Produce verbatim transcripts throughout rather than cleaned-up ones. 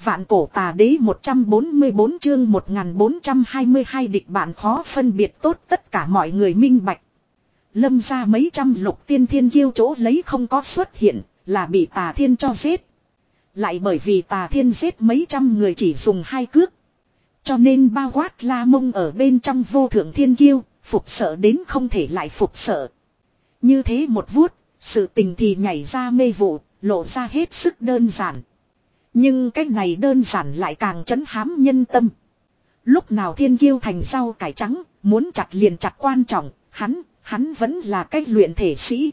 Vạn cổ tà đế một trăm bốn mươi bốn chương một nghìn bốn trăm hai mươi hai địch bạn khó phân biệt tốt tất cả mọi người minh bạch. Lâm ra mấy trăm lục tiên thiên kiêu chỗ lấy không có xuất hiện là bị tà thiên cho giết. Lại bởi vì tà thiên giết mấy trăm người chỉ dùng hai cước. Cho nên bao quát La Mông ở bên trong vô thượng thiên kiêu, phục sợ đến không thể lại phục sợ. Như thế một vuốt, sự tình thì nhảy ra mê vụ, lộ ra hết sức đơn giản. Nhưng cái này đơn giản lại càng trấn hám nhân tâm. Lúc nào thiên kiêu thành rau cải trắng, muốn chặt liền chặt quan trọng, hắn, hắn vẫn là cái luyện thể sĩ.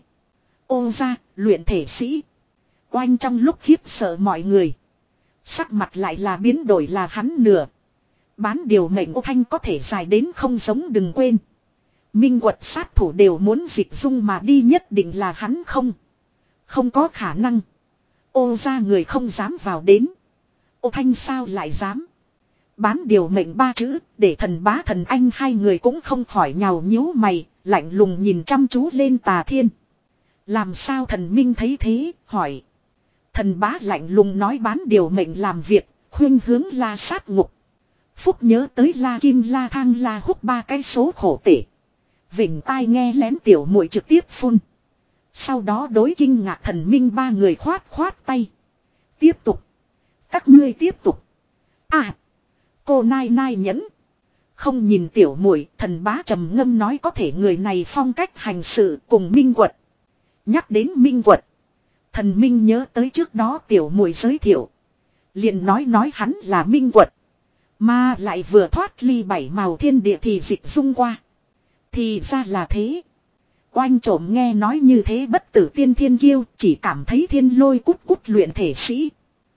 Ô ra, luyện thể sĩ. Oanh trong lúc khiếp sợ mọi người. Sắc mặt lại là biến đổi là hắn nửa. Bán điều mệnh ô thanh có thể dài đến không giống đừng quên. Minh quật sát thủ đều muốn dịch dung mà đi nhất định là hắn không. Không có khả năng. Ô ra người không dám vào đến. Ô thanh sao lại dám. Bán điều mệnh ba chữ để thần bá thần anh hai người cũng không khỏi nhào nhíu mày. Lạnh lùng nhìn chăm chú lên tà thiên. Làm sao thần minh thấy thế hỏi. Thần bá lạnh lùng nói bán điều mệnh làm việc. Khuyên hướng la sát ngục. Phúc nhớ tới la kim la thang la húc ba cái số khổ tể. Vịnh tai nghe lén tiểu muội trực tiếp phun. Sau đó đối kinh ngạc thần minh ba người khoát khoát tay. Tiếp tục. Các ngươi tiếp tục. À. Cô nai nai nhẫn. Không nhìn tiểu muội thần bá trầm ngâm nói có thể người này phong cách hành sự cùng minh quật. Nhắc đến minh quật. Thần minh nhớ tới trước đó tiểu muội giới thiệu. Liền nói nói hắn là minh quật. Mà lại vừa thoát ly bảy màu thiên địa thì dịch dung qua. Thì ra là thế. Oanh trộm nghe nói như thế bất tử tiên thiên kiêu chỉ cảm thấy thiên lôi cút cút luyện thể sĩ.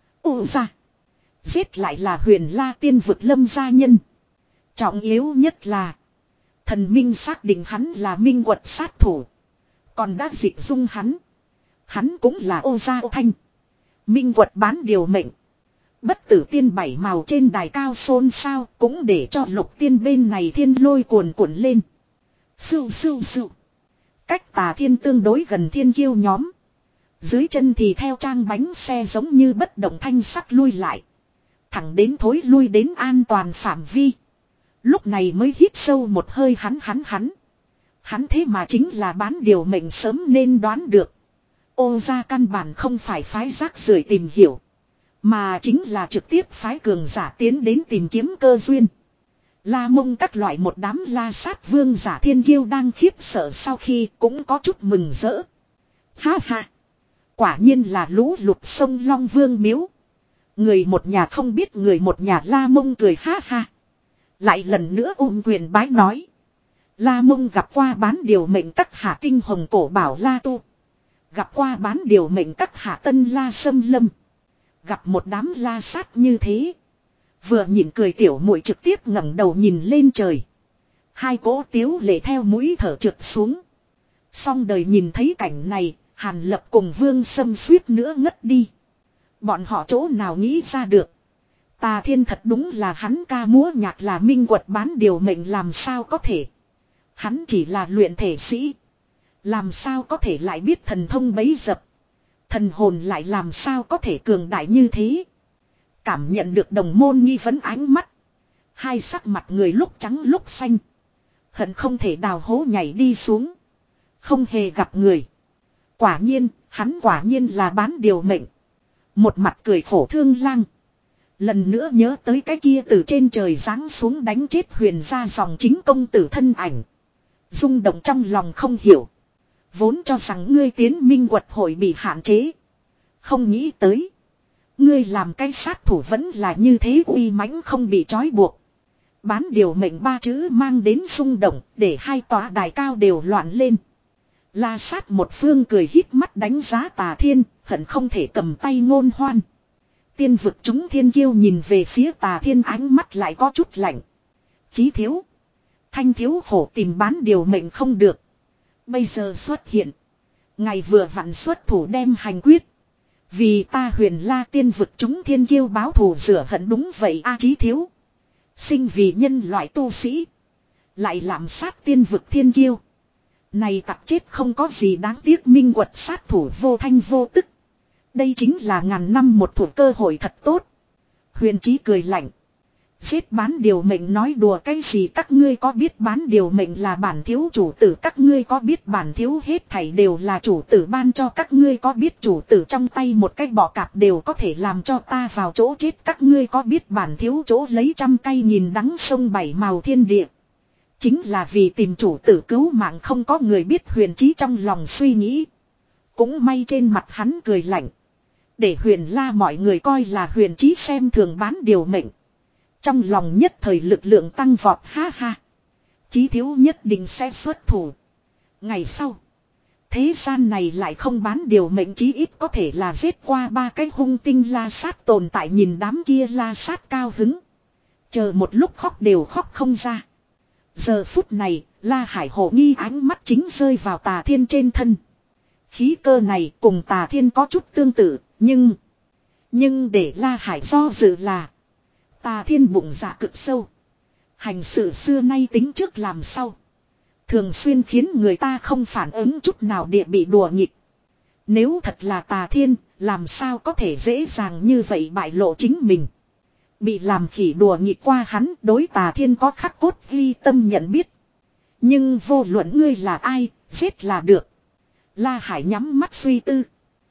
Ồ ra. Giết lại là huyền la tiên vực lâm gia nhân. Trọng yếu nhất là. Thần minh xác định hắn là minh quật sát thủ. Còn đã dịch dung hắn. Hắn cũng là ô gia ô thanh. Minh quật bán điều mệnh. Bất tử tiên bảy màu trên đài cao xôn xao cũng để cho lục tiên bên này thiên lôi cuồn cuộn lên. Sưu sưu sưu. Cách tà thiên tương đối gần thiên kiêu nhóm. Dưới chân thì theo trang bánh xe giống như bất động thanh sắc lui lại. Thẳng đến thối lui đến an toàn phạm vi. Lúc này mới hít sâu một hơi hắn hắn hắn. Hắn thế mà chính là bán điều mệnh sớm nên đoán được. Ô ra căn bản không phải phái rác rưởi tìm hiểu. Mà chính là trực tiếp phái cường giả tiến đến tìm kiếm cơ duyên. La Mông các loại một đám la sát vương giả thiên kiêu đang khiếp sợ sau khi cũng có chút mừng rỡ. Ha ha. Quả nhiên là lũ lụt sông Long Vương miếu. Người một nhà không biết người một nhà La Mông cười ha ha. Lại lần nữa ôm quyền bái nói. La Mông gặp qua bán điều mệnh các hạ tinh hồng cổ bảo La Tu. Gặp qua bán điều mệnh các hạ tân La Sâm Lâm. Gặp một đám la sát như thế. Vừa nhìn cười tiểu muội trực tiếp ngẩng đầu nhìn lên trời. Hai cỗ tiếu lệ theo mũi thở trượt xuống. Xong đời nhìn thấy cảnh này, Hàn Lập cùng Vương Sâm suýt nữa ngất đi. Bọn họ chỗ nào nghĩ ra được. Tà thiên thật đúng là hắn ca múa nhạc là minh quật bán điều mệnh làm sao có thể. Hắn chỉ là luyện thể sĩ. Làm sao có thể lại biết thần thông bấy dập. Thần hồn lại làm sao có thể cường đại như thế. Cảm nhận được đồng môn nghi vấn ánh mắt. Hai sắc mặt người lúc trắng lúc xanh. Hận không thể đào hố nhảy đi xuống. Không hề gặp người. Quả nhiên, hắn quả nhiên là bán điều mệnh. Một mặt cười khổ thương lang. Lần nữa nhớ tới cái kia từ trên trời giáng xuống đánh chết huyền ra dòng chính công tử thân ảnh. Rung động trong lòng không hiểu. Vốn cho rằng ngươi tiến minh quật hội bị hạn chế. Không nghĩ tới. Ngươi làm cái sát thủ vẫn là như thế uy mãnh không bị trói buộc. Bán điều mệnh ba chữ mang đến rung động để hai tòa đài cao đều loạn lên. La sát một phương cười híp mắt đánh giá tà thiên, hận không thể cầm tay ngôn hoan. Tiên vực chúng thiên kiêu nhìn về phía tà thiên ánh mắt lại có chút lạnh. Chí thiếu. Thanh thiếu khổ tìm bán điều mệnh không được. Bây giờ xuất hiện. Ngày vừa vặn xuất thủ đem hành quyết. Vì ta huyền la tiên vực chúng thiên kiêu báo thù rửa hận đúng vậy a chí thiếu. Sinh vì nhân loại tu sĩ. Lại làm sát tiên vực thiên kiêu. Này tặc chết không có gì đáng tiếc minh quật sát thủ vô thanh vô tức. Đây chính là ngàn năm một thủ cơ hội thật tốt. Huyền Chí cười lạnh. Giết bán điều mệnh nói đùa cái gì, các ngươi có biết bán điều mệnh là bản thiếu chủ tử, các ngươi có biết bản thiếu hết thảy đều là chủ tử ban cho, các ngươi có biết chủ tử trong tay một cái bọ cạp đều có thể làm cho ta vào chỗ chết, các ngươi có biết bản thiếu chỗ lấy trăm cây nghìn đắng sông bảy màu thiên địa. Chính là vì tìm chủ tử cứu mạng, không có người biết Huyền Chí trong lòng suy nghĩ. Cũng may trên mặt hắn cười lạnh. Để Huyền La mọi người coi là Huyền Chí xem thường bán điều mệnh. Trong lòng nhất thời lực lượng tăng vọt, ha ha. Chí thiếu nhất định sẽ xuất thủ. Ngày sau. Thế gian này lại không bán điều mệnh, chí ít có thể là giết qua ba cái hung tinh la sát tồn tại. Nhìn đám kia la sát cao hứng. Chờ một lúc khóc đều khóc không ra. Giờ phút này, La Hải Hồ nghi ánh mắt chính rơi vào Tà Thiên trên thân. Khí cơ này cùng Tà Thiên có chút tương tự, nhưng... Nhưng để La Hải do dự là... Tà Thiên bụng dạ cực sâu. Hành sự xưa nay tính trước làm sau. Thường xuyên khiến người ta không phản ứng chút nào địa bị đùa nghịch. Nếu thật là Tà Thiên, làm sao có thể dễ dàng như vậy bại lộ chính mình. Bị làm khỉ đùa nghịch qua hắn, đối Tà Thiên có khắc cốt ghi tâm nhận biết. Nhưng vô luận ngươi là ai, giết là được. La Hải nhắm mắt suy tư.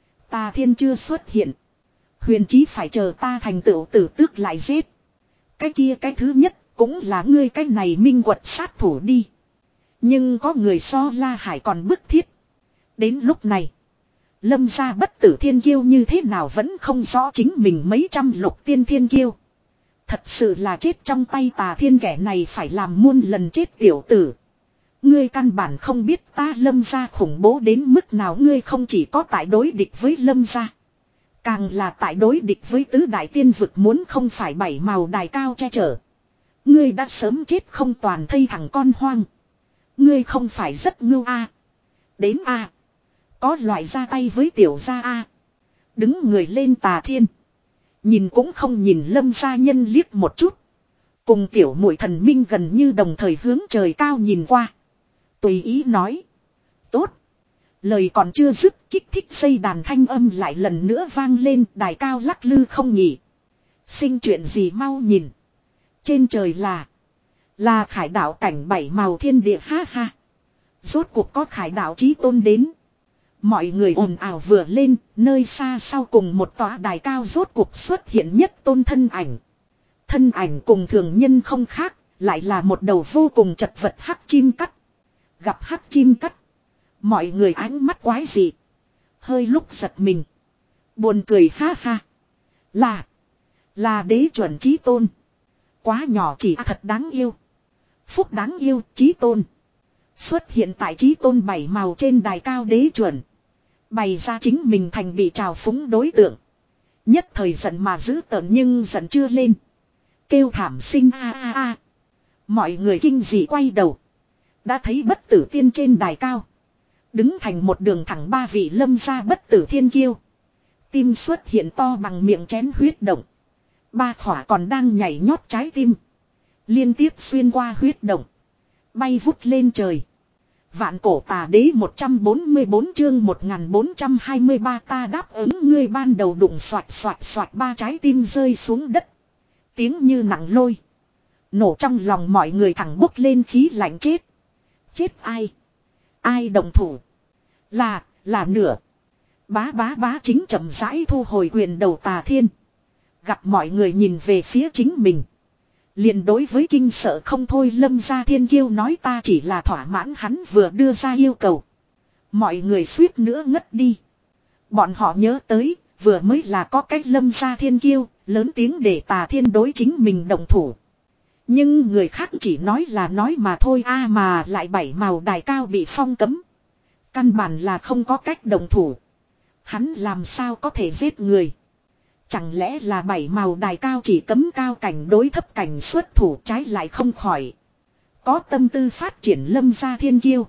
Tà Thiên chưa xuất hiện. Huyền Chí phải chờ ta thành tựu tử tước lại giết. Cái kia cái thứ nhất cũng là ngươi cái này minh quật sát thủ đi. Nhưng có người so La Hải còn bức thiết. Đến lúc này, Lâm gia bất tử thiên kiêu như thế nào vẫn không rõ chính mình mấy trăm lục tiên thiên kiêu. Thật sự là chết trong tay Tà Thiên kẻ này phải làm muôn lần chết tiểu tử. Ngươi căn bản không biết ta Lâm gia khủng bố đến mức nào, ngươi không chỉ có tại đối địch với Lâm gia. Càng là tại đối địch với tứ đại tiên vực, muốn không phải bảy màu đài cao che chở. Ngươi đã sớm chết không toàn thây thằng con hoang. Ngươi không phải rất ngưu a? Đến a? Có loại ra tay với tiểu gia a? Đứng người lên Tà Thiên. Nhìn cũng không nhìn Lâm gia nhân liếc một chút. Cùng tiểu muội thần minh gần như đồng thời hướng trời cao nhìn qua. Tùy ý nói. Tốt. Lời còn chưa dứt, kích thích dây đàn thanh âm lại lần nữa vang lên, đài cao lắc lư không nghỉ. Sinh chuyện gì mau nhìn. Trên trời là. Là khải đạo cảnh bảy màu thiên địa, ha ha. Rốt cuộc có khải đạo chí tôn đến. Mọi người ồn ào vừa lên, nơi xa sau cùng một tòa đài cao rốt cuộc xuất hiện nhất tôn thân ảnh. Thân ảnh cùng thường nhân không khác, lại là một đầu vô cùng chật vật hắc chim cắt. Gặp hắc chim cắt, mọi người ánh mắt quái dị. Hơi lúc giật mình. Buồn cười ha ha. Là. Là đế chuẩn chí tôn. Quá nhỏ chỉ thật đáng yêu. Phúc đáng yêu chí tôn. Xuất hiện tại chí tôn bảy màu trên đài cao đế chuẩn. Bày ra chính mình thành bị trào phúng đối tượng. Nhất thời giận mà giữ tợn nhưng giận chưa lên. Kêu thảm sinh a a a. Mọi người kinh dị quay đầu. Đã thấy bất tử tiên trên đài cao. Đứng thành một đường thẳng ba vị Lâm gia bất tử thiên kiêu. Tim xuất hiện to bằng miệng chén huyết động. Ba khỏa còn đang nhảy nhót trái tim. Liên tiếp xuyên qua huyết động. Bay vút lên trời. Vạn cổ tà đế một trăm bốn mươi bốn chương một nghìn bốn trăm hai mươi ba ta đáp ứng ngươi ban đầu đụng xoạt xoạt xoạt ba trái tim rơi xuống đất. Tiếng như nặng lôi. Nổ trong lòng mọi người thẳng bốc lên khí lạnh chết. Chết ai? Ai đồng thủ? Là, là nửa. Bá bá bá chính chậm rãi thu hồi quyền đầu Tà Thiên. Gặp mọi người nhìn về phía chính mình. Liền đối với kinh sợ không thôi Lâm gia thiên kiêu nói ta chỉ là thỏa mãn hắn vừa đưa ra yêu cầu. Mọi người suýt nữa ngất đi. Bọn họ nhớ tới, vừa mới là có cách Lâm gia thiên kiêu, lớn tiếng để Tà Thiên đối chính mình đồng thủ. Nhưng người khác chỉ nói là nói mà thôi a, mà lại bảy màu đài cao bị phong cấm. Căn bản là không có cách đồng thủ. Hắn làm sao có thể giết người. Chẳng lẽ là bảy màu đài cao chỉ cấm cao cảnh đối thấp cảnh xuất thủ, trái lại không khỏi. Có tâm tư phát triển Lâm gia thiên kiêu.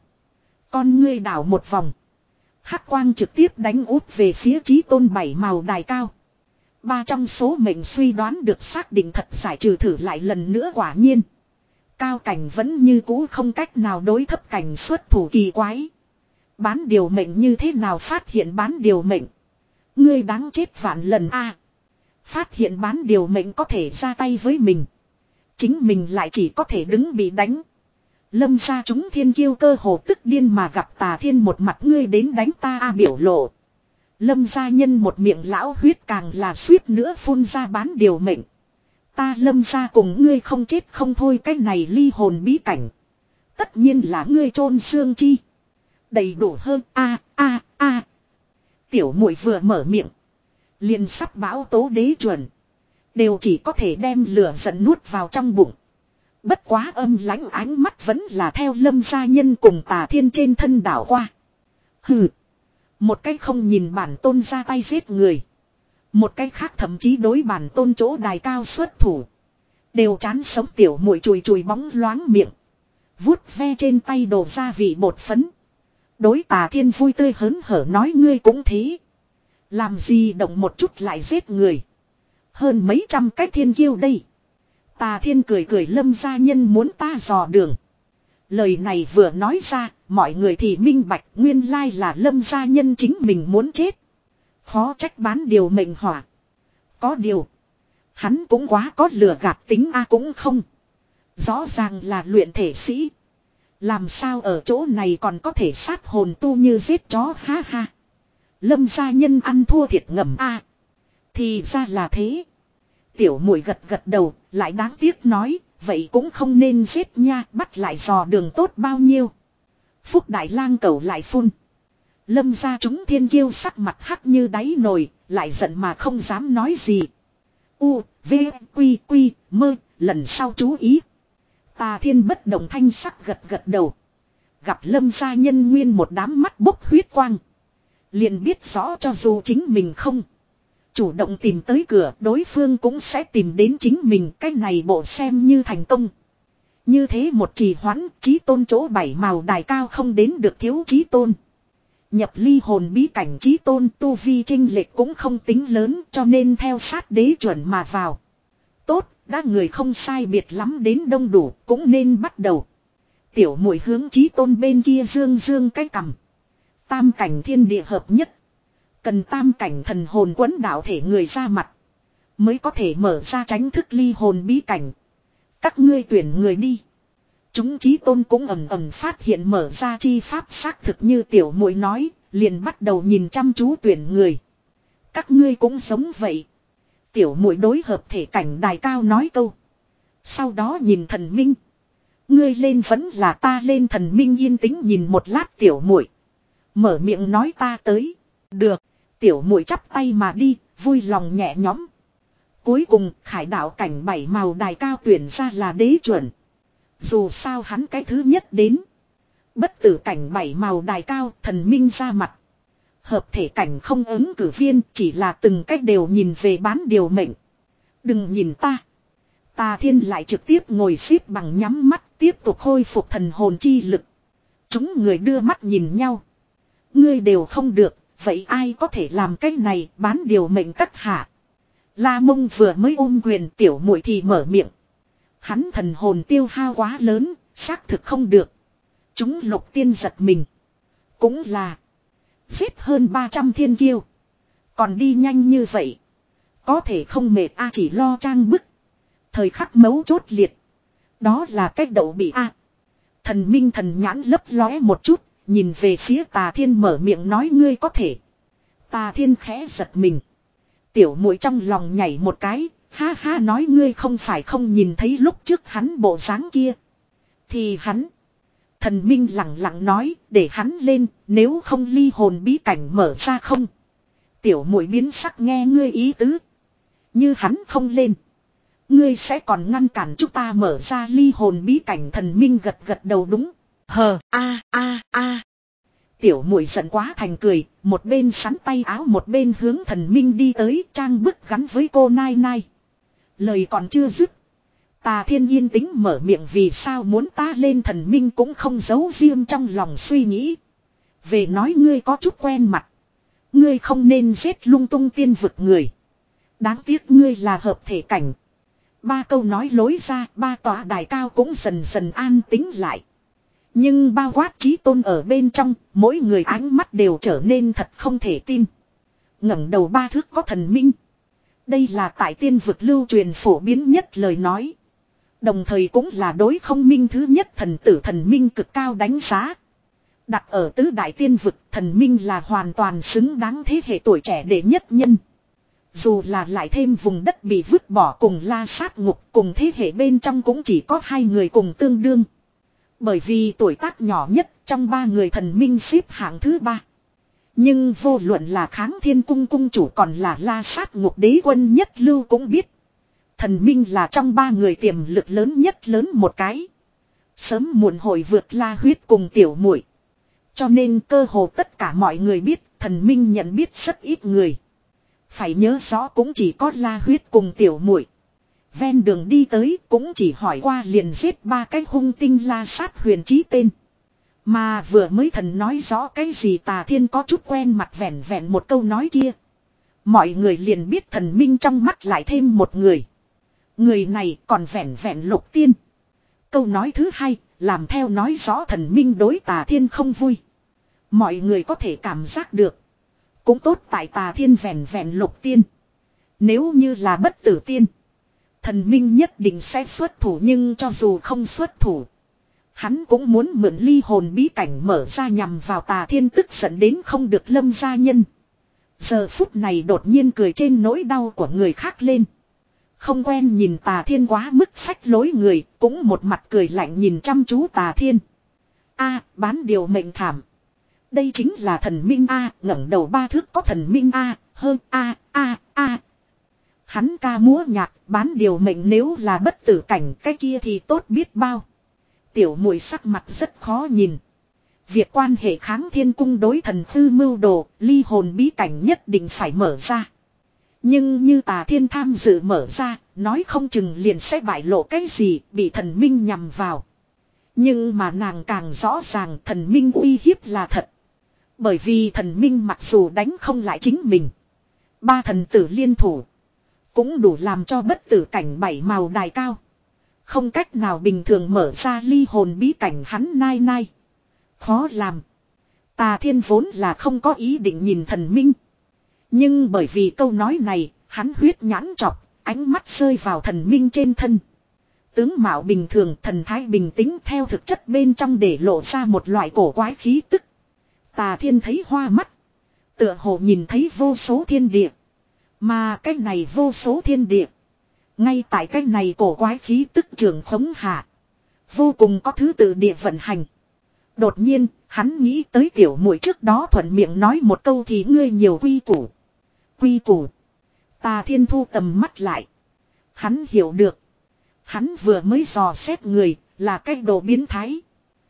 Con ngươi đảo một vòng. Hắc quang trực tiếp đánh úp về phía chí tôn bảy màu đài cao. Ba trong số mệnh suy đoán được xác định thật giải trừ thử lại lần nữa, quả nhiên. Cao cảnh vẫn như cũ không cách nào đối thấp cảnh xuất thủ, kỳ quái. Bán điều mệnh như thế nào phát hiện bán điều mệnh. Ngươi đáng chết vạn lần a. Phát hiện bán điều mệnh có thể ra tay với mình. Chính mình lại chỉ có thể đứng bị đánh. Lâm gia chúng thiên kiêu cơ hồ tức điên mà gặp Tà Thiên một mặt ngươi đến đánh ta a biểu lộ. Lâm gia nhân một miệng lão huyết càng là suýt nữa phun ra bán điều mệnh. Ta Lâm gia cùng ngươi không chết không thôi, cái này ly hồn bí cảnh. Tất nhiên là ngươi chôn xương chi. Đầy đủ hơn a a a. Tiểu muội vừa mở miệng. Liền sắp bão tố đế chuẩn. Đều chỉ có thể đem lửa giận nuốt vào trong bụng. Bất quá âm lãnh ánh mắt vẫn là theo Lâm gia nhân cùng Tà Thiên trên thân đảo qua. Hừ. Một cái không nhìn bản tôn ra tay giết người. Một cái khác thậm chí đối bản tôn chỗ đài cao xuất thủ. Đều chán sống tiểu muội chùi chùi bóng loáng miệng. Vuốt ve trên tay đổ gia vị bột phấn. Đối Tà Thiên vui tươi hớn hở nói ngươi cũng thế. Làm gì động một chút lại giết người. Hơn mấy trăm cái thiên kiêu đây. Tà Thiên cười cười Lâm gia nhân muốn ta dò đường. Lời này vừa nói ra, mọi người thì minh bạch nguyên lai là Lâm gia nhân chính mình muốn chết. Khó trách bán điều mệnh hỏa. Có điều. Hắn cũng quá có lừa gạt tính a cũng không. Rõ ràng là luyện thể sĩ. Làm sao ở chỗ này còn có thể sát hồn tu như giết chó ha ha. Lâm gia nhân ăn thua thiệt ngầm a. Thì ra là thế. Tiểu muội gật gật đầu, lại đáng tiếc nói, vậy cũng không nên giết nha, bắt lại dò đường tốt bao nhiêu. Phúc Đại Lang cầu lại phun. Lâm gia chúng thiên kiêu sắc mặt hắc như đáy nồi, lại giận mà không dám nói gì. U, V, Quy, Quy, mơ, lần sau chú ý. Tà Thiên bất động thanh sắc gật gật đầu. Gặp Lâm gia nhân nguyên một đám mắt bốc huyết quang. Liền biết rõ cho dù chính mình không chủ động tìm tới cửa, đối phương cũng sẽ tìm đến chính mình, cái này bộ xem như thành công. Như thế một trì hoãn, chí tôn chỗ bảy màu đài cao không đến được thiếu chí tôn. Nhập ly hồn bí cảnh chí tôn tu vi chênh lệch cũng không tính lớn, cho nên theo sát đế chuẩn mà vào. Tốt, đã người không sai biệt lắm đến đông đủ, cũng nên bắt đầu. Tiểu muội hướng chí tôn bên kia dương dương cái cằm. Tam cảnh thiên địa hợp nhất. Cần tam cảnh thần hồn quấn đạo thể người ra mặt. Mới có thể mở ra tránh thức ly hồn bí cảnh. Các ngươi tuyển người đi. Chúng chí tôn cũng ầm ầm phát hiện mở ra chi pháp xác thực như tiểu muội nói. Liền bắt đầu nhìn chăm chú tuyển người. Các ngươi cũng giống vậy. Tiểu muội đối hợp thể cảnh đài cao nói câu. Sau đó nhìn thần minh. Ngươi lên vẫn là ta lên, thần minh yên tĩnh nhìn một lát tiểu muội. Mở miệng nói ta tới. Được. Tiểu muội chắp tay mà đi, vui lòng nhẹ nhõm. Cuối cùng, khải đạo cảnh bảy màu đài cao tuyển ra là đế chuẩn. Dù sao hắn cái thứ nhất đến. Bất tử cảnh bảy màu đài cao, thần minh ra mặt. Hợp thể cảnh không ứng cử viên, chỉ là từng cách đều nhìn về bán điều mệnh. Đừng nhìn ta. Tà Thiên lại trực tiếp ngồi xếp bằng nhắm mắt, tiếp tục khôi phục thần hồn chi lực. Chúng người đưa mắt nhìn nhau. Ngươi đều không được. Vậy ai có thể làm cái này bán điều mệnh các hạ. La Mông vừa mới ôm quyền tiểu muội thì mở miệng. Hắn thần hồn tiêu hao quá lớn, xác thực không được. Chúng lục tiên giật mình. Cũng là. Giết hơn ba trăm thiên kiêu. Còn đi nhanh như vậy. Có thể không mệt a chỉ lo trang bức. Thời khắc mấu chốt liệt. Đó là cách đậu bị a. Thần minh thần nhãn lấp lóe một chút. Nhìn về phía Tà Thiên mở miệng nói ngươi có thể. Tà Thiên khẽ giật mình. Tiểu muội trong lòng nhảy một cái. Ha ha nói ngươi không phải không nhìn thấy lúc trước hắn bộ dáng kia. Thì hắn. Thần minh lặng lặng nói để hắn lên. Nếu không ly hồn bí cảnh mở ra không. Tiểu muội biến sắc nghe ngươi ý tứ. Như hắn không lên. Ngươi sẽ còn ngăn cản chúng ta mở ra ly hồn bí cảnh. Thần minh gật gật đầu đúng. Hờ a a a. Tiểu muội giận quá thành cười, một bên sắn tay áo một bên hướng thần minh đi tới, trang bức gắn với cô nai nai. Lời còn chưa dứt. Tà Thiên yên tĩnh mở miệng vì sao muốn ta lên, thần minh cũng không giấu riêng trong lòng suy nghĩ. Về nói ngươi có chút quen mặt. Ngươi không nên giết lung tung tiên vực người. Đáng tiếc ngươi là hợp thể cảnh. Ba câu nói lối ra, ba tòa đài cao cũng dần dần an tĩnh lại. Nhưng bao quát chí tôn ở bên trong, mỗi người ánh mắt đều trở nên thật không thể tin. Ngẩng đầu ba thước có thần minh. Đây là tại tiên vực lưu truyền phổ biến nhất lời nói. Đồng thời cũng là đối không minh thứ nhất thần tử thần minh cực cao đánh giá. Đặt ở tứ đại tiên vực, thần minh là hoàn toàn xứng đáng thế hệ tuổi trẻ đệ nhất nhân. Dù là lại thêm vùng đất bị vứt bỏ cùng la sát ngục, cùng thế hệ bên trong cũng chỉ có hai người cùng tương đương. Bởi vì tuổi tác nhỏ nhất trong ba người thần minh xếp hạng thứ ba. Nhưng vô luận là Kháng Thiên Cung cung chủ còn là la sát ngục đế quân nhất lưu cũng biết. Thần minh là trong ba người tiềm lực lớn nhất lớn một cái. Sớm muộn hội vượt la huyết cùng tiểu muội. Cho nên cơ hồ tất cả mọi người biết, thần minh nhận biết rất ít người. Phải nhớ rõ cũng chỉ có la huyết cùng tiểu muội. Ven đường đi tới cũng chỉ hỏi qua liền giết ba cái hung tinh la sát huyền chí tên. Mà vừa mới thần nói rõ cái gì Tà Thiên có chút quen mặt vẹn vẹn một câu nói kia. Mọi người liền biết thần minh trong mắt lại thêm một người. Người này còn vẹn vẹn lục tiên. Câu nói thứ hai, làm theo nói rõ thần minh đối Tà Thiên không vui. Mọi người có thể cảm giác được. Cũng tốt tại Tà Thiên vẹn vẹn lục tiên. Nếu như là bất tử tiên, thần minh nhất định sẽ xuất thủ, nhưng cho dù không xuất thủ, hắn cũng muốn mượn ly hồn bí cảnh mở ra nhằm vào Tà Thiên tức giận đến không được lâm gia nhân. Giờ phút này đột nhiên cười trên nỗi đau của người khác lên. Không quen nhìn Tà Thiên quá mức phách lối người, cũng một mặt cười lạnh nhìn chăm chú Tà Thiên. A, bán điều mệnh thảm. Đây chính là thần minh A, ngẩng đầu ba thước có thần minh A, hơn A, A, A. Hắn ca múa nhạc, bán điều mệnh nếu là bất tử cảnh cái kia thì tốt biết bao. Tiểu muội sắc mặt rất khó nhìn. Việc quan hệ Kháng Thiên Cung đối thần tư mưu đồ, ly hồn bí cảnh nhất định phải mở ra. Nhưng như Tà Thiên tham dự mở ra, nói không chừng liền sẽ bại lộ cái gì, bị thần minh nhằm vào. Nhưng mà nàng càng rõ ràng thần minh uy hiếp là thật. Bởi vì thần minh mặc dù đánh không lại chính mình, ba thần tử liên thủ cũng đủ làm cho bất tử cảnh bảy màu đài cao. Không cách nào bình thường mở ra ly hồn bí cảnh hắn nai nai. Khó làm. Tà Thiên vốn là không có ý định nhìn thần minh. Nhưng bởi vì câu nói này, hắn huyết nhãn chọc, ánh mắt rơi vào thần minh trên thân. Tướng mạo bình thường, thần thái bình tĩnh theo thực chất bên trong để lộ ra một loại cổ quái khí tức. Tà Thiên thấy hoa mắt. Tựa hồ nhìn thấy vô số thiên địa. Mà cái này vô số thiên địa. Ngay tại cái này cổ quái khí tức trường khống hạ. Vô cùng có thứ tự địa vận hành. Đột nhiên, hắn nghĩ tới tiểu muội trước đó thuận miệng nói một câu thì ngươi nhiều quy củ. Quy củ. Tà Thiên thu tầm mắt lại. Hắn hiểu được. Hắn vừa mới dò xét người, là cái đồ biến thái.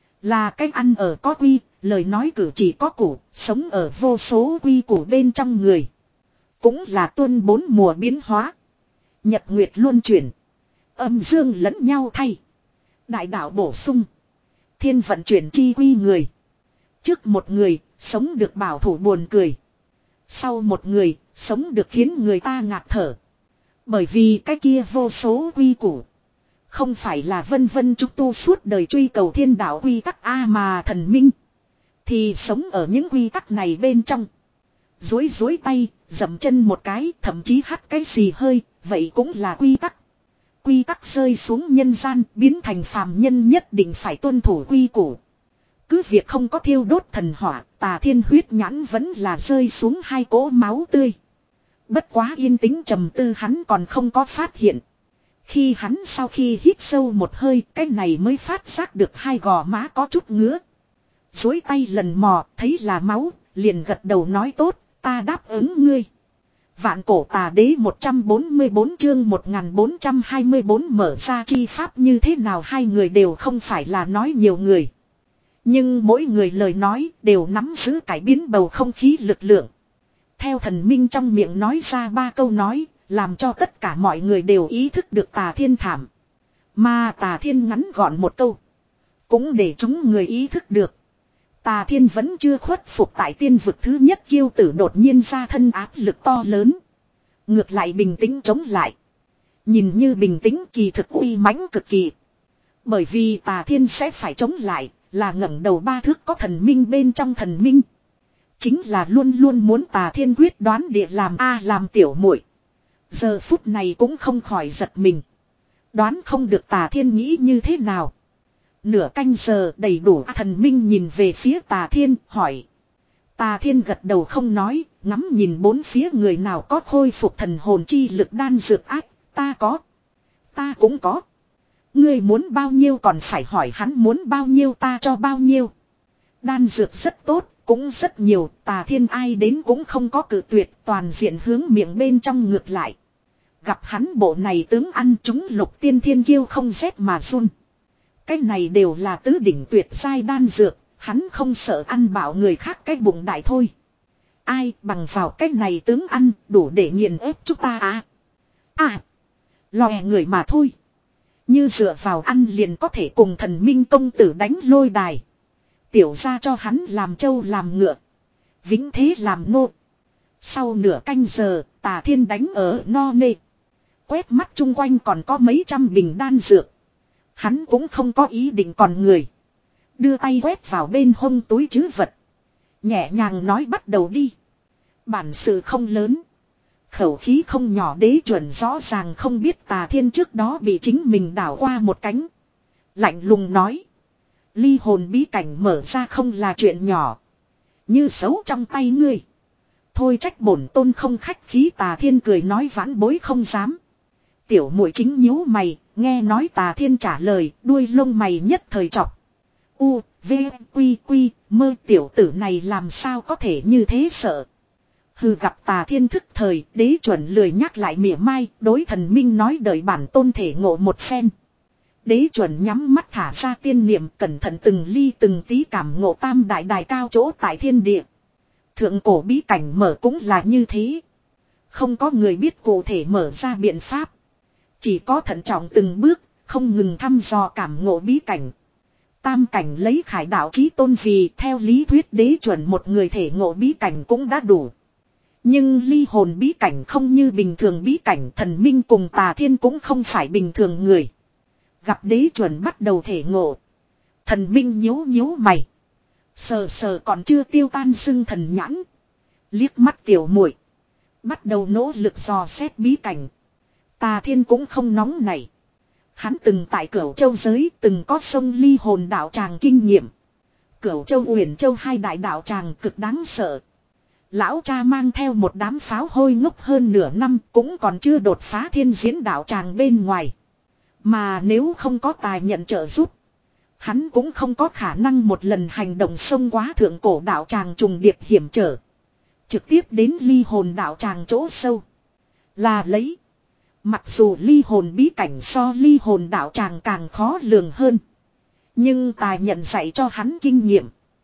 Là cái ăn ở có quy, lời nói cử chỉ có củ, sống ở vô số quy củ bên trong người. Cũng là tuân bốn mùa biến hóa. Nhật nguyệt luân chuyển. Âm dương lẫn nhau thay. Đại đạo bổ sung. Thiên vận chuyển chi quy người. Trước một người, sống được bảo thủ buồn cười. Sau một người, sống được khiến người ta ngạt thở. Bởi vì cái kia vô số quy củ. Không phải là vân vân chúng tu suốt đời truy cầu thiên đạo quy tắc A mà thần minh. Thì sống ở những quy tắc này bên trong. Dối dối tay, dậm chân một cái, thậm chí hắt cái xì hơi, vậy cũng là quy tắc. Quy tắc rơi xuống nhân gian, biến thành phàm nhân nhất định phải tuân thủ quy củ. Cứ việc không có thiêu đốt thần hỏa, Tà Thiên huyết nhãn vẫn là rơi xuống hai cỗ máu tươi. Bất quá yên tĩnh trầm tư hắn còn không có phát hiện. Khi hắn sau khi hít sâu một hơi, cái này mới phát giác được hai gò má có chút ngứa. Dối tay lần mò, thấy là máu, liền gật đầu nói tốt, ta đáp ứng ngươi. Vạn cổ tà đế một trăm bốn mươi bốn chương một nghìn bốn trăm hai mươi bốn mở ra chi pháp như thế nào hai người đều không phải là nói nhiều người. Nhưng mỗi người lời nói đều nắm giữ cải biến bầu không khí lực lượng. Theo thần minh trong miệng nói ra ba câu nói, làm cho tất cả mọi người đều ý thức được Tà Thiên thảm. Mà Tà Thiên ngắn gọn một câu. Cũng để chúng người ý thức được. Tà Thiên vẫn chưa khuất phục tại tiên vực thứ nhất kiêu tử đột nhiên ra thân áp lực to lớn. Ngược lại bình tĩnh chống lại. Nhìn như bình tĩnh kỳ thực uy mãnh cực kỳ. Bởi vì Tà Thiên sẽ phải chống lại, là ngẩng đầu ba thước có thần minh bên trong thần minh. Chính là luôn luôn muốn Tà Thiên quyết đoán địa làm A làm tiểu muội Giờ phút này cũng không khỏi giật mình. Đoán không được Tà Thiên nghĩ như thế nào. Nửa canh giờ đầy đủ, thần minh nhìn về phía Tà Thiên hỏi. Tà Thiên gật đầu không nói, ngắm nhìn bốn phía người nào có khôi phục thần hồn chi lực đan dược ác. Ta có. Ta cũng có. Ngươi muốn bao nhiêu còn phải hỏi hắn muốn bao nhiêu ta cho bao nhiêu. Đan dược rất tốt, cũng rất nhiều, Tà Thiên ai đến cũng không có cự tuyệt, toàn diện hướng miệng bên trong ngược lại. Gặp hắn bộ này tướng ăn chúng lục tiên thiên kiêu không rét mà run. Cái này đều là tứ đỉnh tuyệt giai đan dược, hắn không sợ ăn bảo người khác cái bụng đại thôi. Ai bằng vào cái này tướng ăn đủ để nghiền ép chúng ta à. À, lòe người mà thôi. Như dựa vào ăn liền có thể cùng thần minh công tử đánh lôi đài. Tiểu ra cho hắn làm trâu làm ngựa. Vĩnh thế làm nô. Sau nửa canh giờ, Tà Thiên đánh ở no nê. Quét mắt chung quanh còn có mấy trăm bình đan dược. Hắn cũng không có ý định còn người. Đưa tay quét vào bên hông túi trữ vật. Nhẹ nhàng nói bắt đầu đi. Bản sự không lớn. Khẩu khí không nhỏ, Đế Chuẩn rõ ràng không biết Tà Thiên trước đó bị chính mình đảo qua một cánh. Lạnh lùng nói. Ly hồn bí cảnh mở ra không là chuyện nhỏ. Như xấu trong tay ngươi. Thôi trách bổn tôn không khách khí, Tà Thiên cười nói vãn bối không dám. Tiểu muội chính nhíu mày, nghe nói Tà Thiên trả lời, đuôi lông mày nhất thời chọc. U, V, Quy, Quy, mơ tiểu tử này làm sao có thể như thế sợ. Hừ, gặp Tà Thiên thức thời, Đế Chuẩn lười nhắc lại mỉa mai, đối thần minh nói đợi bản tôn thể ngộ một phen. Đế Chuẩn nhắm mắt thả ra tiên niệm, cẩn thận từng ly từng tí cảm ngộ tam đại đài cao chỗ tại thiên địa. Thượng cổ bí cảnh mở cũng là như thế. Không có người biết cụ thể mở ra biện pháp. Chỉ có thận trọng từng bước, không ngừng thăm dò cảm ngộ bí cảnh. Tam cảnh lấy khải đạo chí tôn vì theo lý thuyết Đế Chuẩn một người thể ngộ bí cảnh cũng đã đủ. Nhưng ly hồn bí cảnh không như bình thường bí cảnh, thần minh cùng Tà Thiên cũng không phải bình thường người. Gặp Đế Chuẩn bắt đầu thể ngộ. Thần minh nhíu nhíu mày. Sờ sờ còn chưa tiêu tan sưng thần nhãn. Liếc mắt tiểu muội, bắt đầu nỗ lực dò xét bí cảnh. Tà Thiên cũng không nóng nảy. Hắn từng tại Cửu Châu giới từng có sông ly hồn đạo tràng kinh nghiệm. Cửu Châu Uyển Châu hai đại đạo tràng cực đáng sợ. Lão cha mang theo một đám pháo hôi ngốc hơn nửa năm cũng còn chưa đột phá thiên diễn đạo tràng bên ngoài. Mà nếu không có tài nhận trợ giúp, hắn cũng không có khả năng một lần hành động xông quá thượng cổ đạo tràng trùng điệp hiểm trở. Trực tiếp đến ly hồn đạo tràng chỗ sâu. Là lấy. Mặc dù ly hồn bí cảnh so ly hồn đạo tràng càng khó lường hơn. Nhưng tài nhận dạy cho hắn kinh nghiệm.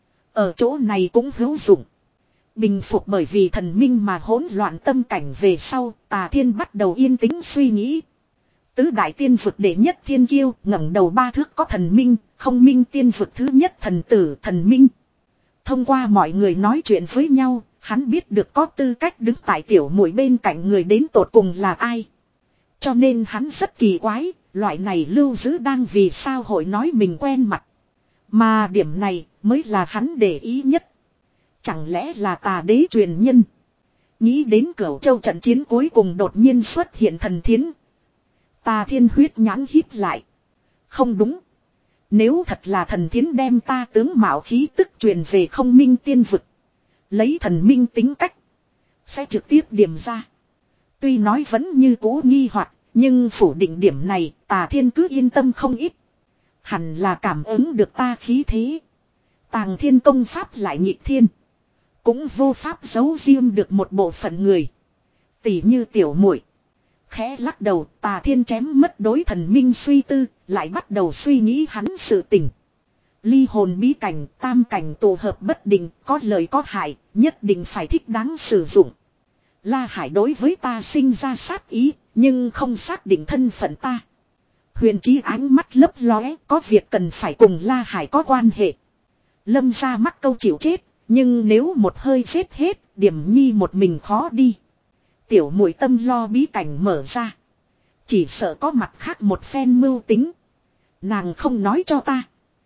Ở chỗ này cũng hữu dụng. Bình phục bởi vì thần minh mà hỗn loạn tâm cảnh về sau, Tà Thiên bắt đầu yên tĩnh suy nghĩ. Tứ đại tiên vực đệ nhất thiên kiêu, ngẩng đầu ba thước có thần minh, không minh tiên vực thứ nhất thần tử thần minh. Thông qua mọi người nói chuyện với nhau, hắn biết được có tư cách đứng tại tiểu muội bên cạnh người đến tột cùng là ai. Cho nên hắn rất kỳ quái, loại này lưu giữ đang vì sao hội nói mình quen mặt. Mà điểm này mới là hắn để ý nhất. Chẳng lẽ là Tà Đế truyền nhân. Nghĩ đến Cửu Châu trận chiến cuối cùng đột nhiên xuất hiện thần thiến. Tà Thiên huyết nhãn híp lại. Không đúng. Nếu thật là thần thiến đem ta tướng mạo khí tức truyền về không minh tiên vực. Lấy thần minh tính cách. Sẽ trực tiếp điểm ra. Tuy nói vẫn như cũ nghi hoặc, nhưng phủ định điểm này Tà Thiên cứ yên tâm không ít. Hẳn là cảm ứng được ta khí thế. Tàng thiên công pháp lại nhịp thiên. Cũng vô pháp giấu riêng được một bộ phận người. Tỉ như tiểu muội. Khẽ lắc đầu, Tà Thiên chém mất đối thần minh suy tư, lại bắt đầu suy nghĩ hắn sự tình. Ly hồn bí cảnh, tam cảnh tổ hợp bất định, có lợi có hại, nhất định phải thích đáng sử dụng. La Hải đối với ta sinh ra sát ý, nhưng không xác định thân phận ta. Huyền Chí ánh mắt lấp lóe, có việc cần phải cùng La Hải có quan hệ. Lâm ra mắc câu chịu chết, nhưng nếu một hơi chết hết, Điểm Nhi một mình khó đi. Tiểu muội tâm lo bí cảnh mở ra. Chỉ sợ có mặt khác một phen mưu tính. Nàng không nói cho ta.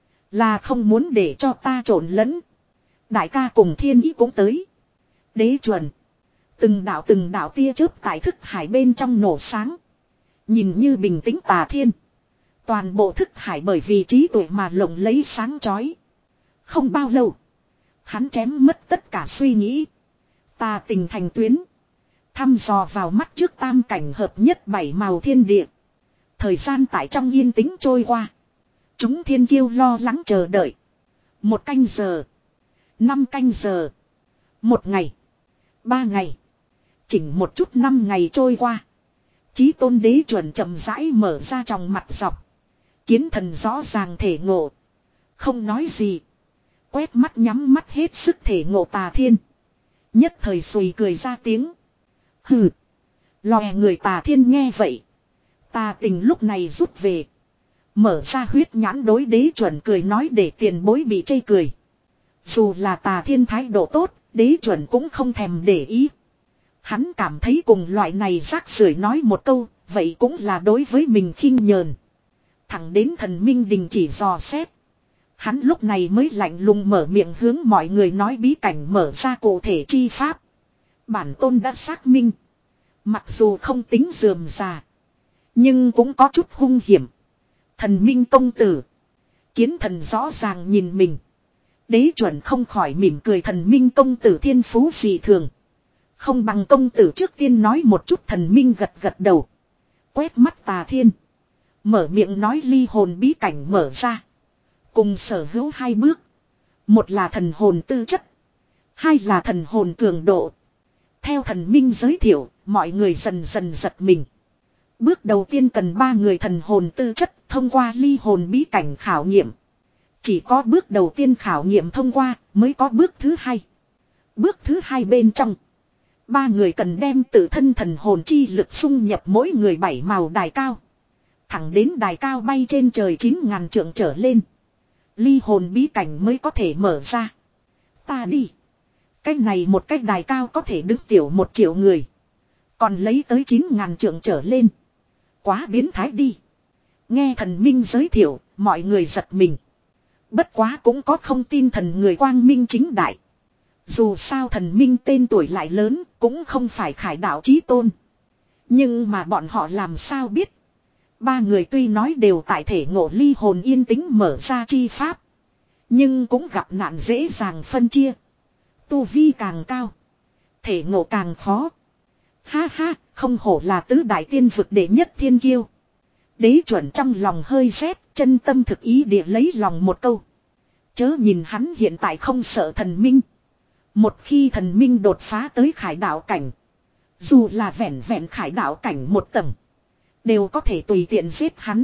Là không muốn để cho ta trộn lẫn. Đại ca cùng Thiên Ý cũng tới. Đế Chuẩn. Từng đạo từng đạo tia chớp tại thức hải bên trong nổ sáng. Nhìn như bình tĩnh Tà Thiên. Toàn bộ thức hải bởi vì trí tuệ mà lộng lấy sáng chói. Không bao lâu. Hắn chém mất tất cả suy nghĩ. Tà tình thành tuyến. Thăm dò vào mắt trước tam cảnh hợp nhất bảy màu thiên địa. Thời gian tại trong yên tĩnh trôi qua. Chúng thiên kiêu lo lắng chờ đợi. Một canh giờ. Năm canh giờ. Một ngày. Ba ngày. Chỉnh một chút năm ngày trôi qua. Chí tôn đế chuẩn chậm rãi mở ra trong mặt dọc. Kiến thần rõ ràng thể ngộ. Không nói gì. Quét mắt nhắm mắt hết sức thể ngộ Tà Thiên. Nhất thời sùi cười ra tiếng. Hừ. Lòe người Tà Thiên nghe vậy. Tà tình lúc này rút về. Mở ra huyết nhãn đối đế chuẩn cười nói để tiền bối bị chê cười. Dù là Tà Thiên thái độ tốt, đế chuẩn cũng không thèm để ý. Hắn cảm thấy cùng loại này rác rưởi nói một câu, vậy cũng là đối với mình khinh nhờn. Thẳng đến thần minh đình chỉ dò xét. Hắn lúc này mới lạnh lùng mở miệng hướng mọi người nói bí cảnh mở ra cụ thể chi pháp. Bản tôn đã xác minh. Mặc dù không tính rườm rà, nhưng cũng có chút hung hiểm. Thần minh công tử. Kiến thần rõ ràng nhìn mình. Đế chuẩn không khỏi mỉm cười, thần minh công tử thiên phú dị thường. Không bằng công tử trước tiên nói một chút. Thần minh gật gật đầu. Quét mắt Tà Thiên. Mở miệng nói ly hồn bí cảnh mở ra. Cùng sở hữu hai bước. Một là thần hồn tư chất. Hai là thần hồn cường độ. Theo thần minh giới thiệu, mọi người dần dần giật mình. Bước đầu tiên cần ba người thần hồn tư chất thông qua ly hồn bí cảnh khảo nghiệm. Chỉ có bước đầu tiên khảo nghiệm thông qua mới có bước thứ hai. Bước thứ hai bên trong. Ba người cần đem tự thân thần hồn chi lực xung nhập mỗi người bảy màu đài cao. Thẳng đến đài cao bay trên trời chín ngàn trượng trở lên. Ly hồn bí cảnh mới có thể mở ra. Ta đi. Cách này một cách đài cao có thể đứng tiểu một triệu người. Còn lấy tới chín ngàn trượng trở lên. Quá biến thái đi. Nghe thần minh giới thiệu, mọi người giật mình. Bất quá cũng có không tin thần người quang minh chính đại. Dù sao thần minh tên tuổi lại lớn, cũng không phải khải đạo chí tôn. Nhưng mà bọn họ làm sao biết. Ba người tuy nói đều tại thể ngộ ly hồn yên tĩnh mở ra chi pháp. Nhưng cũng gặp nạn dễ dàng phân chia. Tu vi càng cao. Thể ngộ càng khó. Ha ha, không hổ là tứ đại tiên vực đệ nhất thiên kiêu. Đế chuẩn trong lòng hơi rét, chân tâm thực ý địa lấy lòng một câu. Chớ nhìn hắn hiện tại không sợ thần minh. Một khi thần minh đột phá tới khải đạo cảnh. Dù là vẹn vẹn khải đạo cảnh một tầng. Đều có thể tùy tiện giết hắn.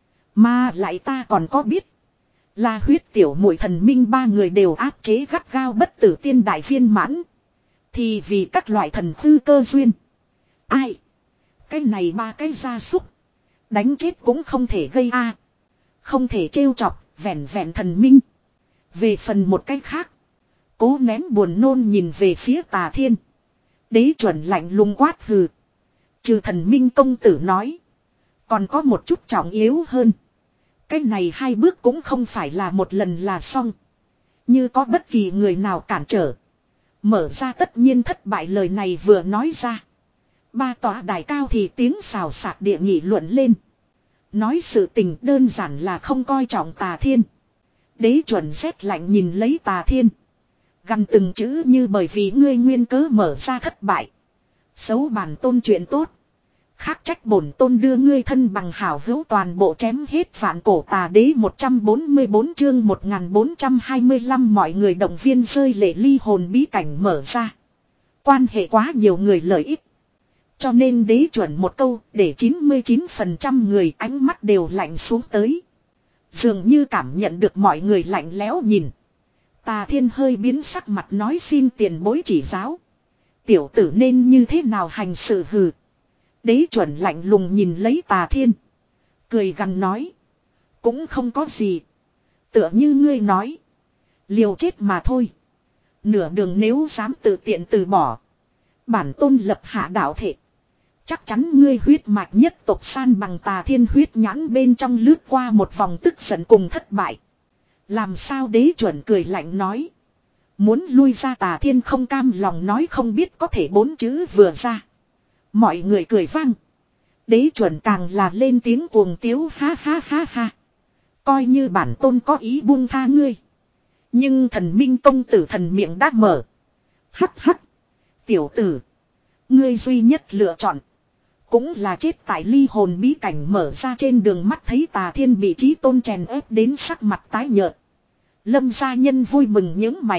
Mà lại ta còn có biết. Là huyết tiểu muội thần minh ba người đều áp chế gắt gao bất tử tiên đại viên mãn. Thì vì các loại thần hư cơ duyên. Ai? Cái này ba cái gia súc. Đánh chết cũng không thể gây a. Không thể trêu chọc, vẹn vẹn thần minh. Về phần một cái khác. Cố nén buồn nôn nhìn về phía Tà Thiên. Đế chuẩn lạnh lùng quát hừ. Trừ thần minh công tử nói. Còn có một chút trọng yếu hơn. Cái này hai bước cũng không phải là một lần là xong. Như có bất kỳ người nào cản trở. Mở ra tất nhiên thất bại, lời này vừa nói ra. Ba tòa đài cao thì tiếng xào xạc địa nghị luận lên. Nói sự tình đơn giản là không coi trọng Tà Thiên. Đế chuẩn rét lạnh nhìn lấy Tà Thiên. Gần từng chữ như bởi vì ngươi nguyên cớ mở ra thất bại. Xấu bản tôn chuyện tốt. Khác trách bổn tôn đưa ngươi thân bằng hảo hữu toàn bộ chém hết vạn cổ. Tà đế một trăm bốn mươi bốn chương một nghìn bốn trăm hai mươi lăm mọi người động viên rơi lệ, ly hồn bí cảnh mở ra. Quan hệ quá nhiều người lợi ích. Cho nên đế chuẩn một câu để chín mươi chín phần trăm người ánh mắt đều lạnh xuống tới. Dường như cảm nhận được mọi người lạnh lẽo nhìn. Tà Thiên hơi biến sắc mặt nói xin tiền bối chỉ giáo. Tiểu tử nên như thế nào hành sự hừ. Đế chuẩn lạnh lùng nhìn lấy Tà Thiên. Cười gằn nói. Cũng không có gì. Tựa như ngươi nói. Liều chết mà thôi. Nửa đường nếu dám tự tiện từ bỏ. Bản tôn lập hạ đạo thể. Chắc chắn ngươi huyết mạch nhất tộc san bằng. Tà Thiên huyết nhãn bên trong lướt qua một vòng tức giận cùng thất bại. Làm sao đế chuẩn cười lạnh nói. Muốn lui ra Tà Thiên không cam lòng nói không biết có thể bốn chữ vừa ra. Mọi người cười vang. Đế chuẩn càng là lên tiếng cuồng tiếu ha ha ha ha. Coi như bản tôn có ý buông tha ngươi. Nhưng thần minh công tử thần miệng đã mở. Hắc hắc. Tiểu tử. Ngươi duy nhất lựa chọn. Cũng là chết tại ly hồn bí cảnh mở ra trên đường mắt thấy Tà Thiên bị Chí Tôn chèn ép đến sắc mặt tái nhợt. Lâm gia nhân vui mừng những mày.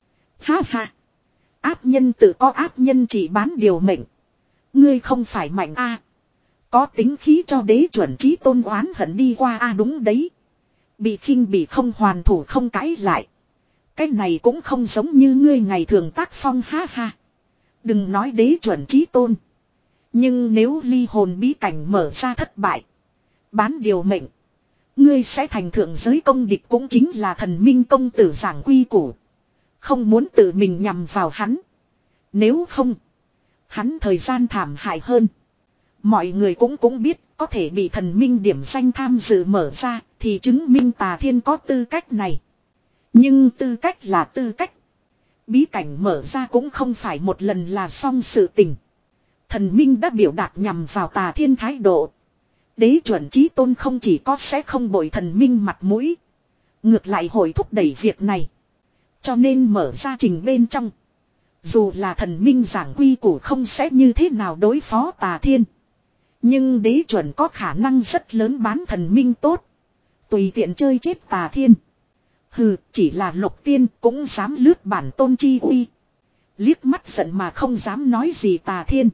Ha ha. Áp nhân tự có áp nhân chỉ bán điều mệnh. Ngươi không phải mạnh a, có tính khí cho đế chuẩn Chí Tôn oán hận đi qua a đúng đấy. Bị khinh bị không hoàn thủ không cãi lại. Cái này cũng không giống như ngươi ngày thường tác phong ha ha. Đừng nói đế chuẩn Chí Tôn. Nhưng nếu ly hồn bí cảnh mở ra thất bại. Bán điều mệnh. Ngươi sẽ thành thượng giới công địch cũng chính là thần minh công tử giảng quy củ. Không muốn tự mình nhằm vào hắn. Nếu không. Hắn thời gian thảm hại hơn. Mọi người cũng cũng biết có thể bị thần minh điểm danh tham dự mở ra. Thì chứng minh Tà Thiên có tư cách này. Nhưng tư cách là tư cách. Bí cảnh mở ra cũng không phải một lần là xong sự tình. Thần minh đã biểu đạt nhằm vào Tà Thiên thái độ. Đế chuẩn Chí Tôn không chỉ có sẽ không bội thần minh mặt mũi. Ngược lại hội thúc đẩy việc này. Cho nên mở ra trình bên trong. Dù là thần minh giảng quy củ không sẽ như thế nào đối phó Tà Thiên. Nhưng đế chuẩn có khả năng rất lớn bán thần minh tốt. Tùy tiện chơi chết Tà Thiên. Hừ, chỉ là Lục Tiên cũng dám lướt bản tôn chi uy. Liếc mắt giận mà không dám nói gì Tà Thiên.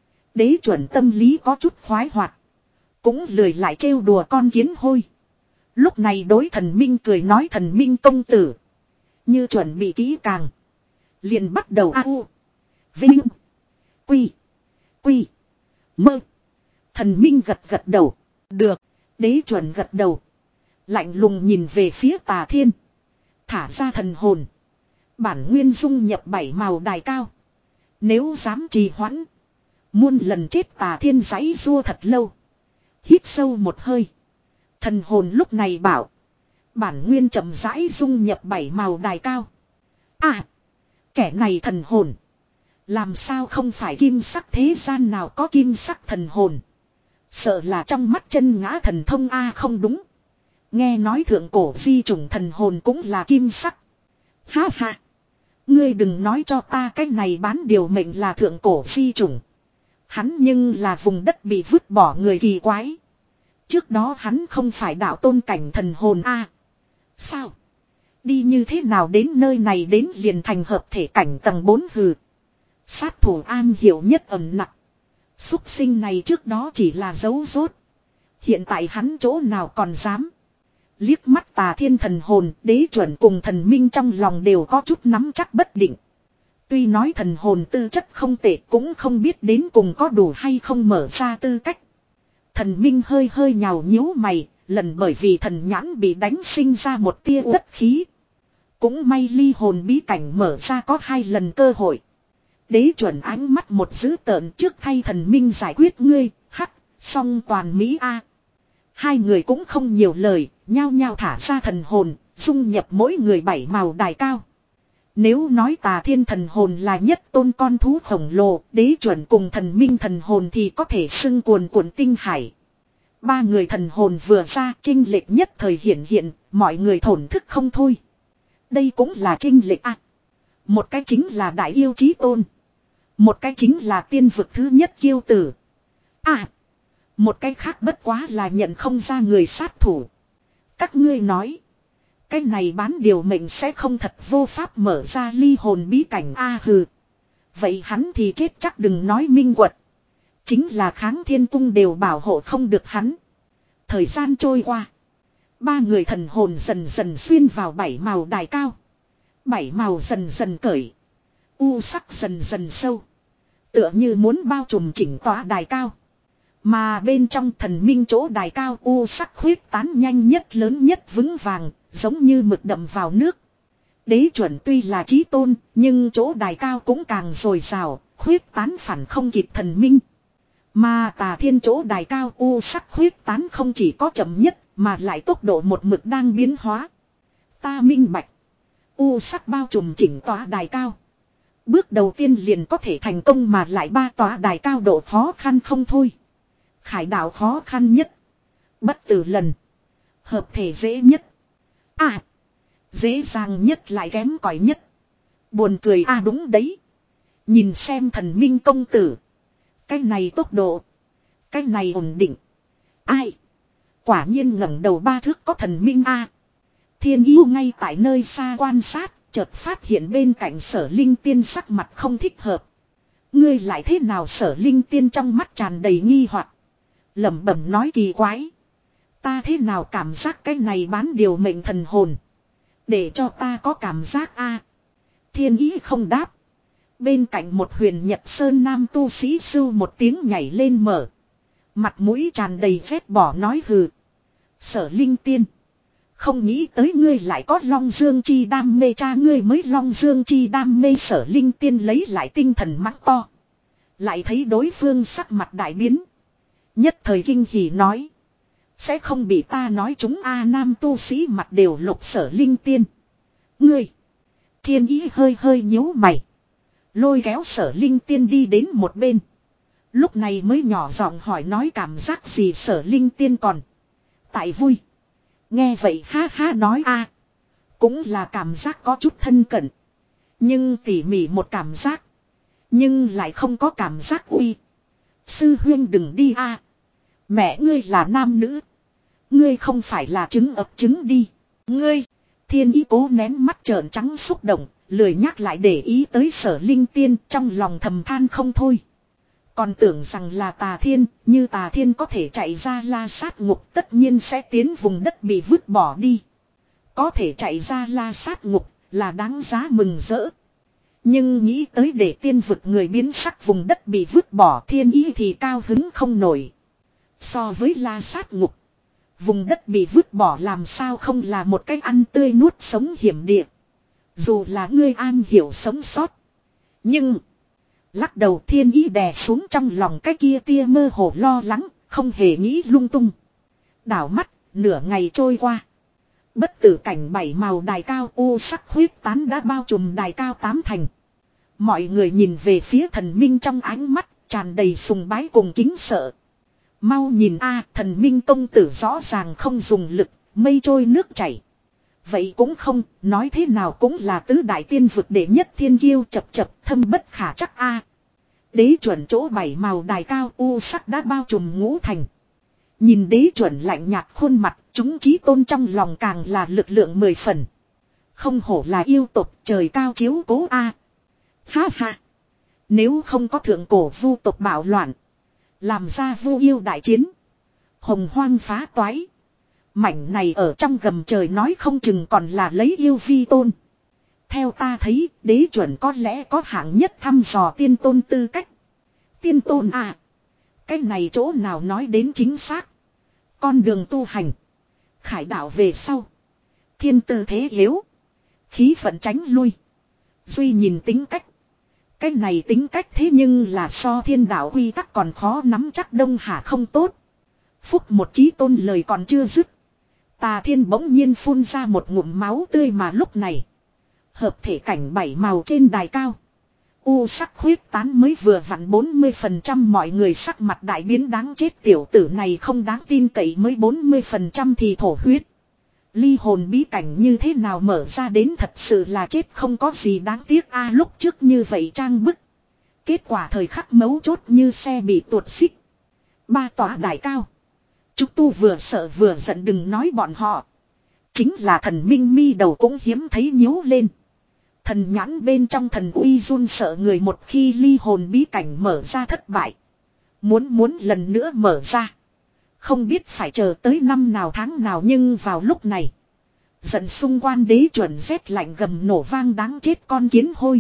Đế chuẩn tâm lý có chút khoái hoạt. Cũng lười lại trêu đùa con kiến hôi. Lúc này đối thần minh cười nói thần minh công tử. Như chuẩn bị kỹ càng. Liền bắt đầu a u. Vinh. Quy. Quy. Mơ. Thần minh gật gật đầu. Được. Đế chuẩn gật đầu. Lạnh lùng nhìn về phía Tà Thiên. Thả ra thần hồn. Bản nguyên dung nhập bảy màu đài cao. Nếu dám trì hoãn. Muôn lần chết Tà Thiên giãy rua thật lâu. Hít sâu một hơi. Thần hồn lúc này bảo. Bản nguyên chậm rãi dung nhập bảy màu đài cao. À. Kẻ này thần hồn. Làm sao không phải kim sắc thế gian nào có kim sắc thần hồn. Sợ là trong mắt chân ngã thần thông a không đúng. Nghe nói thượng cổ di chủng thần hồn cũng là kim sắc. Ha ha. Ngươi đừng nói cho ta cái này bán điều mệnh là thượng cổ di chủng. Hắn nhưng là vùng đất bị vứt bỏ người kỳ quái. Trước đó hắn không phải đạo tôn cảnh thần hồn a à, sao? Đi như thế nào đến nơi này đến liền thành hợp thể cảnh tầng bốn hừ. Sát thủ an hiểu nhất ẩn nặng. Súc sinh này trước đó chỉ là dấu rốt. Hiện tại hắn chỗ nào còn dám. Liếc mắt Tà Thiên thần hồn, đế chuẩn cùng thần minh trong lòng đều có chút nắm chắc bất định. Tuy nói thần hồn tư chất không tệ cũng không biết đến cùng có đủ hay không mở ra tư cách. Thần minh hơi hơi nhào nhíu mày, lần bởi vì thần nhãn bị đánh sinh ra một tia uất khí. Cũng may ly hồn bí cảnh mở ra có hai lần cơ hội. Đế chuẩn ánh mắt một dữ tợn trước thay thần minh giải quyết ngươi, hắc, song toàn Mỹ A. Hai người cũng không nhiều lời, nhao nhao thả ra thần hồn, dung nhập mỗi người bảy màu đài cao. Nếu nói Tà Thiên thần hồn là nhất tôn con thú khổng lồ, đế chuẩn cùng thần minh thần hồn thì có thể xưng cuồn cuộn tinh hải. Ba người thần hồn vừa ra chênh lệch nhất thời hiện hiện, mọi người thổn thức không thôi. Đây cũng là chênh lệch à. Một cái chính là đại yêu chí tôn. Một cái chính là tiên vực thứ nhất kiêu tử. À. Một cái khác bất quá là nhận không ra người sát thủ. Các ngươi nói. Cái này bán điều mệnh sẽ không thật vô pháp mở ra ly hồn bí cảnh a hừ. Vậy hắn thì chết chắc đừng nói minh quật. Chính là Kháng Thiên Cung đều bảo hộ không được hắn. Thời gian trôi qua. Ba người thần hồn dần dần xuyên vào bảy màu đài cao. Bảy màu dần dần cởi. U sắc dần dần sâu. Tựa như muốn bao trùm chỉnh tỏa đài cao. Mà bên trong thần minh chỗ đài cao u sắc khuyết tán nhanh nhất lớn nhất vững vàng, giống như mực đậm vào nước. Đế chuẩn tuy là chí tôn, nhưng chỗ đài cao cũng càng dồi dào, khuyết tán phản không kịp thần minh. Mà Tà Thiên chỗ đài cao u sắc khuyết tán không chỉ có chậm nhất, mà lại tốc độ một mực đang biến hóa. Ta minh bạch. U sắc bao trùm chỉnh tòa đài cao. Bước đầu tiên liền có thể thành công mà lại ba tòa đài cao độ khó khăn không thôi. Khải đạo khó khăn nhất. Bất tử lần. Hợp thể dễ nhất. À. Dễ dàng nhất lại kém cỏi nhất. Buồn cười à đúng đấy. Nhìn xem thần minh công tử. Cái này tốc độ. Cái này ổn định. Ai. Quả nhiên ngẩng đầu ba thước có thần minh a. Thiên yêu ngay tại nơi xa quan sát. Chợt phát hiện bên cạnh Sở Linh Tiên sắc mặt không thích hợp. Ngươi lại thế nào? Sở Linh Tiên trong mắt tràn đầy nghi hoặc, lẩm bẩm nói kỳ quái. Ta thế nào cảm giác cái này bán điều mệnh thần hồn. Để cho ta có cảm giác a. Thiên ý không đáp. Bên cạnh một huyền Nhật Sơn nam tu sĩ sưu một tiếng nhảy lên mở. Mặt mũi tràn đầy vết bỏ nói hừ. Sở Linh Tiên. Không nghĩ tới ngươi lại có Long Dương Chi đam mê, cha ngươi mới Long Dương Chi đam mê. Sở Linh Tiên lấy lại tinh thần mắng to. Lại thấy đối phương sắc mặt đại biến. Nhất thời kinh hỉ nói. Sẽ không bị ta nói chúng a. Nam tu sĩ mặt đều lục. Sở Linh Tiên. Ngươi. Thiên ý hơi hơi nhíu mày. Lôi kéo Sở Linh Tiên đi đến một bên. Lúc này mới nhỏ giọng hỏi nói cảm giác gì. Sở Linh Tiên còn tại vui. Nghe vậy ha ha nói a. Cũng là cảm giác có chút thân cận. Nhưng tỉ mỉ một cảm giác. Nhưng lại không có cảm giác uy. Sư huyên đừng đi a. Mẹ ngươi là nam nữ. Ngươi không phải là trứng ấp trứng đi. Ngươi. Thiên ý cố nén mắt trợn trắng xúc động. Lười nhắc lại để ý tới Sở Linh Tiên. Trong lòng thầm than không thôi. Còn tưởng rằng là Tà Thiên. Như Tà Thiên có thể chạy ra La Sát Ngục, tất nhiên sẽ tiến vùng đất bị vứt bỏ đi. Có thể chạy ra La Sát Ngục là đáng giá mừng rỡ. Nhưng nghĩ tới để tiên vực người biến sắc vùng đất bị vứt bỏ, thiên ý thì cao hứng không nổi. So với La Sát Ngục, vùng đất bị vứt bỏ làm sao không là một cách ăn tươi nuốt sống hiểm địa. Dù là ngươi an hiểu sống sót. Nhưng lắc đầu, thiên ý đè xuống trong lòng cái kia tia mơ hồ lo lắng, không hề nghĩ lung tung. Đảo mắt, nửa ngày trôi qua. Bất tử cảnh bảy màu đài cao u sắc huyết tán đã bao trùm đài cao tám thành. Mọi người nhìn về phía thần minh trong ánh mắt, tràn đầy sùng bái cùng kính sợ. Mau nhìn a, thần minh công tử rõ ràng không dùng lực, mây trôi nước chảy. Vậy cũng không, nói thế nào cũng là tứ đại tiên vực đệ nhất thiên kiêu, chập chập thâm bất khả chắc a. Đế chuẩn chỗ bảy màu đài cao u sắc đã bao trùm ngũ thành. Nhìn đế chuẩn lạnh nhạt khuôn mặt, chúng chí tôn trong lòng càng là lực lượng mười phần. Không hổ là yêu tộc, trời cao chiếu cố a. Ha ha. Nếu không có thượng cổ vu tộc bạo loạn, làm ra vu yêu đại chiến, hồng hoang phá toái, mảnh này ở trong gầm trời nói không chừng còn là lấy yêu vi tôn. Theo ta thấy, đế chuẩn có lẽ có hạng nhất thăm dò tiên tôn tư cách. Tiên tôn à. Cái này chỗ nào nói đến chính xác. Con đường tu hành. Khải đạo về sau. Thiên tư thế yếu. Khí vận tránh lui. Duy nhìn tính cách. Cái này tính cách thế nhưng là so thiên đạo quy tắc còn khó nắm chắc. Đông Hà không tốt. Phúc một chí tôn lời còn chưa dứt. Tà Thiên bỗng nhiên phun ra một ngụm máu tươi mà lúc này. Hợp thể cảnh bảy màu trên đài cao. U sắc huyết tán mới vừa vặn bốn mươi phần trăm mọi người sắc mặt đại biến đáng chết tiểu tử này không đáng tin cậy mới bốn mươi phần trăm thì thổ huyết. Ly hồn bí cảnh như thế nào mở ra đến thật sự là chết không có gì đáng tiếc a lúc trước như vậy trang bức. Kết quả thời khắc mấu chốt như xe bị tuột xích. Ba tòa đài cao. Trúc Tu vừa sợ vừa giận đừng nói bọn họ. Chính là thần minh mi đầu cũng hiếm thấy nhíu lên. Thần nhãn bên trong thần uy run sợ người một khi ly hồn bí cảnh mở ra thất bại. Muốn muốn lần nữa mở ra. Không biết phải chờ tới năm nào tháng nào nhưng vào lúc này. Giận xung quanh đế chuẩn rét lạnh gầm nổ vang đáng chết con kiến hôi.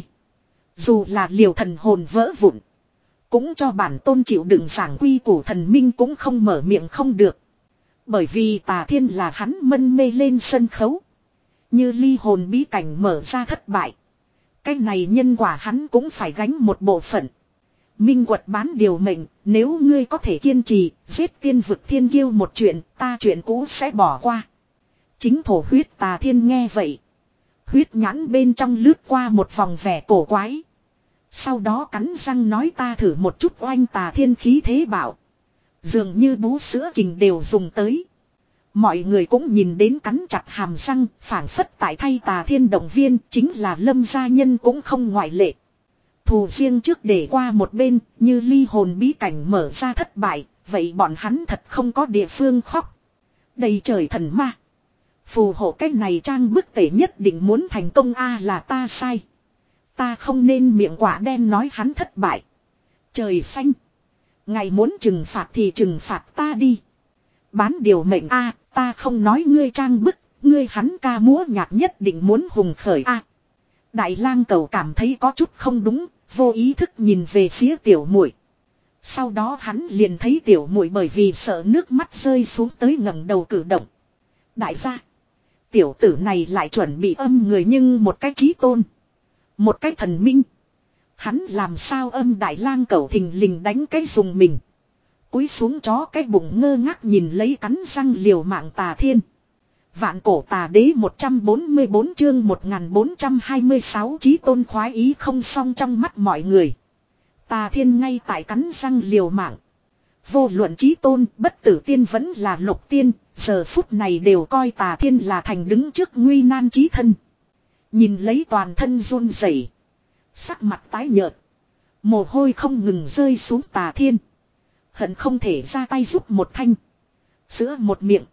Dù là liều thần hồn vỡ vụn. Cũng cho bản tôn chịu đựng giảng quy củ thần minh cũng không mở miệng không được. Bởi vì Tà Thiên là hắn mân mê lên sân khấu. Như ly hồn bí cảnh mở ra thất bại. Cái này nhân quả hắn cũng phải gánh một bộ phận. Minh quật bán điều mệnh, nếu ngươi có thể kiên trì, giết tiên vực thiên kiêu một chuyện, ta chuyện cũ sẽ bỏ qua. Chính thổ huyết Tà Thiên nghe vậy. Huyết nhãn bên trong lướt qua một vòng vẻ cổ quái. Sau đó cắn răng nói ta thử một chút oanh Tà Thiên khí thế bảo. Dường như bú sữa kình đều dùng tới. Mọi người cũng nhìn đến cắn chặt hàm răng, phảng phất tại thay Tà Thiên động viên, chính là Lâm gia nhân cũng không ngoại lệ. Thù riêng trước để qua một bên, như ly hồn bí cảnh mở ra thất bại, vậy bọn hắn thật không có địa phương khóc. Đầy trời thần ma. Phù hộ cái này trang bức tể nhất định muốn thành công a là ta sai. Ta không nên miệng quả đen nói hắn thất bại. Trời xanh. Ngày muốn trừng phạt thì trừng phạt ta đi. Bán điều mệnh a ta không nói ngươi trang bức, ngươi hắn ca múa nhạc nhất định muốn hùng khởi a. Đại lang cầu cảm thấy có chút không đúng, vô ý thức nhìn về phía tiểu muội. Sau đó hắn liền thấy tiểu muội bởi vì sợ nước mắt rơi xuống tới ngẩng đầu cử động. Đại gia, tiểu tử này lại chuẩn bị âm người nhưng một cái chí tôn, một cái thần minh. Hắn làm sao âm đại lang cẩu thình lình đánh cái dùng mình. Cúi xuống chó cái bụng ngơ ngác nhìn lấy cắn răng liều mạng Tà Thiên. Vạn cổ tà đế một trăm bốn mươi bốn chương một nghìn bốn trăm hai mươi sáu chí tôn khoái ý không xong trong mắt mọi người. Tà Thiên ngay tại cắn răng liều mạng. Vô luận chí tôn, bất tử tiên vẫn là lục tiên, giờ phút này đều coi Tà Thiên là thành đứng trước nguy nan chí thân. Nhìn lấy toàn thân run rẩy, sắc mặt tái nhợt, mồ hôi không ngừng rơi xuống Tà Thiên. Hận không thể ra tay giúp một thanh, sữa một miệng.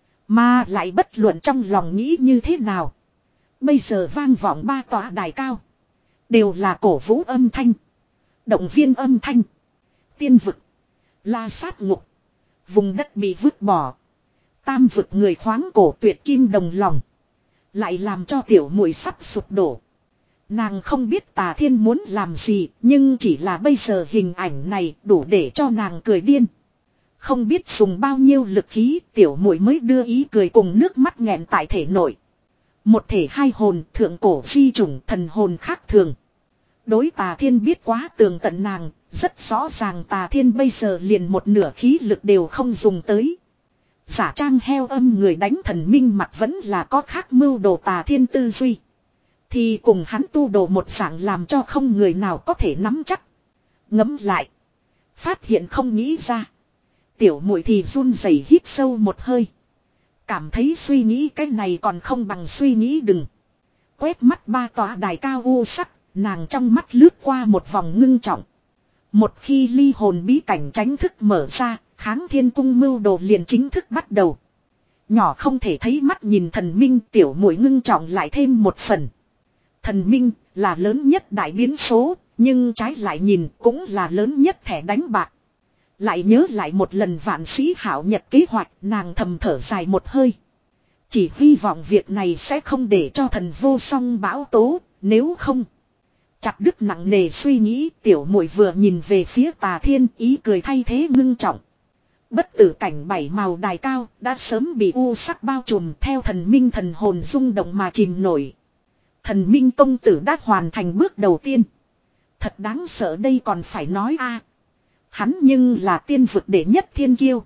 Mà lại bất luận trong lòng nghĩ như thế nào, bây giờ vang vọng ba tòa đài cao, đều là cổ vũ âm thanh, động viên âm thanh. Tiên vực, la sát ngục, vùng đất bị vứt bỏ, tam vực người khoáng cổ tuyệt kim đồng lòng, lại làm cho tiểu muội sắp sụp đổ. Nàng không biết Tà Thiên muốn làm gì, nhưng chỉ là bây giờ hình ảnh này đủ để cho nàng cười điên. Không biết dùng bao nhiêu lực khí, tiểu muội mới đưa ý cười cùng nước mắt nghẹn tại thể nội. Một thể hai hồn, thượng cổ phi chủng, thần hồn khác thường. Đối Tà Thiên biết quá tường tận nàng, rất rõ ràng Tà Thiên bây giờ liền một nửa khí lực đều không dùng tới. Giả trang heo âm người đánh thần minh mặt vẫn là có khác mưu đồ Tà Thiên tư duy. Thì cùng hắn tu đồ một dạng làm cho không người nào có thể nắm chắc. Ngấm lại, phát hiện không nghĩ ra. Tiểu muội thì run rẩy hít sâu một hơi. Cảm thấy suy nghĩ cái này còn không bằng suy nghĩ đừng. Quét mắt ba tòa đài cao u sắc, nàng trong mắt lướt qua một vòng ngưng trọng. Một khi ly hồn bí cảnh tránh thức mở ra, Kháng Thiên cung mưu đồ liền chính thức bắt đầu. Nhỏ không thể thấy mắt nhìn thần minh, tiểu muội ngưng trọng lại thêm một phần. Thần minh là lớn nhất đại biến số, nhưng trái lại nhìn cũng là lớn nhất thẻ đánh bạc. Lại nhớ lại một lần vạn sĩ hảo nhật kế hoạch, nàng thầm thở dài một hơi. Chỉ hy vọng việc này sẽ không để cho thần vô song bão tố, nếu không. Chặt đứt nặng nề suy nghĩ, tiểu muội vừa nhìn về phía Tà Thiên, ý cười thay thế ngưng trọng. Bất tử cảnh bảy màu đài cao đã sớm bị u sắc bao trùm, theo thần minh thần hồn rung động mà chìm nổi. Thần minh công tử đã hoàn thành bước đầu tiên. Thật đáng sợ đây còn phải nói a. Hắn nhưng là tiên vực đệ nhất thiên kiêu.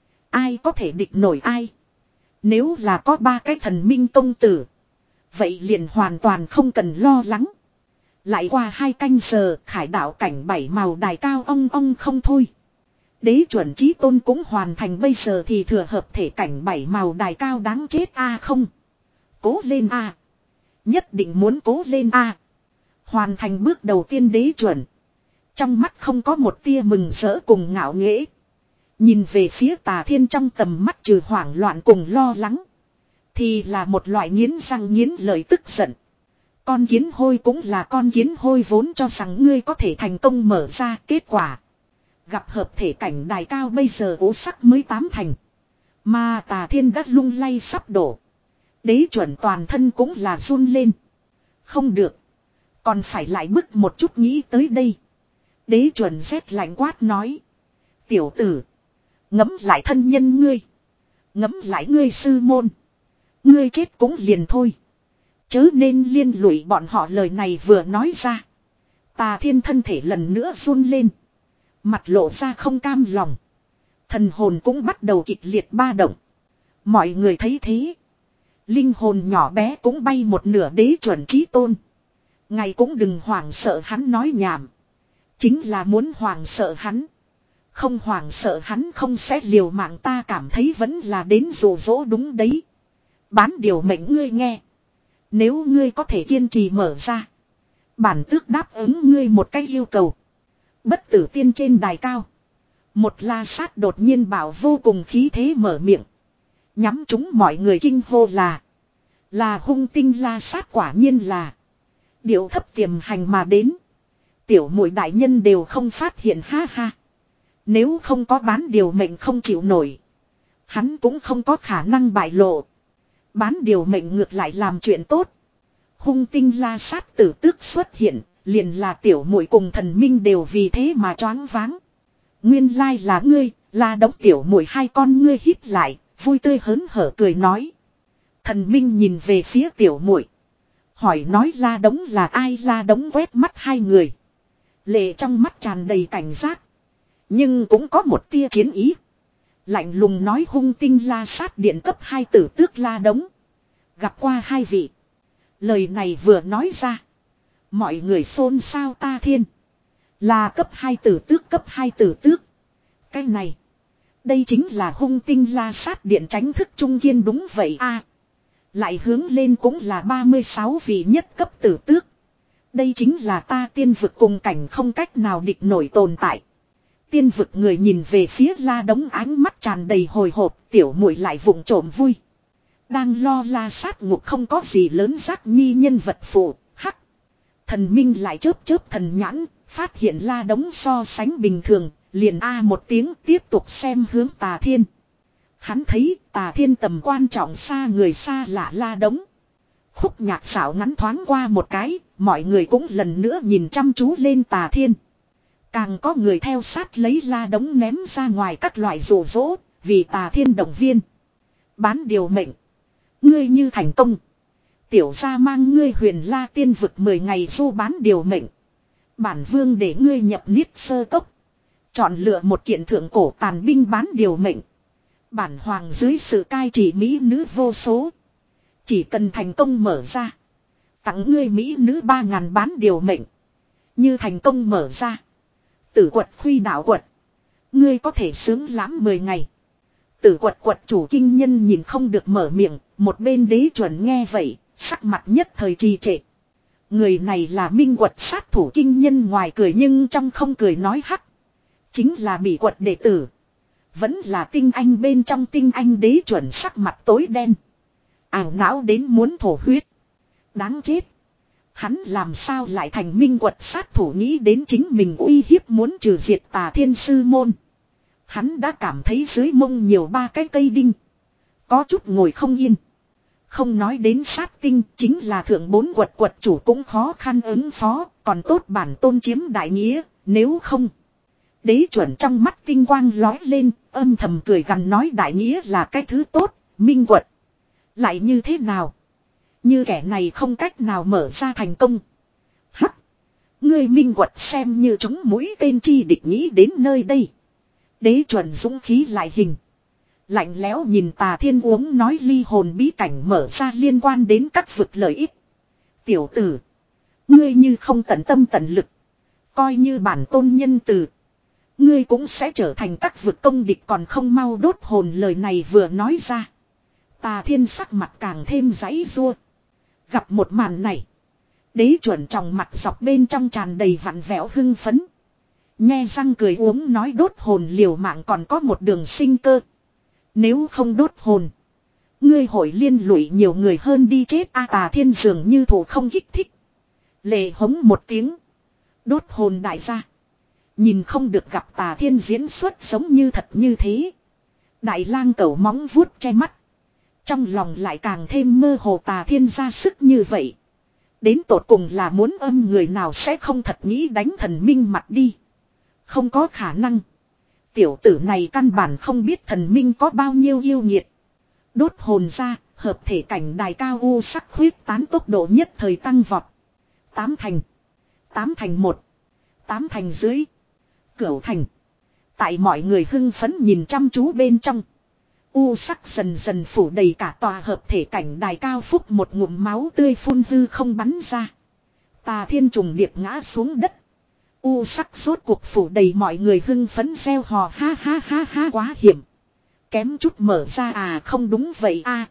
Ai có thể địch nổi ai. Nếu là có ba cái thần minh công tử, vậy liền hoàn toàn không cần lo lắng. Lại qua hai canh giờ, khải đạo cảnh bảy màu đài cao ong ong không thôi. Đế chuẩn chí tôn cũng hoàn thành, bây giờ thì thừa hợp thể cảnh bảy màu đài cao đáng chết a không. Cố lên a. Nhất định muốn cố lên a. Hoàn thành bước đầu tiên đế chuẩn. Trong mắt không có một tia mừng rỡ cùng ngạo nghễ. Nhìn về phía Tà Thiên trong tầm mắt trừ hoảng loạn cùng lo lắng, thì là một loại nghiến răng nghiến lợi tức giận. Con kiến hôi cũng là con kiến hôi, vốn cho rằng ngươi có thể thành công mở ra, kết quả gặp hợp thể cảnh đài cao bây giờ ố sắc mới tám thành. Mà Tà Thiên đã lung lay sắp đổ. Đế chuẩn toàn thân cũng là run lên. Không được, còn phải lại bức một chút nghĩ tới đây. Đế chuẩn rét lạnh quát nói. Tiểu tử, ngẫm lại thân nhân ngươi, ngẫm lại ngươi sư môn. Ngươi chết cũng liền thôi, chớ nên liên lụy bọn họ. Lời này vừa nói ra, Tà Thiên thân thể lần nữa run lên, mặt lộ ra không cam lòng. Thần hồn cũng bắt đầu kịch liệt ba động. Mọi người thấy thế, Linh hồn nhỏ bé cũng bay một nửa đế chuẩn chí tôn. Ngài cũng đừng hoảng sợ hắn nói nhảm. Chính là muốn hoảng sợ hắn. Không hoảng sợ hắn không sẽ liều mạng, ta cảm thấy vẫn là đến dụ dỗ đúng đấy. Bán điều mệnh ngươi nghe. Nếu ngươi có thể kiên trì mở ra. Bản tước đáp ứng ngươi một cái yêu cầu. Bất tử tiên trên đài cao. Một la sát đột nhiên bảo vô cùng khí thế mở miệng. Nhắm chúng mọi người kinh hô là. Là hung tinh la sát, quả nhiên là. Điệu thấp tiềm hành mà đến. Tiểu muội đại nhân đều không phát hiện, ha ha. Nếu không có bán điều mệnh không chịu nổi. Hắn cũng không có khả năng bại lộ. Bán điều mệnh ngược lại làm chuyện tốt. Hung tinh la sát tử tước xuất hiện. Liền là tiểu muội cùng thần minh đều vì thế mà choáng váng. Nguyên lai là ngươi, là đống tiểu muội hai con ngươi hít lại, vui tươi hớn hở cười nói. Thần minh nhìn về phía tiểu muội, hỏi nói la đống là ai. La đống quét mắt hai người. Lệ trong mắt tràn đầy cảnh giác. Nhưng cũng có một tia chiến ý. Lạnh lùng nói hung tinh la sát điện cấp hai tử tước la đống. Gặp qua hai vị. Lời này vừa nói ra. Mọi người xôn xao. Ta thiên. Là cấp hai tử tước, cấp hai tử tước. Cái này. Đây chính là hung tinh la sát điện tránh thức trung kiên đúng vậy a. À, lại hướng lên cũng là ba mươi sáu vị nhất cấp tử tước. Đây chính là ta tiên vực cùng cảnh không cách nào địch nổi tồn tại. Tiên vực người nhìn về phía la đống ánh mắt tràn đầy hồi hộp, tiểu muội lại vụng trộm vui. Đang lo la sát ngục không có gì lớn giác nhi nhân vật phụ, hắc. Thần minh lại chớp chớp thần nhãn, phát hiện la đống so sánh bình thường, liền a một tiếng tiếp tục xem hướng Tà Thiên. Hắn thấy Tà Thiên tầm quan trọng xa người xa lạ la đống. Khúc nhạc xảo ngắn thoáng qua một cái, mọi người cũng lần nữa nhìn chăm chú lên Tà Thiên. Càng có người theo sát lấy la đống ném ra ngoài các loại rủ rỗ, vì Tà Thiên động viên. Bán điều mệnh. Ngươi như thành công. Tiểu gia mang ngươi huyền la tiên vực mười ngày du bán điều mệnh. Bản vương để ngươi nhập niết sơ cốc. Chọn lựa một kiện thượng cổ tàn binh bán điều mệnh. Bản hoàng dưới sự cai trị mỹ nữ vô số. Chỉ cần thành công mở ra. Tặng ngươi mỹ nữ ba ngàn bán điều mệnh. Như thành công mở ra. Tử quật khuy đạo quật. Ngươi có thể sướng lãm mười ngày. Tử quật quật chủ kinh nhân nhìn không được mở miệng. Một bên đế chuẩn nghe vậy. Sắc mặt nhất thời trì trệ. Người này là minh quật sát thủ kinh nhân, ngoài cười nhưng trong không cười nói hắc. Chính là bị quật đệ tử. Vẫn là tinh anh bên trong tinh anh, đế chuẩn sắc mặt tối đen. Ảo não đến muốn thổ huyết. Đáng chết. Hắn làm sao lại thành minh quật sát thủ, nghĩ đến chính mình uy hiếp muốn trừ diệt Tà Thiên sư môn. Hắn đã cảm thấy dưới mông nhiều ba cái cây đinh. Có chút ngồi không yên. Không nói đến sát tinh, chính là thượng bốn quật quật chủ cũng khó khăn ứng phó, còn tốt bản tôn chiếm đại nghĩa, nếu không. Đế chuẩn trong mắt tinh quang lói lên, âm thầm cười gằn nói đại nghĩa là cái thứ tốt, minh quật. Lại như thế nào? Như kẻ này không cách nào mở ra thành công. Hắc! Ngươi minh quật xem như chúng mũi tên chi địch, nghĩ đến nơi đây. Đế chuẩn dũng khí lại hình. Lạnh lẽo nhìn Tà Thiên uống nói ly hồn bí cảnh mở ra liên quan đến các vực lợi ích. Tiểu tử. Ngươi như không tận tâm tận lực. Coi như bản tôn nhân từ. Ngươi cũng sẽ trở thành các vực công địch, còn không mau đốt hồn. Lời này vừa nói ra. Tà Thiên sắc mặt càng thêm giãy giụa. Gặp một màn này. Đế chuẩn trong mặt dọc bên trong tràn đầy vặn vẹo hưng phấn. Nhe răng cười uống nói đốt hồn liều mạng còn có một đường sinh cơ. Nếu không đốt hồn. Ngươi hội liên lụy nhiều người hơn đi chết a. Tà Thiên dường như thủ không kích thích. Lệ hống một tiếng. Đốt hồn đại gia. Nhìn không được gặp Tà Thiên diễn xuất giống như thật như thế. Đại lang cẩu móng vuốt che mắt. Trong lòng lại càng thêm mơ hồ, Tà Thiên ra sức như vậy. Đến tột cùng là muốn âm người nào sẽ không thật nghĩ đánh thần minh mặt đi. Không có khả năng. Tiểu tử này căn bản không biết thần minh có bao nhiêu yêu nghiệt. Đốt hồn ra, hợp thể cảnh đài cao u sắc khuyết tán tốc độ nhất thời tăng vọt. Tám thành. Tám thành một. Tám thành dưới. Cửu thành. Tại mọi người hưng phấn nhìn chăm chú bên trong. U sắc dần dần phủ đầy cả tòa hợp thể cảnh đài cao, phúc một ngụm máu tươi phun hư không bắn ra. Tà thiên trùng điệp ngã xuống đất. U sắc rốt cuộc phủ đầy, mọi người hưng phấn reo hò ha ha ha ha, quá hiểm. Kém chút mở ra à, không đúng vậy a.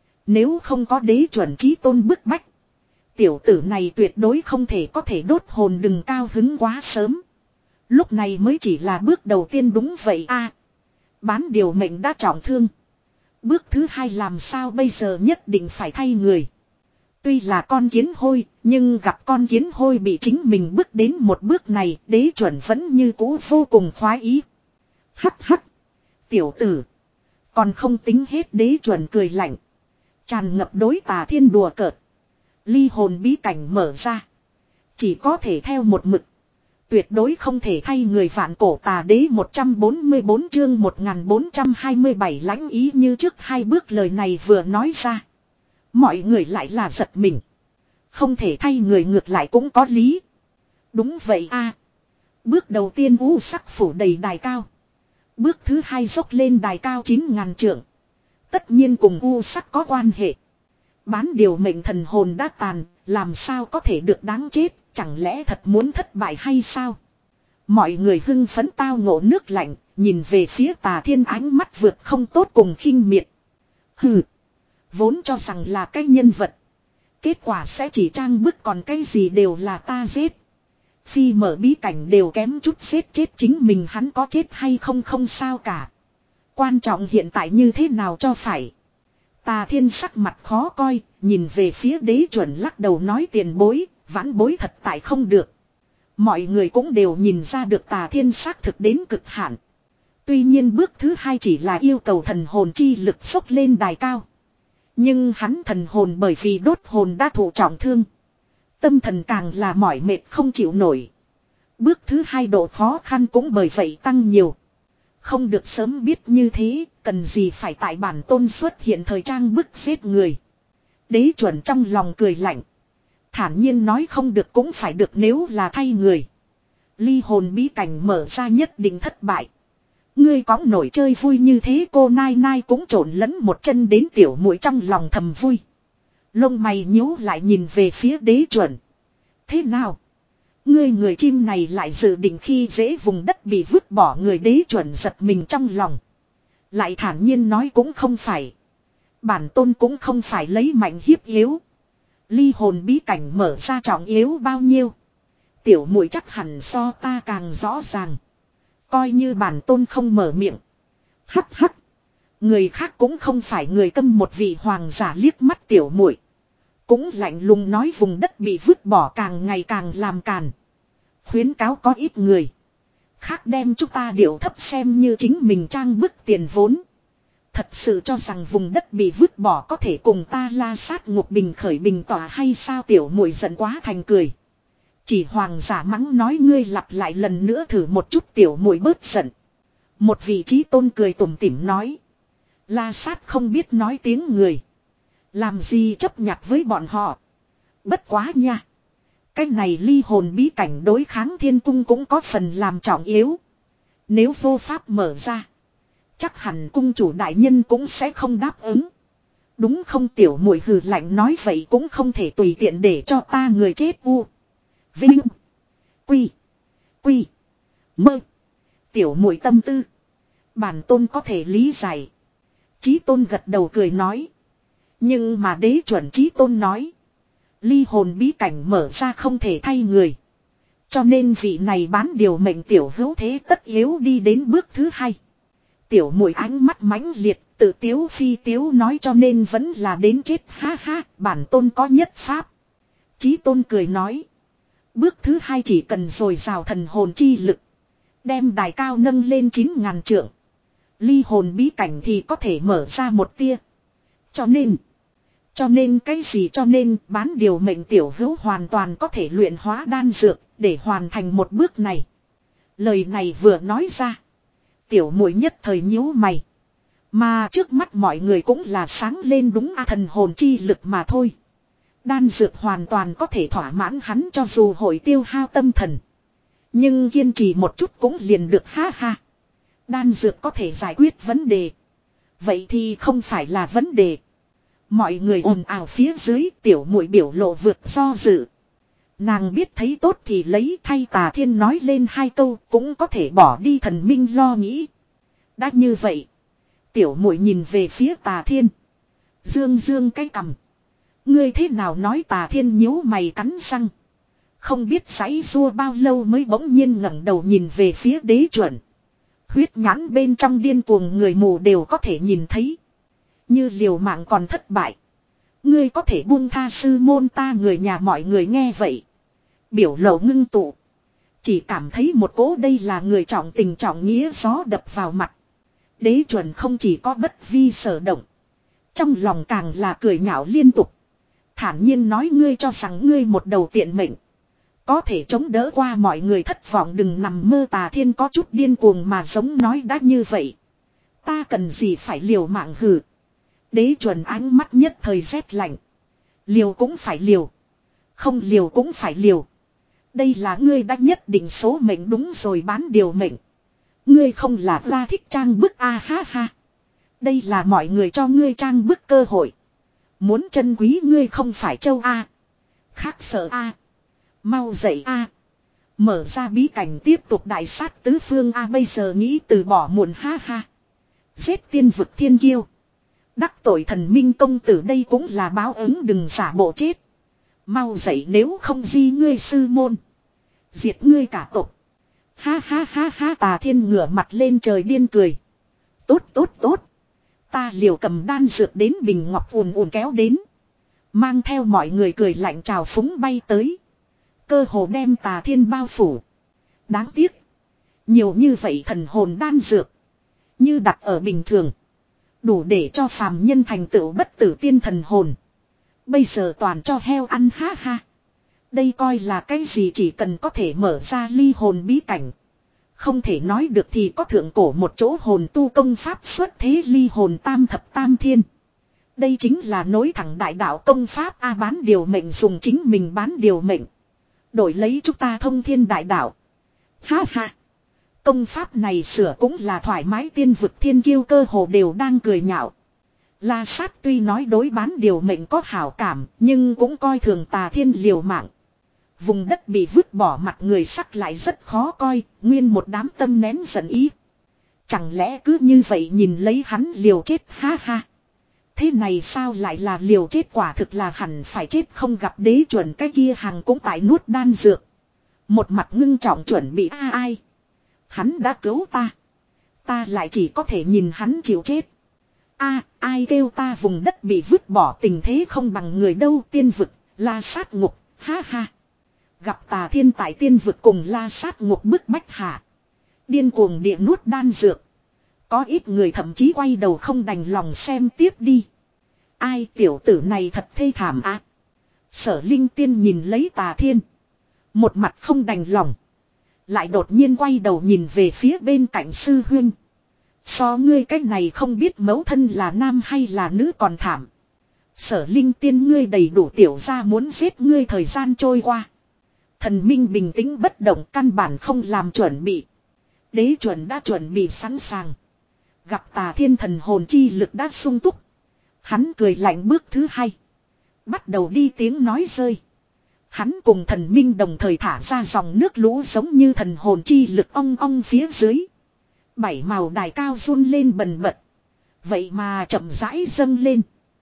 Nếu không có đế chuẩn chí tôn bức bách, tiểu tử này tuyệt đối không thể có thể đốt hồn, đừng cao hứng quá sớm. Lúc này mới chỉ là bước đầu tiên, đúng vậy a. Bán điều mệnh đã trọng thương. Bước thứ hai làm sao bây giờ, nhất định phải thay người. Tuy là con kiến hôi, nhưng gặp con kiến hôi bị chính mình bước đến một bước này, đế chuẩn vẫn như cũ vô cùng khoái ý. Hắc hắc. Tiểu tử. Còn không tính hết, đế chuẩn cười lạnh. Tràn ngập đối Tà Thiên đùa cợt. Ly hồn bí cảnh mở ra. Chỉ có thể theo một mực. Tuyệt đối không thể thay người, vạn cổ tà đế. Một trăm bốn mươi bốn chương một nghìn bốn trăm hai mươi bảy lãnh ý như trước hai bước, lời này vừa nói ra. Mọi người lại là giật mình. Không thể thay người ngược lại cũng có lý. Đúng vậy a. Bước đầu tiên u sắc phủ đầy đài cao. Bước thứ hai dốc lên đài cao chín ngàn trượng. Tất nhiên cùng u sắc có quan hệ. Bán điều mệnh thần hồn đã tàn, làm sao có thể được đáng chết, chẳng lẽ thật muốn thất bại hay sao? Mọi người hưng phấn tao ngộ nước lạnh, nhìn về phía Tà Thiên, ánh mắt vượt không tốt cùng khinh miệt. Hừ, vốn cho rằng là cái nhân vật. Kết quả sẽ chỉ trang bức, còn cái gì đều là ta giết. Phi mở bí cảnh đều kém chút giết chết chính mình, hắn có chết hay không không sao cả. Quan trọng hiện tại như thế nào cho phải. Tà Thiên sắc mặt khó coi, nhìn về phía đế chuẩn lắc đầu nói, tiền bối, vãn bối thật tại không được. Mọi người cũng đều nhìn ra được Tà Thiên xác thực đến cực hạn. Tuy nhiên bước thứ hai chỉ là yêu cầu thần hồn chi lực xốc lên đài cao. Nhưng hắn thần hồn bởi vì đốt hồn đã thụ trọng thương. Tâm thần càng là mỏi mệt không chịu nổi. Bước thứ hai độ khó khăn cũng bởi vậy tăng nhiều. Không được sớm biết như thế, cần gì phải tại bản tôn xuất hiện thời trang bức giết người. Đế chuẩn trong lòng cười lạnh. Thản nhiên nói, không được cũng phải được, nếu là thay người. Ly hồn bí cảnh mở ra nhất định thất bại. Ngươi có nổi chơi vui như thế, cô nai nai cũng trộn lẫn một chân đến tiểu muội trong lòng thầm vui. Lông mày nhíu lại nhìn về phía đế chuẩn. Thế nào? Ngươi người chim này lại dự định khi dễ vùng đất bị vứt bỏ người, đế chuẩn giật mình trong lòng. Lại thản nhiên nói, cũng không phải. Bản tôn cũng không phải lấy mạnh hiếp yếu. Ly hồn bí cảnh mở ra trọng yếu bao nhiêu. Tiểu muội chắc hẳn so ta càng rõ ràng. Coi như bản tôn không mở miệng. Hắc hắc. Người khác cũng không phải người câm, một vị hoàng giả liếc mắt tiểu muội, cũng lạnh lùng nói, vùng đất bị vứt bỏ càng ngày càng làm càn. Khuyến cáo có ít người khác đem chúng ta điệu thấp xem như chính mình trang bức tiền vốn. Thật sự cho rằng vùng đất bị vứt bỏ có thể cùng ta la sát ngục bình khởi bình tỏa hay sao? Tiểu muội giận quá thành cười. Chỉ hoàng giả mắng nói, ngươi lặp lại lần nữa thử một chút, tiểu muội bớt giận. Một vị trí tôn cười tủm tỉm nói, la sát không biết nói tiếng người, làm gì chấp nhặt với bọn họ. Bất quá nha, cái này ly hồn bí cảnh đối kháng thiên cung cũng có phần làm trọng yếu. Nếu vô pháp mở ra, chắc hẳn cung chủ đại nhân cũng sẽ không đáp ứng. Đúng không? Tiểu muội hừ lạnh nói, vậy cũng không thể tùy tiện để cho ta người chết u. Vinh. Quy. Quy. Mơ. Tiểu muội tâm tư, bản tôn có thể lý giải. Chí tôn gật đầu cười nói. Nhưng mà đế chuẩn chí tôn nói, ly hồn bí cảnh mở ra không thể thay người. Cho nên vị này bán điều mệnh tiểu hữu thế tất yếu đi đến bước thứ hai. Tiểu muội ánh mắt mãnh liệt, tự tiếu phi tiếu nói, cho nên vẫn là đến chết, ha ha, bản tôn có nhất pháp. Chí tôn cười nói, bước thứ hai chỉ cần dồi dào thần hồn chi lực, đem đài cao nâng lên chín ngàn trượng, ly hồn bí cảnh thì có thể mở ra một tia. Cho nên, cho nên cái gì cho nên bán điều mệnh tiểu hữu hoàn toàn có thể luyện hóa đan dược để hoàn thành một bước này. Lời này vừa nói ra, tiểu muội nhất thời nhíu mày. Mà trước mắt mọi người cũng là sáng lên, đúng a, thần hồn chi lực mà thôi. Đan dược hoàn toàn có thể thỏa mãn hắn, cho dù hội tiêu hao tâm thần. Nhưng kiên trì một chút cũng liền được, ha ha. Đan dược có thể giải quyết vấn đề. Vậy thì không phải là vấn đề. Mọi người ồn ào phía dưới, tiểu muội biểu lộ vượt do dự. Nàng biết thấy tốt thì lấy, thay Tà Thiên nói lên hai câu cũng có thể bỏ đi thần minh lo nghĩ. Đã như vậy, tiểu muội nhìn về phía Tà Thiên. Dương dương cái cằm. Ngươi thế nào nói? Tà Thiên nhíu mày cắn răng. Không biết giãy rua bao lâu mới bỗng nhiên ngẩng đầu nhìn về phía Đế Chuẩn. Huyết nhãn bên trong điên cuồng người mù đều có thể nhìn thấy. Như liều mạng còn thất bại. Ngươi có thể buông tha sư môn ta. Người nhà mọi người nghe vậy, biểu lộ ngưng tụ. Chỉ cảm thấy một cỗ đây là người trọng tình trọng nghĩa gió đập vào mặt. Đế Chuẩn không chỉ có bất vi sở động, trong lòng càng là cười nhạo liên tục. Thản nhiên nói, ngươi cho rằng ngươi một đầu tiện mệnh có thể chống đỡ qua mọi người thất vọng? Đừng nằm mơ. Tà Thiên có chút điên cuồng mà giống nói, đã như vậy ta cần gì phải liều mạng hử. Đế Chuẩn ánh mắt nhất thời rét lạnh. Liều cũng phải liều, không liều cũng phải liều. Đây là ngươi đã nhất định số mệnh. Đúng rồi, bán điều mệnh. Ngươi không là ra thích trang bức a ha ha. Đây là mọi người cho ngươi trang bức cơ hội. Muốn trân quý ngươi không phải châu a. Khác sợ a. Mau dậy a. Mở ra bí cảnh tiếp tục đại sát tứ phương a. Bây giờ nghĩ từ bỏ muộn ha ha. Giết tiên vực thiên kiêu, đắc tội thần minh công tử, đây cũng là báo ứng. Đừng giả bộ chết. Mau dậy, nếu không di ngươi sư môn, diệt ngươi cả tộc. Ha ha ha ha. Tà Thiên ngửa mặt lên trời điên cười. Tốt tốt tốt. Ta liều cầm đan dược đến bình ngọc ùn ùn kéo đến. Mang theo mọi người cười lạnh trào phúng bay tới. Cơ hồ đem Tà Thiên bao phủ. Đáng tiếc, nhiều như vậy thần hồn đan dược, như đặt ở bình thường, đủ để cho phàm nhân thành tựu bất tử tiên thần hồn. Bây giờ toàn cho heo ăn ha ha. Đây coi là cái gì? Chỉ cần có thể mở ra ly hồn bí cảnh, không thể nói được thì có thượng cổ một chỗ hồn tu công pháp xuất thế ly hồn tam thập tam thiên. Đây chính là nối thẳng đại đạo công pháp a. Bán điều mệnh, dùng chính mình bán điều mệnh đổi lấy chúng ta thông thiên đại đạo. Ha ha. Công pháp này sửa cũng là thoải mái. Tiên vực thiên kiêu cơ hồ đều đang cười nhạo. La Sát tuy nói đối bán điều mệnh có hảo cảm, nhưng cũng coi thường Tà Thiên liều mạng. Vùng đất bị vứt bỏ, mặt người sắc lại rất khó coi, nguyên một đám tâm nén giận ý. Chẳng lẽ cứ như vậy nhìn lấy hắn liều chết ha ha. Thế này sao lại là liều chết? Quả thực là hẳn phải chết. Không gặp Đế Chuẩn cái kia hàng cũng tại nuốt đan dược, một mặt ngưng trọng chuẩn bị a ai. Hắn đã cứu ta, ta lại chỉ có thể nhìn hắn chịu chết. A ai kêu ta vùng đất bị vứt bỏ tình thế không bằng người đâu. Tiên vực, La Sát ngục, ha ha. Gặp Tà Thiên tại tiên vực cùng La Sát ngục bức bách hạ, điên cuồng địa nuốt đan dược. Có ít người thậm chí quay đầu không đành lòng xem tiếp đi. Ai, tiểu tử này thật thê thảm á. Sở Linh Tiên nhìn lấy Tà Thiên, một mặt không đành lòng, lại đột nhiên quay đầu nhìn về phía bên cạnh sư huynh. So ngươi cách này không biết mẫu thân là nam hay là nữ còn thảm. Sở Linh Tiên, ngươi đầy đủ tiểu ra muốn giết ngươi. Thời gian trôi qua, thần minh bình tĩnh bất động, căn bản không làm chuẩn bị. Đế Chuẩn đã chuẩn bị sẵn sàng. Gặp Tà Thiên thần hồn chi lực đã sung túc, hắn cười lạnh bước thứ hai, bắt đầu đi tiếng nói rơi. Hắn cùng thần minh đồng thời thả ra dòng nước lũ giống như thần hồn chi lực ong ong phía dưới. Bảy màu đài cao run lên bần bật, vậy mà chậm rãi dâng lên.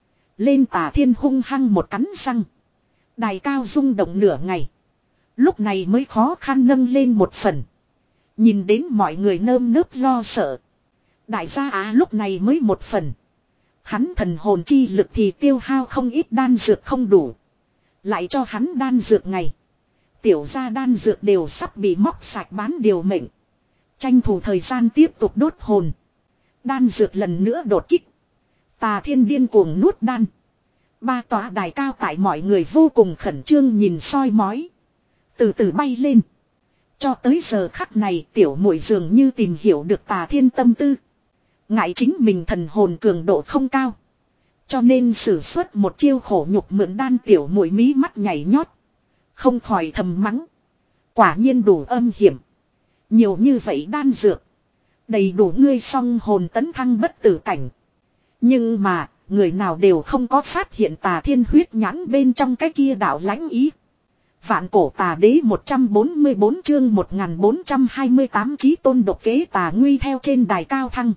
Lên Tà Thiên hung hăng một cắn răng, đài cao rung động nửa ngày, lúc này mới khó khăn nâng lên một phần. Nhìn đến mọi người nơm nớp lo sợ. Đại gia á lúc này mới một phần. Hắn thần hồn chi lực thì tiêu hao không ít, đan dược không đủ. Lại cho hắn đan dược ngày, tiểu gia đan dược đều sắp bị móc sạch. Bán điều mệnh, tranh thủ thời gian tiếp tục đốt hồn. Đan dược lần nữa đột kích. Tà Thiên điên cuồng nuốt đan. Ba tòa đài cao tại mọi người vô cùng khẩn trương nhìn soi mói, từ từ bay lên. Cho tới giờ khắc này, tiểu muội dường như tìm hiểu được Tà Thiên tâm tư. Ngại chính mình thần hồn cường độ không cao, cho nên sử xuất một chiêu khổ nhục mượn đan. Tiểu muội mí mắt nhảy nhót, không khỏi thầm mắng. Quả nhiên đủ âm hiểm. Nhiều như vậy đan dược, đầy đủ ngươi song hồn tấn thăng bất tử cảnh. Nhưng mà, người nào đều không có phát hiện Tà Thiên huyết nhãn bên trong cái kia đạo lãnh ý. Vạn cổ tà đế một trăm bốn mươi bốn chương một nghìn bốn trăm hai mươi tám chí tôn độc kế tà nguy theo trên đài cao thăng.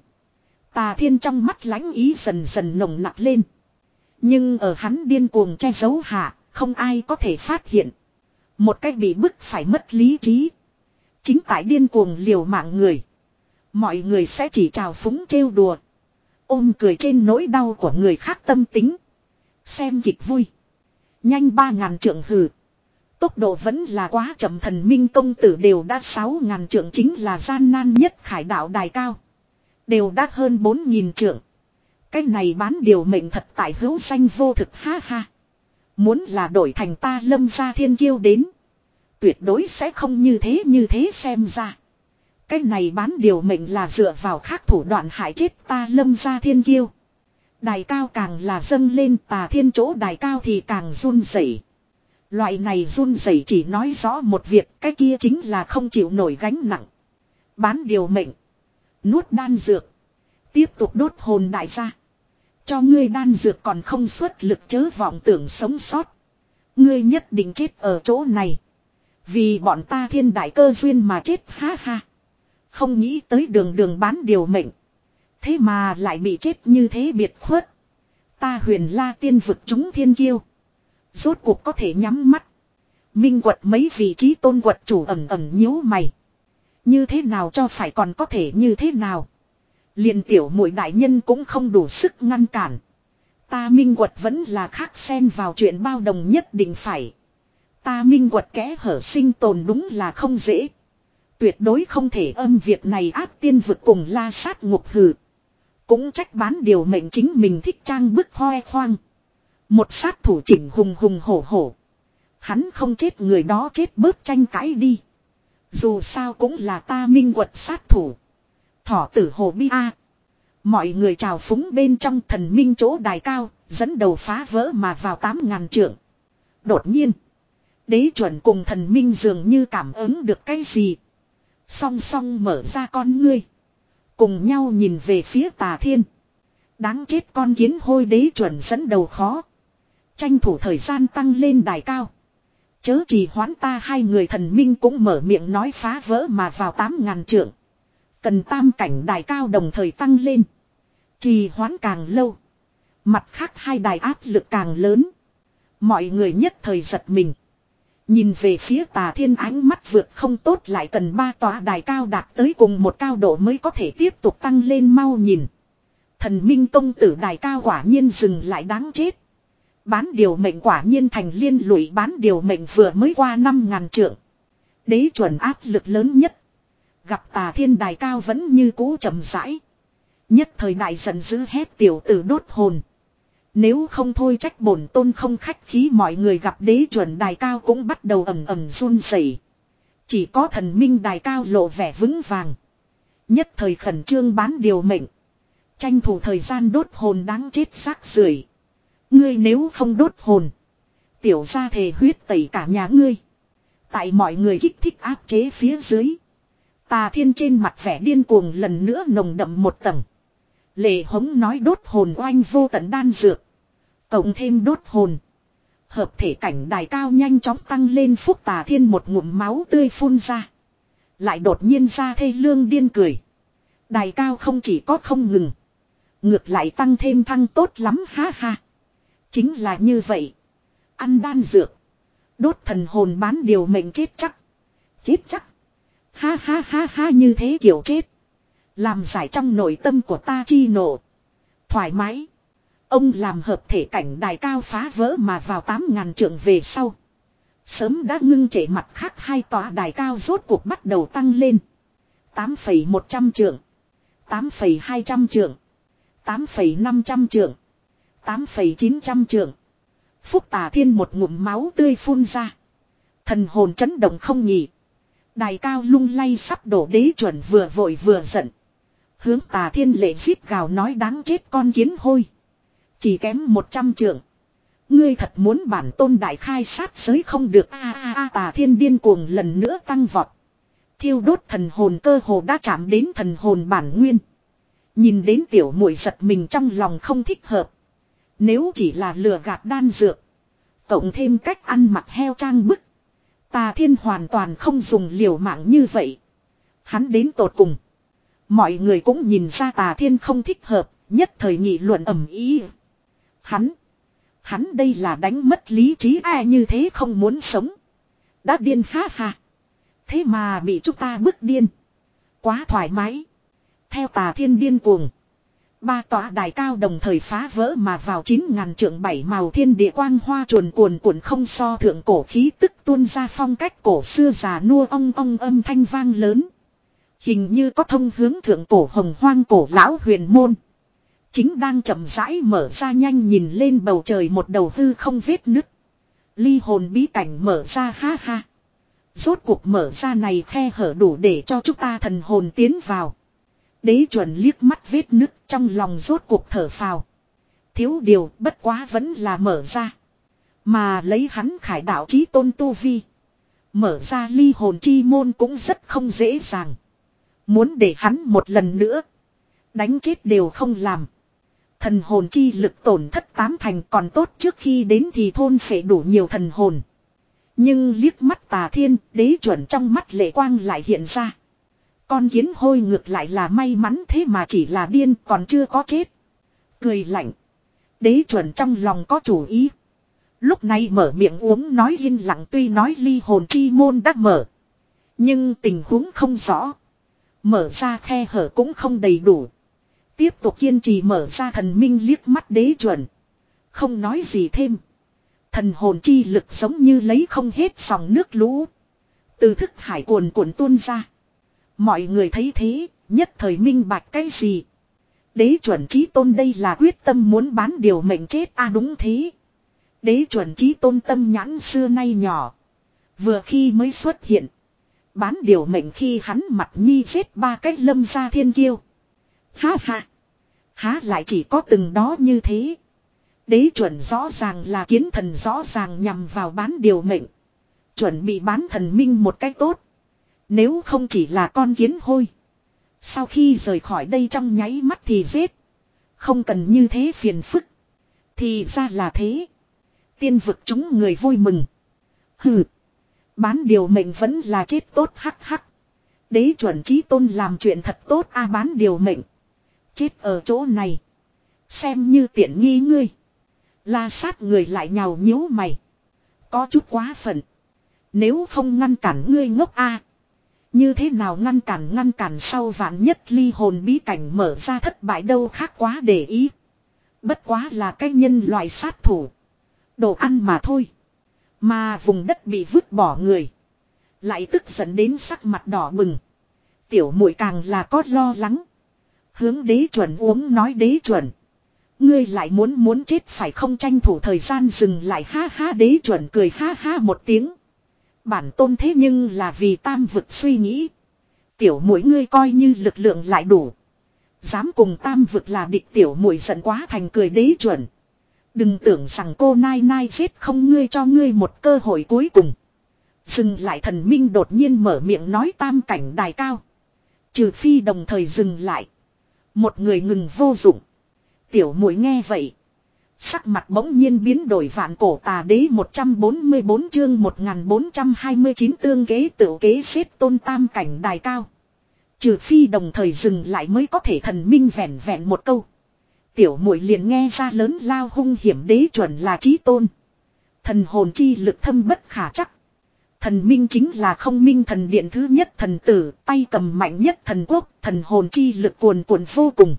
Tà Thiên trong mắt lãnh ý dần dần nồng nặc lên. Nhưng ở hắn điên cuồng che giấu hạ, không ai có thể phát hiện. Một cách bị bức phải mất lý trí. Chính tại điên cuồng liều mạng người. Mọi người sẽ chỉ trào phúng trêu đùa. Ôm cười trên nỗi đau của người khác tâm tính. Xem kịch vui. Nhanh ba ngàn trượng hừ. Tốc độ vẫn là quá chậm, thần minh công tử đều đã sáu ngàn trượng, chính là gian nan nhất khải đạo đài cao. Đều đã hơn bốn nghìn trượng. Cái này bán điều mệnh thật tại hữu danh vô thực, ha ha. Muốn là đổi thành ta Lâm gia thiên kiêu đến. Tuyệt đối sẽ không như thế như thế xem ra. Cái này bán điều mệnh là dựa vào khác thủ đoạn hại chết ta Lâm gia thiên kiêu. Đài cao càng là dâng lên, Tà Thiên chỗ đài cao thì càng run rẩy. Loại này run rẩy chỉ nói rõ một việc, cái kia chính là không chịu nổi gánh nặng. Bán điều mệnh. Nuốt đan dược. Tiếp tục đốt hồn đại gia. Cho ngươi đan dược còn không xuất lực chớ vọng tưởng sống sót. Ngươi nhất định chết ở chỗ này. Vì bọn ta thiên đại cơ duyên mà chết, ha ha. Không nghĩ tới đường đường bán điều mệnh. Thế mà lại bị chết như thế biệt khuất. Ta Huyền La tiên vực chúng thiên kiêu. Rốt cuộc có thể nhắm mắt. Minh quật mấy vị trí tôn quật chủ ẩn ẩn nhíu mày. Như thế nào cho phải còn có thể như thế nào. Liền tiểu muội đại nhân cũng không đủ sức ngăn cản. Ta Minh quật vẫn là khác xen vào chuyện bao đồng nhất định phải. Ta Minh quật kẽ hở sinh tồn đúng là không dễ. Tuyệt đối không thể âm việc này áp tiên vực cùng la sát ngục hừ. Cũng trách bán điều mệnh chính mình thích trang bức hoe khoang. Một sát thủ chỉnh hùng hùng hổ hổ. Hắn không chết người đó chết bớt tranh cãi đi. Dù sao cũng là ta Minh quật sát thủ. Thỏ tử hồ bi a. Mọi người chào phúng bên trong thần minh chỗ đài cao, dẫn đầu phá vỡ mà vào tám ngàn trượng. Đột nhiên, đế chuẩn cùng thần minh dường như cảm ứng được cái gì. Song song mở ra con ngươi. Cùng nhau nhìn về phía Tà Thiên. Đáng chết con kiến hôi, đế chuẩn dẫn đầu khó. Tranh thủ thời gian tăng lên đài cao. Chớ trì hoãn, ta hai người thần minh cũng mở miệng nói phá vỡ mà vào tám ngàn trượng. Cần tam cảnh đài cao đồng thời tăng lên. Trì hoãn càng lâu. Mặt khác hai đài áp lực càng lớn. Mọi người nhất thời giật mình. Nhìn về phía Tà Thiên, ánh mắt vượt không tốt, lại cần ba tòa đài cao đạt tới cùng một cao độ mới có thể tiếp tục tăng lên, mau nhìn. Thần minh công tử đài cao quả nhiên dừng lại, đáng chết. Bán điều mệnh quả nhiên thành liên lụy, bán điều mệnh vừa mới qua năm ngàn trượng. Đế chuẩn áp lực lớn nhất. Gặp Tà Thiên đài cao vẫn như cũ chậm rãi. Nhất thời đại giận dữ hét tiểu tử đốt hồn. Nếu không thôi trách bổn tôn không khách khí. Mọi người gặp đế chuẩn đài cao cũng bắt đầu ầm ầm run rẩy. Chỉ có thần minh đài cao lộ vẻ vững vàng. Nhất thời khẩn trương bán điều mệnh. Tranh thủ thời gian đốt hồn, đáng chết xác rưởi. Ngươi nếu không đốt hồn, tiểu gia thề huyết tẩy cả nhà ngươi. Tại mọi người kích thích áp chế phía dưới, Tà Thiên trên mặt vẻ điên cuồng lần nữa nồng đậm một tầng. Lệ hống nói đốt hồn oanh vô tận đan dược. Cộng thêm đốt hồn. Hợp thể cảnh đài cao nhanh chóng tăng lên, phúc Tà Thiên một ngụm máu tươi phun ra. Lại đột nhiên ra thê lương điên cười. Đài cao không chỉ có không ngừng. Ngược lại tăng thêm thăng tốt lắm, ha ha. Chính là như vậy. Ăn đan dược. Đốt thần hồn bán điều mệnh chết chắc. Chết chắc. Ha ha ha ha, như thế kiểu chết. Làm giải trong nội tâm của ta chi nộ. Thoải mái. Ông làm hợp thể cảnh đài cao phá vỡ mà vào tám ngàn trượng về sau. Sớm đã ngưng trệ mặt khác hai tòa đài cao rốt cuộc bắt đầu tăng lên. tám phẩy một trăm trượng. tám phẩy hai trăm trượng. tám phẩy năm trăm trượng. tám phẩy chín trăm trượng. Phúc Tà Thiên một ngụm máu tươi phun ra. Thần hồn chấn động không nhỉ. Đài cao lung lay sắp đổ, đế chuẩn vừa vội vừa giận. Hướng Tà Thiên lệ giết gào nói đáng chết con kiến hôi. Chỉ kém một trăm trượng. Ngươi thật muốn bản tôn đại khai sát giới không được a a a. Tà Thiên điên cuồng lần nữa tăng vọt. Thiêu đốt thần hồn cơ hồ đã chạm đến thần hồn bản nguyên. Nhìn đến tiểu muội giật mình trong lòng không thích hợp. Nếu chỉ là lừa gạt đan dược. Cộng thêm cách ăn mặc heo trang bức. Tà Thiên hoàn toàn không dùng liều mạng như vậy. Hắn đến tột cùng. Mọi người cũng nhìn ra Tà Thiên không thích hợp. Nhất thời nghị luận ầm ĩ. Hắn. Hắn đây là đánh mất lý trí ai như thế không muốn sống. Đã điên ha ha. Thế mà bị chúng ta bức điên. Quá thoải mái. Theo Tà Thiên điên cuồng. Ba tòa đài cao đồng thời phá vỡ mà vào chín ngàn trượng bảy màu thiên địa quang hoa chuồn cuồn cuộn không so thượng cổ khí tức tuôn ra phong cách cổ xưa già nua ong ong âm thanh vang lớn. Hình như có thông hướng thượng cổ hồng hoang cổ lão huyền môn. Chính đang chậm rãi mở ra nhanh nhìn lên bầu trời một đầu hư không vết nứt. Ly hồn bí cảnh mở ra ha ha. Rốt cuộc mở ra này khe hở đủ để cho chúng ta thần hồn tiến vào. Đế chuẩn liếc mắt vết nứt trong lòng rốt cuộc thở phào. Thiếu điều bất quá vẫn là mở ra. Mà lấy hắn khải đạo chí tôn tu vi. Mở ra ly hồn chi môn cũng rất không dễ dàng. Muốn để hắn một lần nữa. Đánh chết đều không làm. Thần hồn chi lực tổn thất tám thành còn tốt trước khi đến thì thôn phệ đủ nhiều thần hồn. Nhưng liếc mắt Tà Thiên đế chuẩn trong mắt lệ quang lại hiện ra. Con kiến hôi ngược lại là may mắn thế mà chỉ là điên còn chưa có chết. Cười lạnh. Đế chuẩn trong lòng có chủ ý. Lúc này mở miệng uống nói yên lặng tuy nói ly hồn chi môn đã mở. Nhưng tình huống không rõ. Mở ra khe hở cũng không đầy đủ. Tiếp tục kiên trì mở ra thần minh liếc mắt đế chuẩn. Không nói gì thêm. Thần hồn chi lực giống như lấy không hết dòng nước lũ. Từ thức hải cuồn cuộn tuôn ra. Mọi người thấy thế, nhất thời minh bạch cái gì. Đế chuẩn chí tôn đây là quyết tâm muốn bán điều mệnh chết à đúng thế. Đế chuẩn chí tôn tâm nhãn xưa nay nhỏ. Vừa khi mới xuất hiện. Bán điều mệnh khi hắn mặt nhi giết ba cái lâm gia thiên kiêu. Ha ha. Há lại chỉ có từng đó như thế. Đế chuẩn rõ ràng là kiến thần rõ ràng nhằm vào bán điều mệnh. Chuẩn bị bán thần minh một cách tốt. Nếu không chỉ là con kiến hôi. Sau khi rời khỏi đây trong nháy mắt thì giết. Không cần như thế phiền phức. Thì ra là thế. Tiên vực chúng người vui mừng. Hừ. Bán điều mệnh vẫn là chết tốt hắc hắc. Đế chuẩn chí tôn làm chuyện thật tốt a bán điều mệnh. Chết ở chỗ này. Xem như tiện nghi ngươi. La sát người lại nhào nhíu mày. Có chút quá phận. Nếu không ngăn cản ngươi ngốc a. Như thế nào ngăn cản ngăn cản sau vạn nhất ly hồn bí cảnh mở ra thất bại đâu khác quá để ý. Bất quá là cái nhân loại sát thủ. Đồ ăn mà thôi. Mà vùng đất bị vứt bỏ người. Lại tức giận đến sắc mặt đỏ bừng. Tiểu muội càng là có lo lắng. Hướng đế chuẩn uống nói đế chuẩn. Ngươi lại muốn muốn chết phải không tranh thủ thời gian dừng lại ha ha đế chuẩn cười ha ha một tiếng. Bản tôn thế nhưng là vì tam vực suy nghĩ. Tiểu muội ngươi coi như lực lượng lại đủ. Dám cùng tam vực là địch tiểu muội giận quá thành cười đế chuẩn. Đừng tưởng rằng cô nai nai giết không ngươi cho ngươi một cơ hội cuối cùng. Dừng lại thần minh đột nhiên mở miệng nói tam cảnh đài cao. Trừ phi đồng thời dừng lại. Một người ngừng vô dụng. Tiểu muội nghe vậy. Sắc mặt bỗng nhiên biến đổi vạn cổ tà đế một trăm bốn mươi bốn chương một nghìn bốn trăm hai mươi chín tương kế tự kế xếp tôn tam cảnh đài cao. Trừ phi đồng thời dừng lại mới có thể thần minh vẹn vẹn một câu. Tiểu muội liền nghe ra lớn lao hung hiểm đế chuẩn là chí tôn. Thần hồn chi lực thâm bất khả chắc. Thần minh chính là không minh thần điện thứ nhất thần tử, tay cầm mạnh nhất thần quốc, thần hồn chi lực cuồn cuộn vô cùng.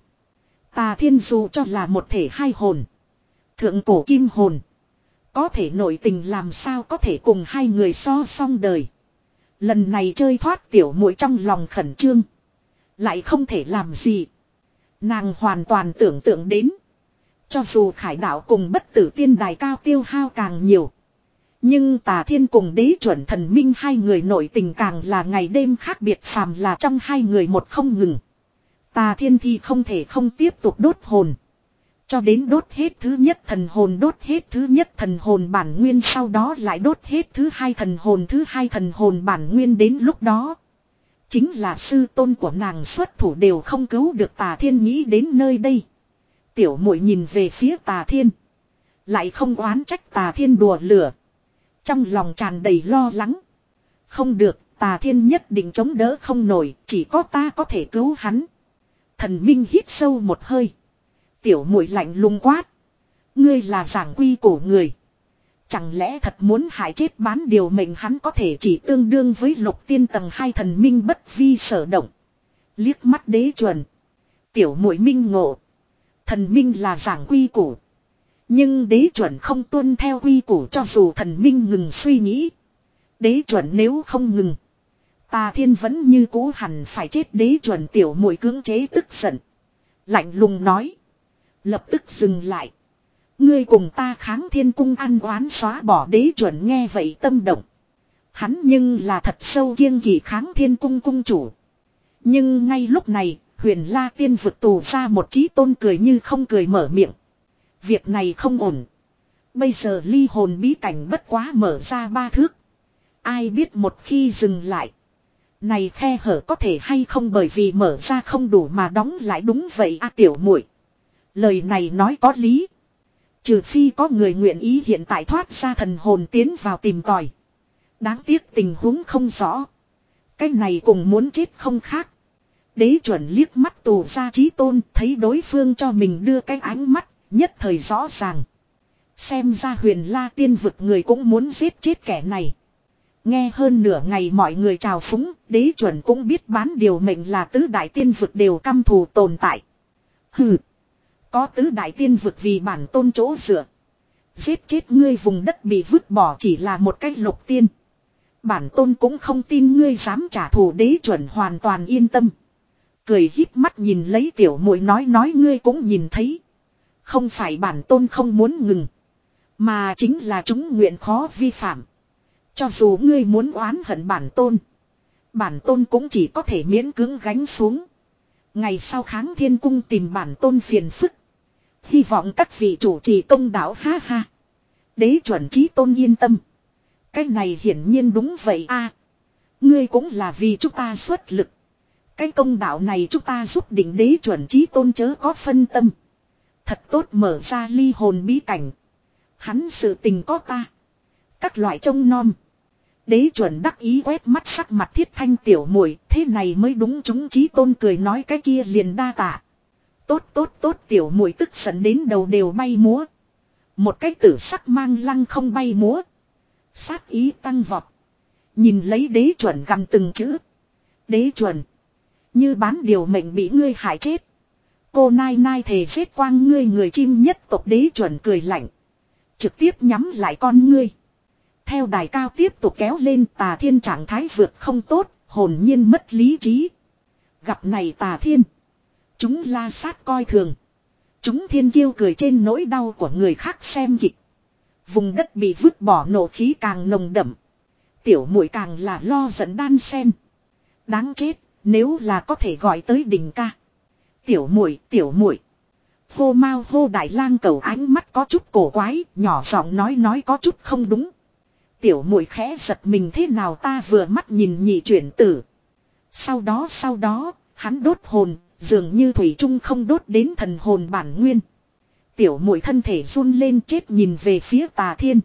Tà Thiên dù cho là một thể hai hồn. Thượng cổ kim hồn. Có thể nội tình làm sao có thể cùng hai người so song đời. Lần này chơi thoát tiểu muội trong lòng khẩn trương. Lại không thể làm gì. Nàng hoàn toàn tưởng tượng đến. Cho dù khải đạo cùng bất tử tiên đài cao tiêu hao càng nhiều. Nhưng Tà Thiên cùng đế chuẩn thần minh hai người nội tình càng là ngày đêm khác biệt phàm là trong hai người một không ngừng. Tà Thiên thì không thể không tiếp tục đốt hồn. Cho đến đốt hết thứ nhất thần hồn đốt hết thứ nhất thần hồn bản nguyên sau đó lại đốt hết thứ hai thần hồn thứ hai thần hồn bản nguyên đến lúc đó. Chính là sư tôn của nàng xuất thủ đều không cứu được Tà Thiên nghĩ đến nơi đây. Tiểu muội nhìn về phía Tà Thiên. Lại không oán trách Tà Thiên đùa lửa. Trong lòng tràn đầy lo lắng. Không được, Tà Thiên nhất định chống đỡ không nổi, chỉ có ta có thể cứu hắn. Thần Minh hít sâu một hơi. Tiểu muội lạnh lùng quát. Ngươi là giảng quy của người. Chẳng lẽ thật muốn hại chết bán điều mệnh hắn có thể chỉ tương đương với lục tiên tầng hai thần minh bất vi sở động. Liếc mắt đế chuẩn. Tiểu muội minh ngộ. Thần minh là giảng quy củ. Nhưng đế chuẩn không tuân theo quy củ cho dù thần minh ngừng suy nghĩ. Đế chuẩn nếu không ngừng. Tà Thiên vẫn như cũ hẳn phải chết đế chuẩn tiểu muội cưỡng chế tức giận. Lạnh lùng nói. Lập tức dừng lại. Ngươi cùng ta kháng thiên cung ăn oán xóa bỏ đế chuẩn nghe vậy tâm động. Hắn nhưng là thật sâu kiêng kỵ kháng thiên cung cung chủ. Nhưng ngay lúc này, huyền la tiên vực tù ra một chí tôn cười như không cười mở miệng. Việc này không ổn. Bây giờ ly hồn bí cảnh bất quá mở ra ba thước. Ai biết một khi dừng lại. Này khe hở có thể hay không bởi vì mở ra không đủ mà đóng lại đúng vậy a tiểu muội. Lời này nói có lý. Trừ phi có người nguyện ý hiện tại thoát ra thần hồn tiến vào tìm tòi. Đáng tiếc tình huống không rõ. Cái này cùng muốn chết không khác. Đế chuẩn liếc mắt tù ra chí tôn thấy đối phương cho mình đưa cái ánh mắt nhất thời rõ ràng. Xem ra huyền la tiên vực người cũng muốn giết chết kẻ này. Nghe hơn nửa ngày mọi người chào phúng, đế chuẩn cũng biết bán điều mệnh là tứ đại tiên vực đều căm thù tồn tại. Hừ. Có tứ đại tiên vực vì bản tôn chỗ dựa. Giết chết ngươi vùng đất bị vứt bỏ chỉ là một cách lục tiên. Bản tôn cũng không tin ngươi dám trả thù đế chuẩn hoàn toàn yên tâm. Cười híp mắt nhìn lấy tiểu muội nói nói ngươi cũng nhìn thấy. Không phải bản tôn không muốn ngừng. Mà chính là chúng nguyện khó vi phạm. Cho dù ngươi muốn oán hận bản tôn. Bản tôn cũng chỉ có thể miễn cưỡng gánh xuống. Ngày sau kháng thiên cung tìm bản tôn phiền phức. Hy vọng các vị chủ trì công đạo ha ha. Đế chuẩn chí tôn yên tâm. Cái này hiển nhiên đúng vậy a. Ngươi cũng là vì chúng ta xuất lực. Cái công đạo này chúng ta giúp định đế chuẩn chí tôn chớ có phân tâm. Thật tốt mở ra ly hồn bí cảnh. Hắn sự tình có ta. Các loại trông nom. Đế chuẩn đắc ý quét mắt sắc mặt thiết thanh tiểu muội thế này mới đúng chúng chí tôn cười nói cái kia liền đa tạ. Tốt tốt tốt tiểu muội tức giận đến đầu đều bay múa. Một cái tử sắc mang lăng không bay múa. Sát ý tăng vọt. Nhìn lấy đế chuẩn gằn từng chữ. Đế chuẩn. Như bán điều mệnh bị ngươi hại chết. Cô nai nai thề giết quang ngươi người chim nhất tộc đế chuẩn cười lạnh. Trực tiếp nhắm lại con ngươi. Theo đài cao tiếp tục kéo lên Tà Thiên trạng thái vượt không tốt, hồn nhiên mất lý trí. Gặp này Tà Thiên. Chúng la sát coi thường. Chúng thiên kiêu cười trên nỗi đau của người khác xem kịch. Vùng đất bị vứt bỏ nổ khí càng nồng đậm. Tiểu muội càng là lo giận đan sen. Đáng chết, nếu là có thể gọi tới đỉnh ca. Tiểu muội, tiểu muội. Hô mau hô đại lang cầu ánh mắt có chút cổ quái, nhỏ giọng nói nói có chút không đúng. Tiểu muội khẽ giật mình thế nào ta vừa mắt nhìn nhị chuyển tử. Sau đó sau đó, hắn đốt hồn, dường như thủy trung không đốt đến thần hồn bản nguyên. Tiểu muội thân thể run lên chết nhìn về phía Tà Thiên.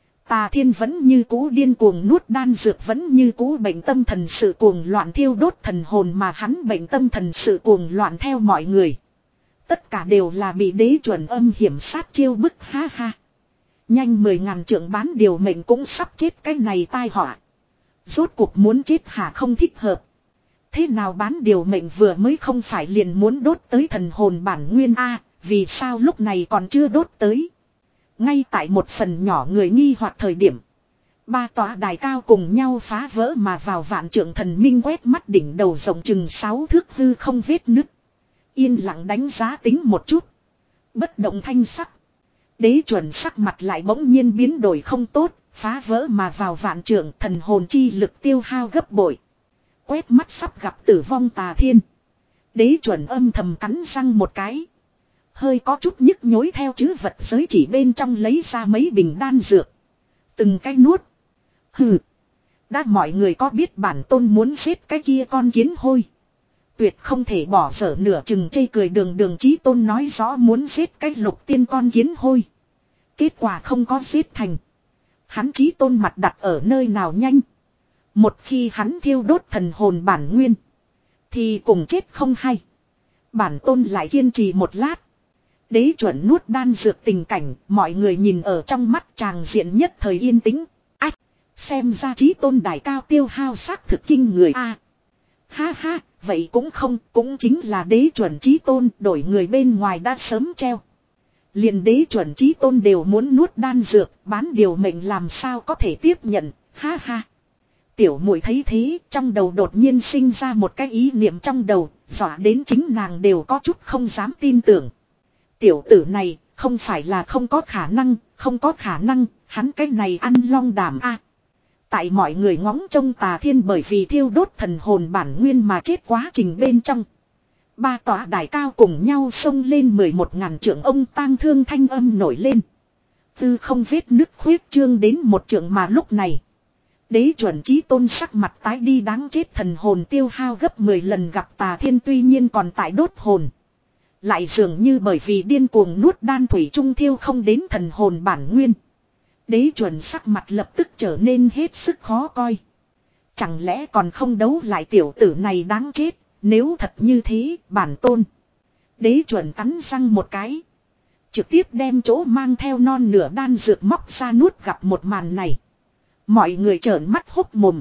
Tà Thiên vẫn như cũ điên cuồng nuốt đan dược vẫn như cũ bệnh tâm thần sự cuồng loạn thiêu đốt thần hồn mà hắn bệnh tâm thần sự cuồng loạn theo mọi người. Tất cả đều là bị đế chuẩn âm hiểm sát chiêu bức ha ha. Nhanh mười ngàn trượng bán điều mệnh cũng sắp chết cái này tai họa. Rốt cuộc muốn chết hả không thích hợp. Thế nào bán điều mệnh vừa mới không phải liền muốn đốt tới thần hồn bản nguyên A, vì sao lúc này còn chưa đốt tới. Ngay tại một phần nhỏ người nghi hoặc thời điểm. Ba tòa đài cao cùng nhau phá vỡ mà vào vạn trượng thần minh quét mắt đỉnh đầu rộng chừng sáu thước hư không vết nứt. Yên lặng đánh giá tính một chút. Bất động thanh sắc. Đế chuẩn sắc mặt lại bỗng nhiên biến đổi không tốt, phá vỡ mà vào vạn trượng thần hồn chi lực tiêu hao gấp bội. Quét mắt sắp gặp tử vong Tà Thiên. Đế chuẩn âm thầm cắn răng một cái. Hơi có chút nhức nhối theo chữ vật giới chỉ bên trong lấy ra mấy bình đan dược. Từng cái nuốt. Hừ. Đã mọi người có biết bản tôn muốn giết cái kia con kiến hôi. Tuyệt không thể bỏ dở nửa chừng chê cười đường đường chí tôn nói rõ muốn giết cái lục tiên con kiến hôi. Kết quả không có giết thành. Hắn chí tôn mặt đặt ở nơi nào nhanh. Một khi hắn thiêu đốt thần hồn bản nguyên. Thì cùng chết không hay. Bản tôn lại kiên trì một lát. Đế chuẩn nuốt đan dược tình cảnh. Mọi người nhìn ở trong mắt tràng diện nhất thời yên tĩnh. Ách. Xem ra chí tôn đại cao tiêu hao xác thực kinh người a. À, ha ha. Vậy cũng không. Cũng chính là đế chuẩn chí tôn. Đổi người bên ngoài đã sớm treo. Liền đế chuẩn chí tôn đều muốn nuốt đan dược. Bán điều mệnh làm sao có thể tiếp nhận. Ha ha. Tiểu muội thấy thế, trong đầu đột nhiên sinh ra một cái ý niệm trong đầu, dọa đến chính nàng đều có chút không dám tin tưởng. Tiểu tử này, không phải là không có khả năng, không có khả năng, hắn cái này ăn long đảm a. À, tại mọi người ngóng trông Tà Thiên bởi vì thiêu đốt thần hồn bản nguyên mà chết quá trình bên trong. Ba tòa đài cao cùng nhau xông lên mười một ngàn trượng ông tang thương thanh âm nổi lên. Tư không vết nứt khuyết trương đến một trượng mà lúc này. Đế chuẩn chí tôn sắc mặt tái đi đáng chết thần hồn tiêu hao gấp mười lần gặp Tà Thiên tuy nhiên còn tại đốt hồn. Lại dường như bởi vì điên cuồng nuốt đan thủy trung thiêu không đến thần hồn bản nguyên. Đế chuẩn sắc mặt lập tức trở nên hết sức khó coi. Chẳng lẽ còn không đấu lại tiểu tử này đáng chết, nếu thật như thế bản tôn. Đế chuẩn cắn răng một cái. Trực tiếp đem chỗ mang theo non nửa đan dược móc ra nuốt gặp một màn này. Mọi người trợn mắt hốc mồm.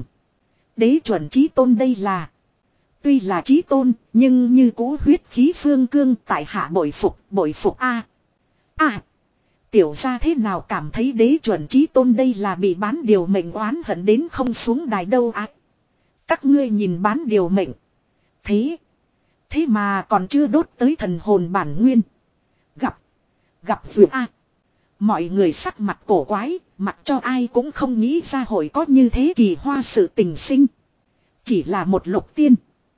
Đế chuẩn chí tôn đây là. Tuy là chí tôn, nhưng như cũ huyết khí phương cương tại hạ bội phục, bội phục a. À, à, tiểu gia thế nào cảm thấy đế chuẩn chí tôn đây là bị bán điều mệnh oán hận đến không xuống đài đâu á. À, các ngươi nhìn bán điều mệnh. Thế, thế mà còn chưa đốt tới thần hồn bản nguyên. Gặp, gặp vượt a. À, mọi người sắc mặt cổ quái, mặc cho ai cũng không nghĩ ra hội có như thế kỳ hoa sự tình sinh. Chỉ là một lục tiên.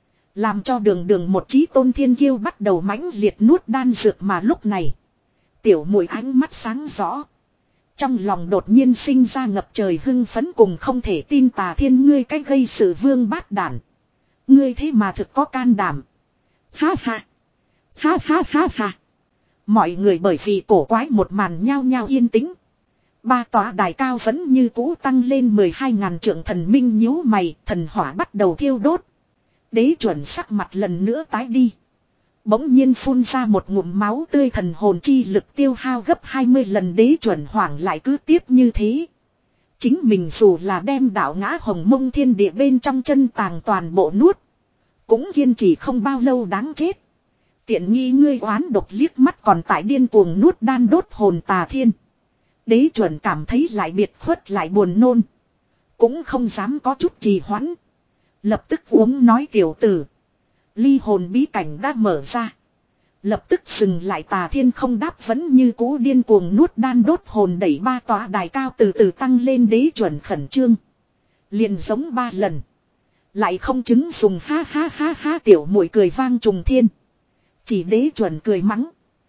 Làm cho đường đường một chí tôn thiên kiêu bắt đầu mãnh liệt nuốt đan dược mà lúc này. Tiểu muội ánh mắt sáng rõ. Trong lòng đột nhiên sinh ra ngập trời hưng phấn cùng không thể tin Tà Thiên ngươi cách gây sự vương bát đản. Ngươi thế mà thực có can đảm. Ha ha. Ha ha ha ha. Mọi người bởi vì cổ quái một màn nhao nhao yên tĩnh. Ba tòa đài cao vẫn như cũ tăng lên mười hai ngàn trượng thần minh nhíu mày, thần hỏa bắt đầu thiêu đốt. Đế chuẩn sắc mặt lần nữa tái đi. Bỗng nhiên phun ra một ngụm máu tươi thần hồn chi lực tiêu hao gấp hai mươi lần đế chuẩn hoảng lại cứ tiếp như thế. Chính mình dù là đem đảo ngã hồng mông thiên địa bên trong chân tàng toàn bộ nuốt. Cũng kiên trì không bao lâu đáng chết. Tiện nghi ngươi oán độc liếc mắt còn tại điên cuồng nuốt đan đốt hồn Tà Thiên. Đế chuẩn cảm thấy lại biệt khuất lại buồn nôn. Cũng không dám có chút trì hoãn. Lập tức uống nói tiểu tử. Ly hồn bí cảnh đã mở ra. Lập tức dừng lại Tà Thiên không đáp vẫn như cũ điên cuồng nuốt đan đốt hồn đẩy ba tòa đài cao từ từ tăng lên đế chuẩn khẩn trương. Liền giống ba lần. Lại không chứng dùng ha ha ha ha tiểu muội cười vang trùng thiên. Chỉ đế chuẩn cười mắng.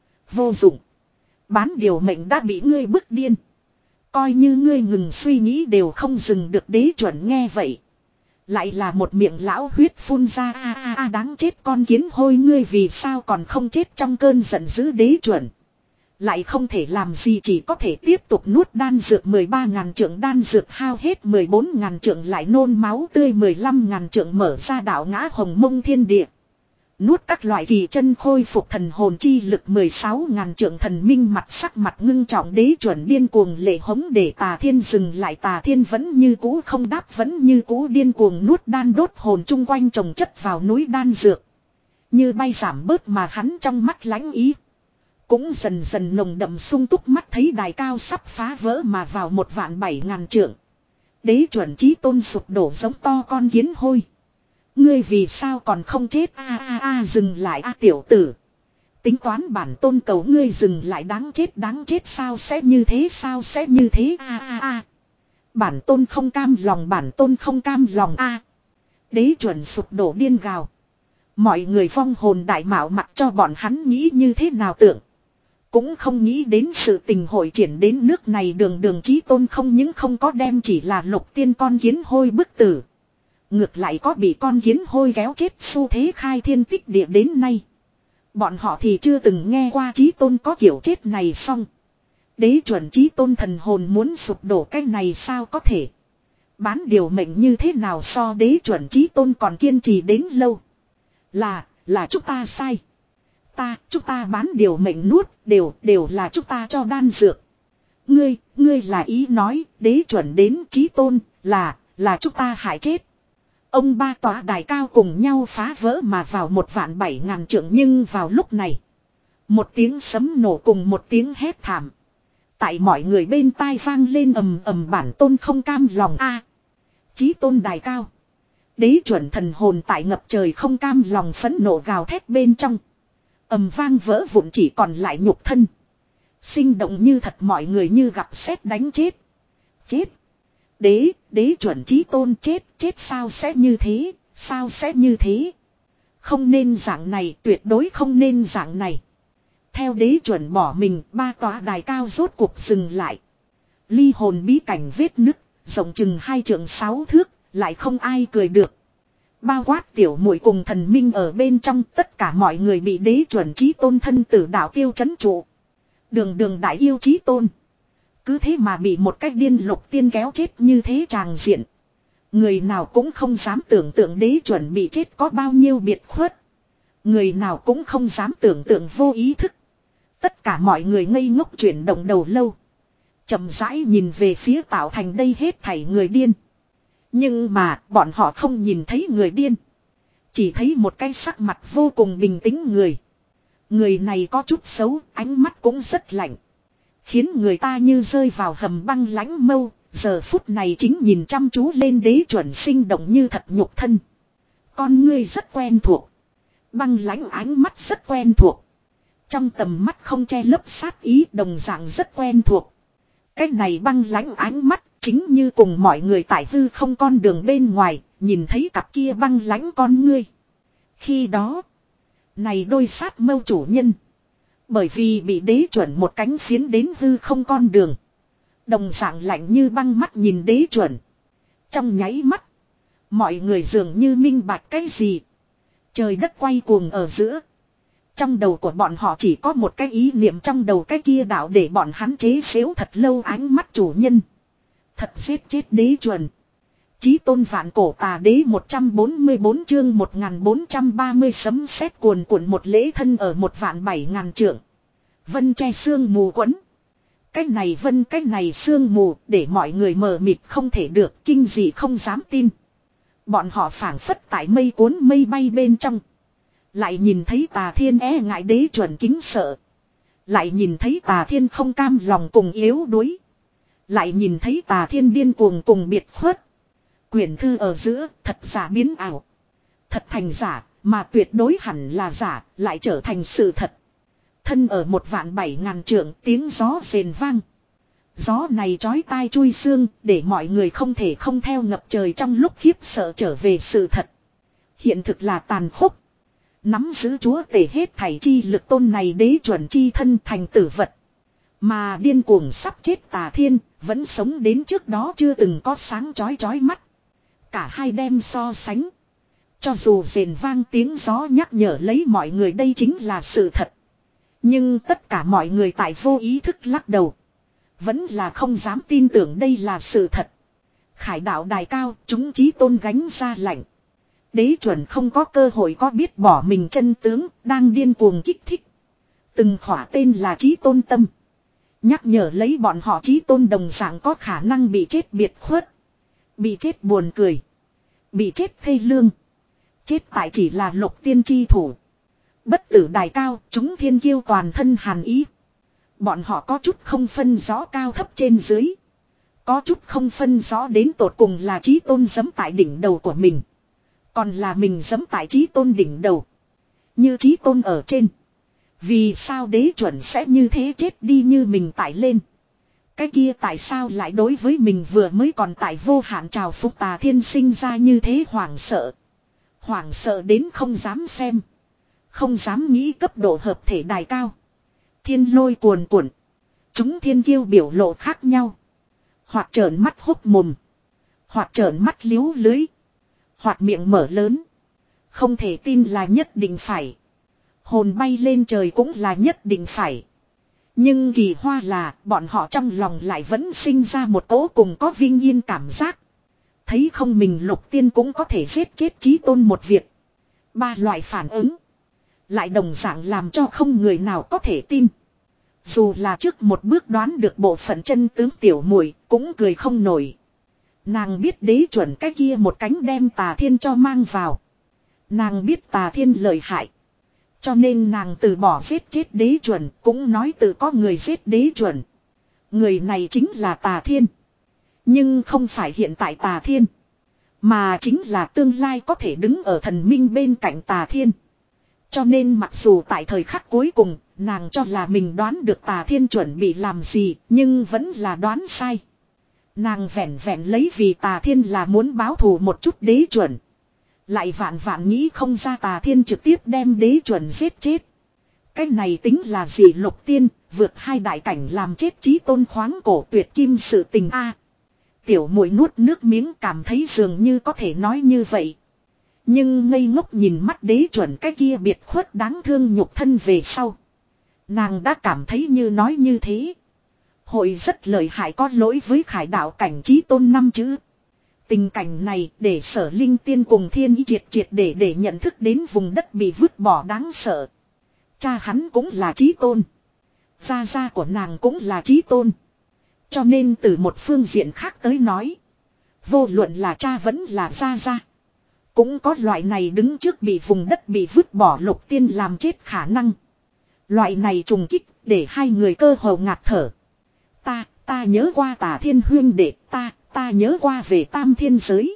Vô dụng. Bán điều mệnh đã bị ngươi bức điên. Coi như ngươi ngừng suy nghĩ đều không dừng được đế chuẩn nghe vậy. Lại là một miệng lão huyết phun ra a a a đáng chết con kiến hôi ngươi vì sao còn không chết trong cơn giận dữ đế chuẩn. Lại không thể làm gì chỉ có thể tiếp tục nuốt đan dược mười ba ngàn trượng đan dược hao hết mười bốn ngàn trượng lại nôn máu tươi mười lăm ngàn trượng mở ra đảo ngã hồng mông thiên địa. Nuốt các loại kỳ chân khôi phục thần hồn chi lực mười sáu ngàn trượng thần minh mặt sắc mặt ngưng trọng đế chuẩn điên cuồng lệ hống để Tà Thiên dừng lại Tà Thiên vẫn như cũ không đáp vẫn như cũ điên cuồng nuốt đan đốt hồn chung quanh trồng chất vào núi đan dược. Như bay giảm bớt mà hắn trong mắt lãnh ý. Cũng dần dần nồng đậm sung túc mắt thấy đài cao sắp phá vỡ mà vào một vạn bảy ngàn trượng. Đế chuẩn chí tôn sụp đổ giống to con kiến hôi. Ngươi vì sao còn không chết a a a dừng lại a tiểu tử. Tính toán bản tôn cầu ngươi dừng lại đáng chết đáng chết sao sẽ như thế sao sẽ như thế a a a. Bản tôn không cam lòng bản tôn không cam lòng a. Đế chuẩn sụp đổ điên gào. Mọi người vong hồn đại mạo mặc cho bọn hắn nghĩ như thế nào tưởng. Cũng không nghĩ đến sự tình hội triển đến nước này, đường đường chí tôn không những không có đem chỉ là lục tiên con kiến hôi bức tử. Ngược lại có bị con kiến hôi kéo chết xu thế, khai thiên tích địa đến nay. Bọn họ thì chưa từng nghe qua chí tôn có kiểu chết này. Xong đế chuẩn chí tôn thần hồn muốn sụp đổ, cái này sao có thể. Bán điều mệnh như thế nào so đế chuẩn chí tôn còn kiên trì đến lâu. Là, là chúng ta sai. Ta, chúng ta bán điều mệnh nuốt, đều, đều là chúng ta cho đan dược. Ngươi, ngươi là ý nói, đế chuẩn đến chí tôn, là, là chúng ta hại chết. Ông ba tòa đài cao cùng nhau phá vỡ mà vào một vạn bảy ngàn trượng, nhưng vào lúc này. Một tiếng sấm nổ cùng một tiếng hét thảm. Tại mọi người bên tai vang lên ầm ầm, bản tôn không cam lòng a. Chí tôn đài cao. Đế chuẩn thần hồn tại ngập trời không cam lòng phẫn nộ gào thét bên trong. Ầm vang vỡ vụn, chỉ còn lại nhục thân. Sinh động như thật, mọi người như gặp sét đánh chết. Chết. Đế, đế chuẩn chí tôn chết, chết sao sẽ như thế, sao sẽ như thế. Không nên dạng này, tuyệt đối không nên dạng này. Theo đế chuẩn bỏ mình, ba tòa đài cao rốt cuộc dừng lại. Ly hồn bí cảnh vết nứt, rộng chừng hai trượng sáu thước, lại không ai cười được. Bao quát tiểu muội cùng thần minh ở bên trong, tất cả mọi người bị đế chuẩn chí tôn thân tử đạo tiêu chấn trụ. Đường đường đại yêu chí tôn. Cứ thế mà bị một cách điên lục tiên kéo chết như thế tràng diện. Người nào cũng không dám tưởng tượng đế chuẩn bị chết có bao nhiêu biệt khuất. Người nào cũng không dám tưởng tượng vô ý thức. Tất cả mọi người ngây ngốc chuyển động đầu lâu. Chậm rãi nhìn về phía tạo thành đây hết thảy người điên. Nhưng mà bọn họ không nhìn thấy người điên. Chỉ thấy một cái sắc mặt vô cùng bình tĩnh người. Người này có chút xấu, ánh mắt cũng rất lạnh. Khiến người ta như rơi vào hầm băng lãnh mâu. Giờ phút này chính nhìn chăm chú lên đế chuẩn sinh động như thật nhục thân. Con ngươi rất quen thuộc. Băng lãnh ánh mắt rất quen thuộc. Trong tầm mắt không che lấp sát ý, đồng dạng rất quen thuộc. Cái này băng lãnh ánh mắt chính như cùng mọi người tại hư không con đường bên ngoài, nhìn thấy cặp kia băng lãnh con ngươi. Khi đó, này đôi sát mâu chủ nhân. Bởi vì bị đế chuẩn một cánh phiến đến hư không con đường. Đồng dạng lạnh như băng mắt nhìn đế chuẩn. Trong nháy mắt, mọi người dường như minh bạch cái gì. Trời đất quay cuồng ở giữa. Trong đầu của bọn họ chỉ có một cái ý niệm, trong đầu cái kia đạo để bọn hắn chế xếu thật lâu ánh mắt chủ nhân. Thật giết chết đế chuẩn. Chí tôn vạn cổ tà đế một trăm bốn mươi bốn chương một nghìn bốn trăm ba mươi sấm sét cuồn cuộn, một lễ thân ở một vạn bảy ngàn trượng. Vân che sương mù quấn. Cái này vân, cái này sương mù để mọi người mờ mịt không thể được, kinh dị không dám tin. Bọn họ phảng phất tại mây cuốn mây bay bên trong. Lại nhìn thấy Tà Thiên e ngại đế chuẩn kính sợ. Lại nhìn thấy Tà Thiên không cam lòng cùng yếu đuối. Lại nhìn thấy Tà Thiên điên cuồng cùng biệt khuất. Quyển thư ở giữa, thật giả biến ảo. Thật thành giả, mà tuyệt đối hẳn là giả, lại trở thành sự thật. Thân ở một vạn bảy ngàn trượng, tiếng gió rền vang. Gió này chói tai chui xương, để mọi người không thể không theo ngập trời trong lúc khiếp sợ trở về sự thật. Hiện thực là tàn khốc. Nắm giữ chúa tể hết thảy chi lực tôn này đế chuẩn chi thân thành tử vật. Mà điên cuồng sắp chết Tà Thiên, vẫn sống đến trước đó chưa từng có sáng chói chói mắt. Cả hai đem so sánh. Cho dù rền vang tiếng gió nhắc nhở lấy mọi người đây chính là sự thật. Nhưng tất cả mọi người tại vô ý thức lắc đầu. Vẫn là không dám tin tưởng đây là sự thật. Khải đạo đài cao, chúng chí tôn gánh ra lạnh. Đế chuẩn không có cơ hội có biết bỏ mình chân tướng, đang điên cuồng kích thích. Từng khỏa tên là chí tôn tâm. Nhắc nhở lấy bọn họ chí tôn đồng dạng có khả năng bị chết biệt khuất. Bị chết buồn cười. Bị chết thê lương. Chết tại chỉ là lục tiên chi thủ. Bất tử đài cao, chúng thiên kiêu toàn thân hàn ý. Bọn họ có chút không phân rõ cao thấp trên dưới. Có chút không phân rõ đến tột cùng là chí tôn giẫm tại đỉnh đầu của mình. Còn là mình giẫm tại chí tôn đỉnh đầu. Như chí tôn ở trên. Vì sao đế chuẩn sẽ như thế chết đi như mình tải lên. Cái kia tại sao lại đối với mình vừa mới còn tại vô hạn trào phúc Tà Thiên sinh ra như thế hoảng sợ. Hoảng sợ đến không dám xem. Không dám nghĩ cấp độ hợp thể đài cao. Thiên lôi cuồn cuộn. Chúng thiên kiêu biểu lộ khác nhau. Hoặc trợn mắt hốc mồm. Hoặc trợn mắt liếu lưới. Hoặc miệng mở lớn. Không thể tin là nhất định phải. Hồn bay lên trời cũng là nhất định phải. Nhưng kỳ hoa là bọn họ trong lòng lại vẫn sinh ra một cỗ cùng có vinh yên cảm giác. Thấy không mình Lục Tiên cũng có thể giết chết chí tôn một việc. Ba loại phản ứng. Lại đồng dạng làm cho không người nào có thể tin. Dù là trước một bước đoán được bộ phận chân tướng tiểu muội cũng cười không nổi. Nàng biết đế chuẩn cái kia một cánh đem Tà Thiên cho mang vào. Nàng biết Tà Thiên lợi hại. Cho nên nàng từ bỏ giết chết đế chuẩn, cũng nói từ có người giết đế chuẩn. Người này chính là Tà Thiên. Nhưng không phải hiện tại Tà Thiên. Mà chính là tương lai có thể đứng ở thần minh bên cạnh Tà Thiên. Cho nên mặc dù tại thời khắc cuối cùng, nàng cho là mình đoán được Tà Thiên chuẩn bị làm gì, nhưng vẫn là đoán sai. Nàng vẹn vẹn lấy vì Tà Thiên là muốn báo thù một chút đế chuẩn. Lại vạn vạn nghĩ không ra Tà Thiên trực tiếp đem đế chuẩn giết chết. Cái này tính là gì Lục Tiên, vượt hai đại cảnh làm chết chí tôn khoáng cổ tuyệt kim sự tình a. Tiểu muội nuốt nước miếng cảm thấy dường như có thể nói như vậy. Nhưng ngây ngốc nhìn mắt đế chuẩn cái kia biệt khuất đáng thương nhục thân về sau. Nàng đã cảm thấy như nói như thế. Hội rất lợi hại có lỗi với khải đạo cảnh chí tôn năm chữ. Tình cảnh này để Sở Linh Tiên cùng Thiên Ý triệt triệt để để nhận thức đến vùng đất bị vứt bỏ đáng sợ. Cha hắn cũng là chí tôn. Gia gia của nàng cũng là chí tôn. Cho nên từ một phương diện khác tới nói. Vô luận là cha vẫn là gia gia. Cũng có loại này đứng trước bị vùng đất bị vứt bỏ Lục Tiên làm chết khả năng. Loại này trùng kích để hai người cơ hồ ngạt thở. Ta, ta nhớ qua Tà Thiên huyên đệ, ta, ta nhớ qua về tam thiên giới.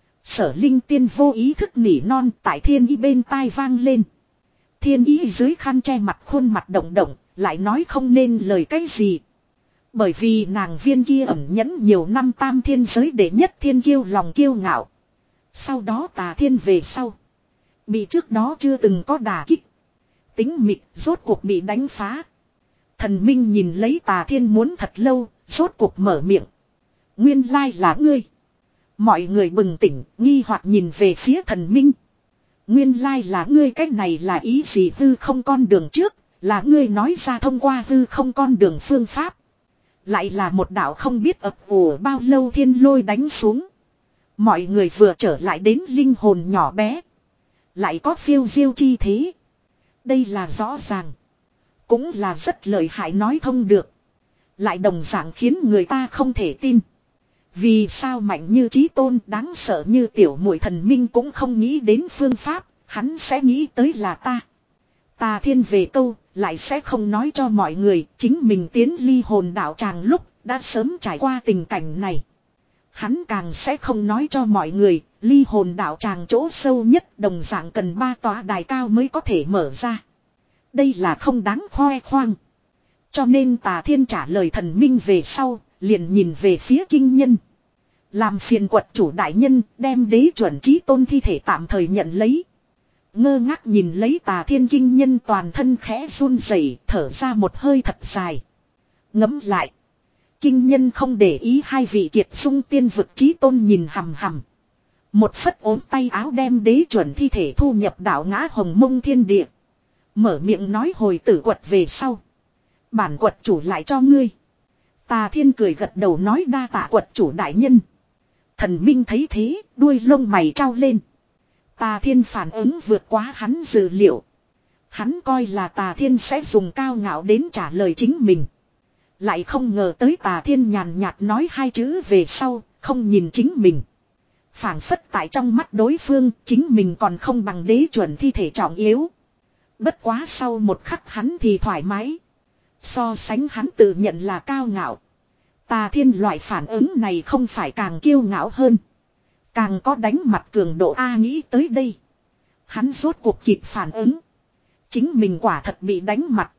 Sở Linh Tiên vô ý thức nỉ non tại Thiên Ý bên tai vang lên. Thiên Ý dưới khăn che mặt khuôn mặt động động, lại nói không nên lời cái gì. Bởi vì nàng viên kia ẩn nhẫn nhiều năm tam thiên giới đệ nhất thiên kiêu lòng kiêu ngạo. Sau đó Tà Thiên về sau. Bị trước đó chưa từng có đả kích. Tính mịch rốt cuộc bị đánh phá. Thần Minh nhìn lấy Tà Thiên muốn thật lâu, rốt cuộc mở miệng. Nguyên lai là ngươi. Mọi người bừng tỉnh, nghi hoặc nhìn về phía thần Minh. Nguyên lai là ngươi, cái này là ý gì hư không con đường trước, là ngươi nói ra thông qua hư không con đường phương pháp. Lại là một đạo không biết ập ủ bao lâu thiên lôi đánh xuống. Mọi người vừa trở lại đến linh hồn nhỏ bé. Lại có phiêu diêu chi thế. Đây là rõ ràng. Cũng là rất lợi hại nói thông được. Lại đồng dạng khiến người ta không thể tin. Vì sao mạnh như chí tôn đáng sợ như tiểu muội thần minh cũng không nghĩ đến phương pháp. Hắn sẽ nghĩ tới là ta. Tà Thiên về câu lại sẽ không nói cho mọi người. Chính mình tiến ly hồn đạo tràng lúc đã sớm trải qua tình cảnh này. Hắn càng sẽ không nói cho mọi người, ly hồn đạo tràng chỗ sâu nhất đồng dạng cần ba tòa đài cao mới có thể mở ra. Đây là không đáng khoe khoang. Cho nên Tà Thiên trả lời thần minh về sau, liền nhìn về phía kinh nhân. Làm phiền quật chủ đại nhân, đem đế chuẩn chí tôn thi thể tạm thời nhận lấy. Ngơ ngác nhìn lấy Tà Thiên kinh nhân toàn thân khẽ run rẩy, thở ra một hơi thật dài. Ngẫm lại. Kinh nhân không để ý hai vị kiệt dung tiên vực chí tôn nhìn hằm hằm. Một phất ốm tay áo đem đế chuẩn thi thể thu nhập đảo ngã hồng mông thiên địa. Mở miệng nói hồi tử quật về sau. Bản quật chủ lại cho ngươi. Tà Thiên cười gật đầu nói đa tạ quật chủ đại nhân. Thần Minh thấy thế, đuôi lông mày trao lên. Tà Thiên phản ứng vượt quá hắn dự liệu. Hắn coi là Tà Thiên sẽ dùng cao ngạo đến trả lời chính mình. Lại không ngờ tới Tà Thiên nhàn nhạt nói hai chữ về sau, không nhìn chính mình. Phảng phất tại trong mắt đối phương, chính mình còn không bằng đế chuẩn thi thể trọng yếu. Bất quá sau một khắc hắn thì thoải mái. So sánh hắn tự nhận là cao ngạo. Tà Thiên loại phản ứng này không phải càng kiêu ngạo hơn. Càng có đánh mặt cường độ A nghĩ tới đây. Hắn rốt cuộc kịp phản ứng. Chính mình quả thật bị đánh mặt.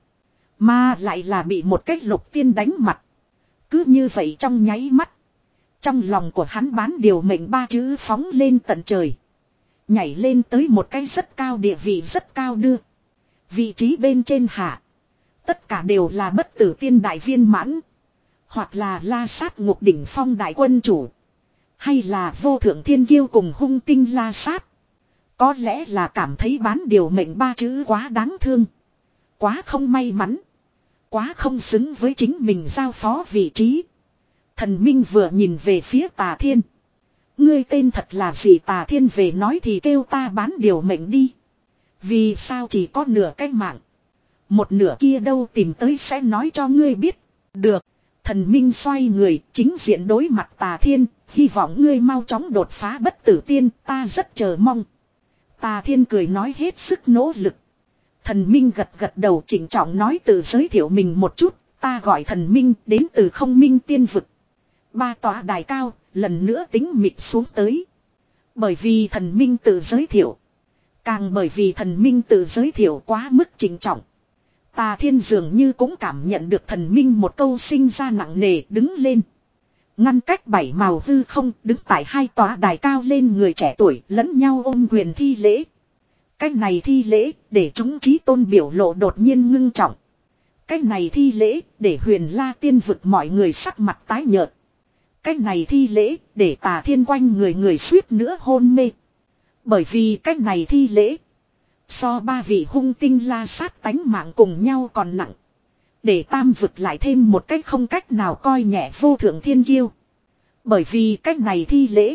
Mà lại là bị một cách Lục Tiên đánh mặt. Cứ như vậy trong nháy mắt. Trong lòng của hắn bán điều mệnh ba chữ phóng lên tận trời. Nhảy lên tới một cái rất cao địa vị rất cao đưa. Vị trí bên trên hạ. Tất cả đều là bất tử tiên đại viên mãn. Hoặc là la sát ngục đỉnh phong đại quân chủ. Hay là vô thượng thiên kiêu cùng hung tinh la sát. Có lẽ là cảm thấy bán điều mệnh ba chữ quá đáng thương. Quá không may mắn. Quá không xứng với chính mình giao phó vị trí. Thần Minh vừa nhìn về phía Tà Thiên. Ngươi tên thật là gì? Tà Thiên về nói thì kêu ta bán điều mệnh đi. Vì sao chỉ có nửa cái mạng? Một nửa kia đâu tìm tới sẽ nói cho ngươi biết. Được. Thần Minh xoay người chính diện đối mặt Tà Thiên. Hy vọng ngươi mau chóng đột phá bất tử tiên, ta rất chờ mong. Tà Thiên cười nói hết sức nỗ lực. Thần Minh gật gật đầu chỉnh trọng nói tự giới thiệu mình một chút. Ta gọi thần Minh đến từ không minh tiên vực. Ba tòa đài cao, lần nữa tính mịt xuống tới. Bởi vì thần Minh tự giới thiệu. Càng bởi vì thần Minh tự giới thiệu quá mức chỉnh trọng. Tà Thiên dường như cũng cảm nhận được thần Minh một câu sinh ra nặng nề đứng lên. Ngăn cách bảy màu hư không đứng tại hai tòa đài cao lên người trẻ tuổi lẫn nhau ôm quyền thi lễ. Cách này thi lễ để chúng trí tôn biểu lộ đột nhiên ngưng trọng. Cách này thi lễ để Huyền La tiên vực mọi người sắc mặt tái nhợt. Cách này thi lễ để Tà Thiên quanh người người suýt nữa hôn mê. Bởi vì cách này thi lễ so ba vị hung tinh la sát tánh mạng cùng nhau còn nặng. Để tam vực lại thêm một cách không cách nào coi nhẹ vô thượng thiên kiêu. Bởi vì cách này thi lễ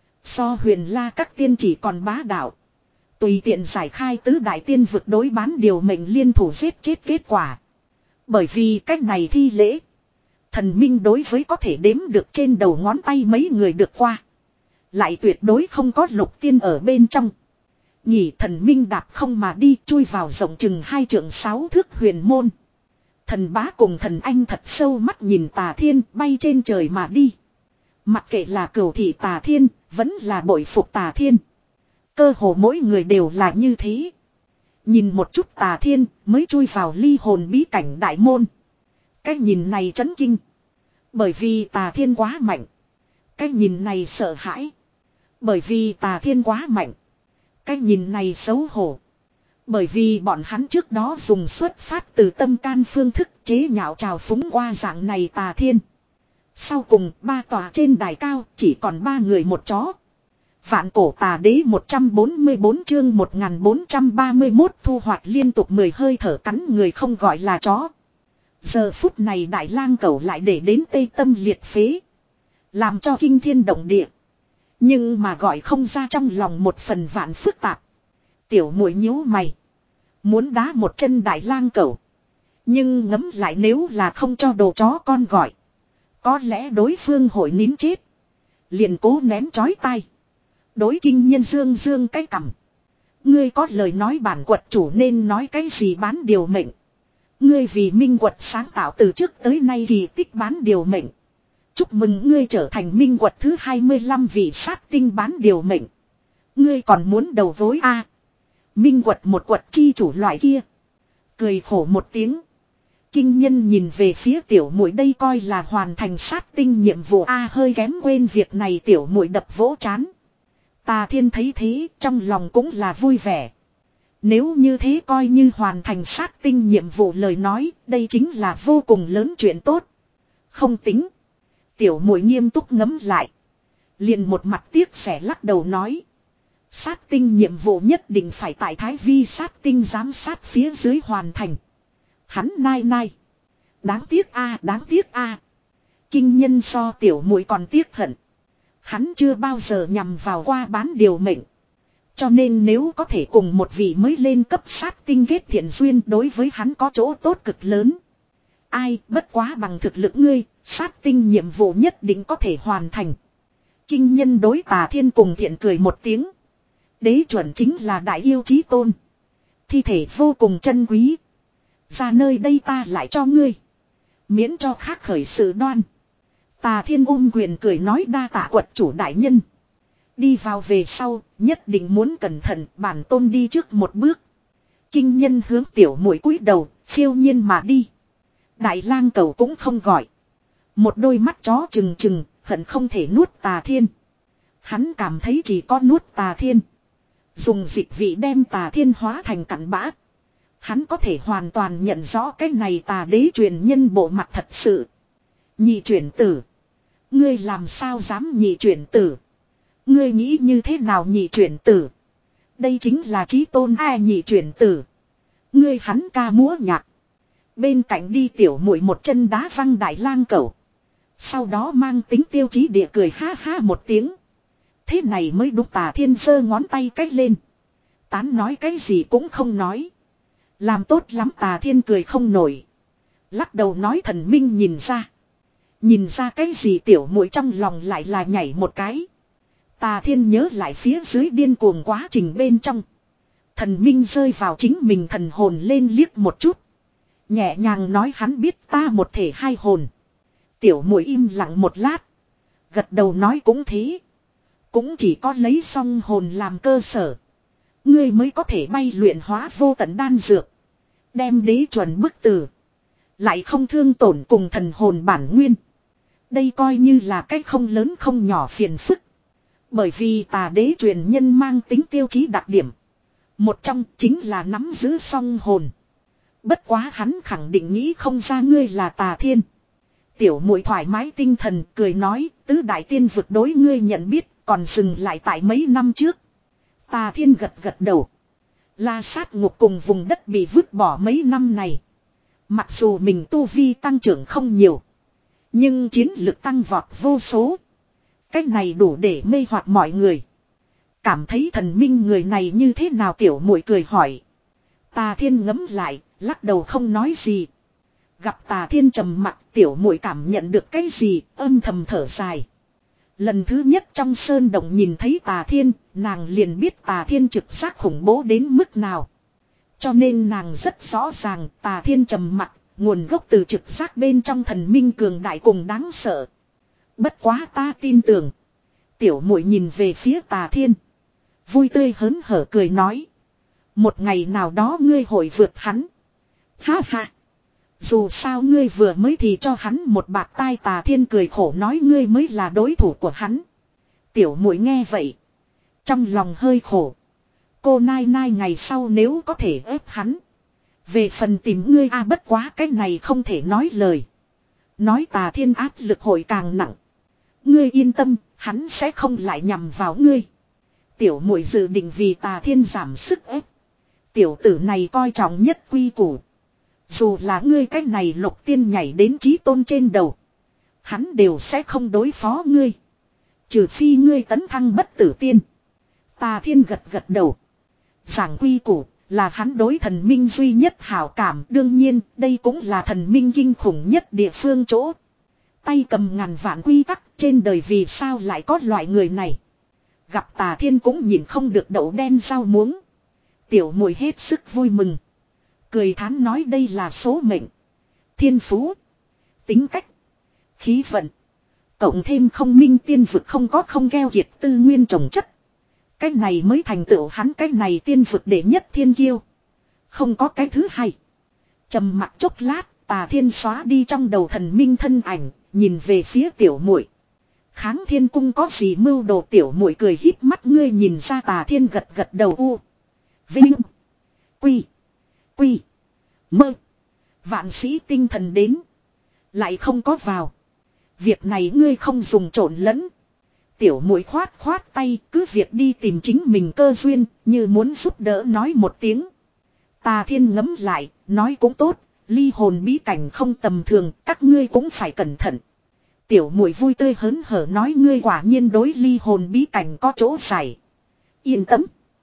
so Huyền La các tiên chỉ còn bá đạo. Tùy tiện giải khai tứ đại tiên vực đối bán điều mệnh liên thủ giết chết kết quả. Bởi vì cách này thi lễ thần Minh đối với có thể đếm được trên đầu ngón tay mấy người được qua. Lại tuyệt đối không có lục tiên ở bên trong. Nhỉ thần Minh đạp không mà đi chui vào rộng chừng hai trượng sáu thước huyền môn. Thần bá cùng thần anh thật sâu mắt nhìn Tà Thiên bay trên trời mà đi. Mặc kệ là cửu thị Tà Thiên vẫn là bội phục Tà Thiên. Cơ hồ mỗi người đều là như thế. Nhìn một chút Tà Thiên mới chui vào ly hồn bí cảnh đại môn. Cái nhìn này chấn kinh. Bởi vì Tà Thiên quá mạnh. Cái nhìn này sợ hãi. Bởi vì Tà Thiên quá mạnh. Cái nhìn này xấu hổ. Bởi vì bọn hắn trước đó dùng xuất phát từ tâm can phương thức chế nhạo trào phúng qua dạng này Tà Thiên. Sau cùng ba tòa trên đài cao chỉ còn ba người một chó. Vạn cổ tà đế một trăm bốn mươi bốn chương một nghìn bốn trăm ba mươi mốt thu hoạch liên tục mười hơi thở cắn người không gọi là chó. Giờ phút này đại lang cẩu lại để đến tê tâm liệt phế. Làm cho kinh thiên động địa. Nhưng mà gọi không ra trong lòng một phần vạn phức tạp. Tiểu muội nhíu mày. Muốn đá một chân đại lang cẩu. Nhưng ngấm lại nếu là không cho đồ chó con gọi. Có lẽ đối phương hội nín chết. Liền cố nén chói tai. Đối kinh nhân dương dương cái cằm. Ngươi có lời nói bản quật chủ nên nói cái gì bán điều mệnh. Ngươi vì minh quật sáng tạo từ trước tới nay kỳ tích bán điều mệnh. Chúc mừng ngươi trở thành minh quật thứ hai mươi lăm vị sát tinh bán điều mệnh. Ngươi còn muốn đầu vối a? À, minh quật một quật chi chủ loại kia. Cười khổ một tiếng. Kinh nhân nhìn về phía tiểu muội đây coi là hoàn thành sát tinh nhiệm vụ a à, hơi kém quên việc này tiểu muội đập vỗ chán. Tà Thiên thấy thế trong lòng cũng là vui vẻ. Nếu như thế coi như hoàn thành sát tinh nhiệm vụ lời nói đây chính là vô cùng lớn chuyện tốt. Không tính. Tiểu muội nghiêm túc ngấm lại. Liền một mặt tiếc xẻ lắc đầu nói. Sát tinh nhiệm vụ nhất định phải tại Thái Vi sát tinh giám sát phía dưới hoàn thành. Hắn nai nai. Đáng tiếc a à, đáng tiếc a à. Kinh nhân so tiểu muội còn tiếc hận. Hắn chưa bao giờ nhằm vào qua bán điều mệnh. Cho nên nếu có thể cùng một vị mới lên cấp sát tinh kết thiện duyên đối với hắn có chỗ tốt cực lớn. Ai bất quá bằng thực lực ngươi, sát tinh nhiệm vụ nhất định có thể hoàn thành. Kinh nhân đối Tà Thiên cùng thiện cười một tiếng. Đế chuẩn chính là đại yêu chí tôn. Thi thể vô cùng chân quý. Ra nơi đây ta lại cho ngươi. Miễn cho khác khởi sự đoan. Tà Thiên ôm quyền cười nói đa tạ quật chủ đại nhân. Đi vào về sau, nhất định muốn cẩn thận, bản tôn đi trước một bước. Kinh nhân hướng tiểu muội cúi đầu, phiêu nhiên mà đi. Đại lang cầu cũng không gọi. Một đôi mắt chó trừng trừng, hận không thể nuốt Tà Thiên. Hắn cảm thấy chỉ có nuốt Tà Thiên. Dùng dịch vị đem Tà Thiên hóa thành cặn bã. Hắn có thể hoàn toàn nhận rõ cái này tà đế truyền nhân bộ mặt thật sự. Nhị chuyển tử. Ngươi làm sao dám nhị chuyển tử. Ngươi nghĩ như thế nào nhị chuyển tử. Đây chính là chí tôn ai nhị chuyển tử. Ngươi hắn ca múa nhạc. Bên cạnh đi tiểu muội một chân đá văng đại lang cẩu. Sau đó mang tính tiêu chí địa cười ha ha một tiếng. Thế này mới đúng. Tà Thiên giơ ngón tay cách lên. Tán nói cái gì cũng không nói. Làm tốt lắm. Tà Thiên cười không nổi. Lắc đầu nói thần minh nhìn ra. Nhìn ra cái gì tiểu muội trong lòng lại là nhảy một cái. Tà Thiên nhớ lại phía dưới điên cuồng quá trình bên trong. Thần minh rơi vào chính mình thần hồn lên liếc một chút. Nhẹ nhàng nói hắn biết ta một thể hai hồn. Tiểu muội im lặng một lát. Gật đầu nói cũng thế. Cũng chỉ có lấy song hồn làm cơ sở. Ngươi mới có thể bay luyện hóa vô tận đan dược. Đem đế chuẩn bức tử. Lại không thương tổn cùng thần hồn bản nguyên. Đây coi như là cách không lớn không nhỏ phiền phức. Bởi vì tà đế truyền nhân mang tính tiêu chí đặc điểm. Một trong chính là nắm giữ song hồn. Bất quá hắn khẳng định nghĩ không ra ngươi là Tà Thiên. Tiểu muội thoải mái tinh thần cười nói tứ đại tiên vực đối ngươi nhận biết còn dừng lại tại mấy năm trước. Tà Thiên gật gật đầu. La sát ngục cùng vùng đất bị vứt bỏ mấy năm này. Mặc dù mình tu vi tăng trưởng không nhiều. Nhưng chiến lực tăng vọt vô số. Cách này đủ để mê hoặc mọi người. Cảm thấy thần minh người này như thế nào tiểu muội cười hỏi. Tà Thiên ngấm lại, lắc đầu không nói gì. Gặp Tà Thiên trầm mặc tiểu muội cảm nhận được cái gì, âm thầm thở dài. Lần thứ nhất trong sơn động nhìn thấy Tà Thiên, nàng liền biết Tà Thiên trực giác khủng bố đến mức nào. Cho nên nàng rất rõ ràng Tà Thiên trầm mặc, nguồn gốc từ trực giác bên trong thần minh cường đại cùng đáng sợ. Bất quá ta tin tưởng. Tiểu muội nhìn về phía Tà Thiên. Vui tươi hớn hở cười nói. Một ngày nào đó ngươi hội vượt hắn. Ha ha. Dù sao ngươi vừa mới thì cho hắn một bạt tai. Tà Thiên cười khổ nói ngươi mới là đối thủ của hắn. Tiểu muội nghe vậy. Trong lòng hơi khổ. Cô Nai Nai ngày sau nếu có thể ép hắn. Về phần tìm ngươi a bất quá cái này không thể nói lời. Nói Tà Thiên áp lực hội càng nặng. Ngươi yên tâm, hắn sẽ không lại nhằm vào ngươi. Tiểu muội dự định vì Tà Thiên giảm sức ép. Tiểu tử này coi trọng nhất quy củ. Dù là ngươi cách này lục tiên nhảy đến chí tôn trên đầu. Hắn đều sẽ không đối phó ngươi. Trừ phi ngươi tấn thăng bất tử tiên. Tà Thiên gật gật đầu. Giảng quy củ là hắn đối thần minh duy nhất hảo cảm. Đương nhiên đây cũng là thần minh kinh khủng nhất địa phương chỗ. Tay cầm ngàn vạn quy tắc trên đời vì sao lại có loại người này. Gặp Tà Thiên cũng nhìn không được đậu đen rau muống. Tiểu muội hết sức vui mừng. Cười thán nói đây là số mệnh. Thiên phú. Tính cách. Khí vận. Cộng thêm không minh tiên vực không có không keo kiệt tư nguyên trồng chất. Cái này mới thành tựu hắn cái này tiên vực đệ nhất thiên kiêu. Không có cái thứ hai. Trầm mặc chốc lát Tà Thiên xóa đi trong đầu thần minh thân ảnh. Nhìn về phía tiểu muội. Kháng Thiên cung có gì mưu đồ tiểu muội cười híp mắt ngươi nhìn ra Tà Thiên gật gật đầu u. Vinh. Quy. Quy. Mơ. Vạn sĩ tinh thần đến. Lại không có vào. Việc này ngươi không dùng trộn lẫn. Tiểu muội khoát khoát tay cứ việc đi tìm chính mình cơ duyên như muốn giúp đỡ nói một tiếng. Tà Thiên ngấm lại nói cũng tốt. Ly hồn bí cảnh không tầm thường các ngươi cũng phải cẩn thận. Tiểu muội vui tươi hớn hở nói ngươi quả nhiên đối ly hồn bí cảnh có chỗ giải. Yên tâm.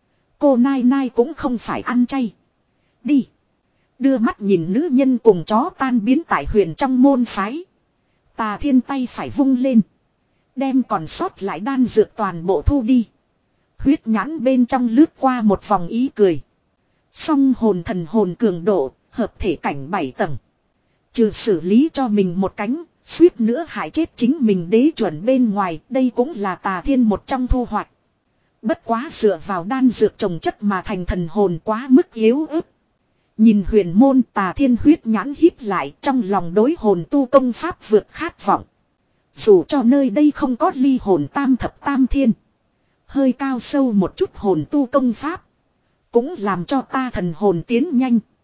Cô Nai Nai cũng không phải ăn chay. Đi. Đưa mắt nhìn nữ nhân cùng chó tan biến tại huyền trong môn phái. Tà Thiên tay phải vung lên. Đem còn sót lại đan dược toàn bộ thu đi. Huyết nhãn bên trong lướt qua một vòng ý cười. Song hồn thần hồn cường độ, hợp thể cảnh bảy tầng. Trừ xử lý cho mình một cánh, suýt nữa hại chết chính mình đế chuẩn bên ngoài, đây cũng là Tà Thiên một trong thu hoạch. Bất quá dựa vào đan dược trồng chất mà thành thần hồn quá mức yếu ớt. Nhìn huyền môn Tà Thiên huyết nhãn híp lại trong lòng đối hồn tu công pháp vượt khát vọng. Dù cho nơi đây không có ly hồn tam thập tam thiên. Hơi cao sâu một chút hồn tu công pháp. Cũng làm cho ta thần hồn tiến nhanh.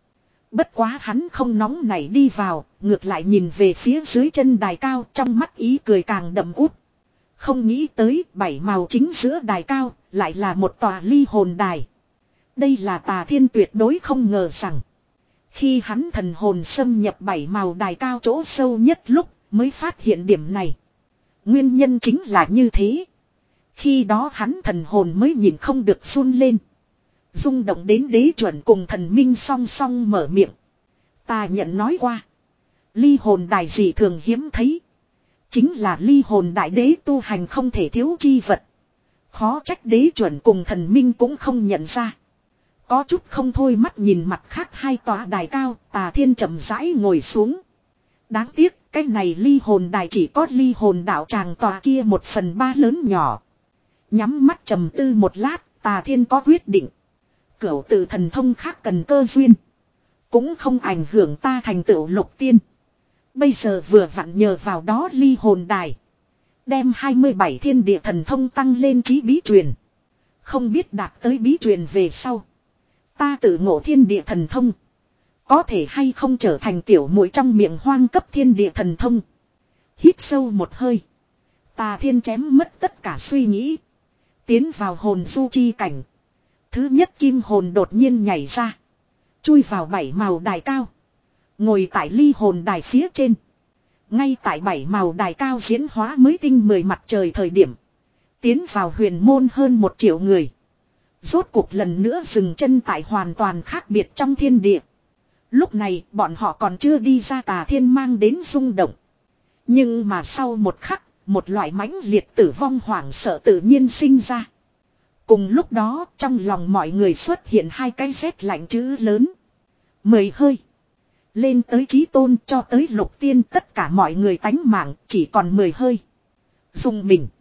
Bất quá hắn không nóng nảy đi vào, ngược lại nhìn về phía dưới chân đài cao, trong mắt ý cười càng đậm út. Không nghĩ tới bảy màu chính giữa đài cao, lại là một tòa ly hồn đài. Đây là Tà Thiên tuyệt đối không ngờ rằng. Khi hắn thần hồn xâm nhập bảy màu đài cao chỗ sâu nhất lúc, mới phát hiện điểm này. Nguyên nhân chính là như thế. Khi đó hắn thần hồn mới nhìn không được run lên. Rung động đến đế chuẩn cùng thần minh song song mở miệng. Ta nhận nói qua. Ly hồn đài gì thường hiếm thấy. Chính là ly hồn đại đế tu hành không thể thiếu chi vật. Khó trách đế chuẩn cùng thần minh cũng không nhận ra. Có chút không thôi mắt nhìn mặt khác hai tòa đài cao, Tà Thiên chậm rãi ngồi xuống. Đáng tiếc, cái này ly hồn đài chỉ có ly hồn đạo tràng tòa kia một phần ba lớn nhỏ. Nhắm mắt trầm tư một lát, Tà Thiên có quyết định. Cửu tự thần thông khác cần cơ duyên. Cũng không ảnh hưởng ta thành tựu lục tiên. Bây giờ vừa vặn nhờ vào đó ly hồn đài. Đem hai mươi bảy thiên địa thần thông tăng lên trí bí truyền. Không biết đạt tới bí truyền về sau. Ta tự ngộ thiên địa thần thông. Có thể hay không trở thành tiểu muội trong miệng hoang cấp thiên địa thần thông. Hít sâu một hơi. Tà Thiên chém mất tất cả suy nghĩ. Tiến vào hồn du chi cảnh. Thứ nhất kim hồn đột nhiên nhảy ra. Chui vào bảy màu đài cao. Ngồi tại ly hồn đài phía trên. Ngay tại bảy màu đài cao diễn hóa mới tinh mười mặt trời thời điểm. Tiến vào huyền môn hơn một triệu người. Rốt cuộc lần nữa dừng chân tại hoàn toàn khác biệt trong thiên địa. Lúc này bọn họ còn chưa đi ra Tà Thiên mang đến rung động. Nhưng mà sau một khắc, một loại mãnh liệt tử vong hoảng sợ tự nhiên sinh ra. Cùng lúc đó trong lòng mọi người xuất hiện hai cái rét lạnh chữ lớn. Mười hơi. Lên tới chí tôn cho tới lục tiên tất cả mọi người tánh mạng chỉ còn mười hơi. Dùng mình.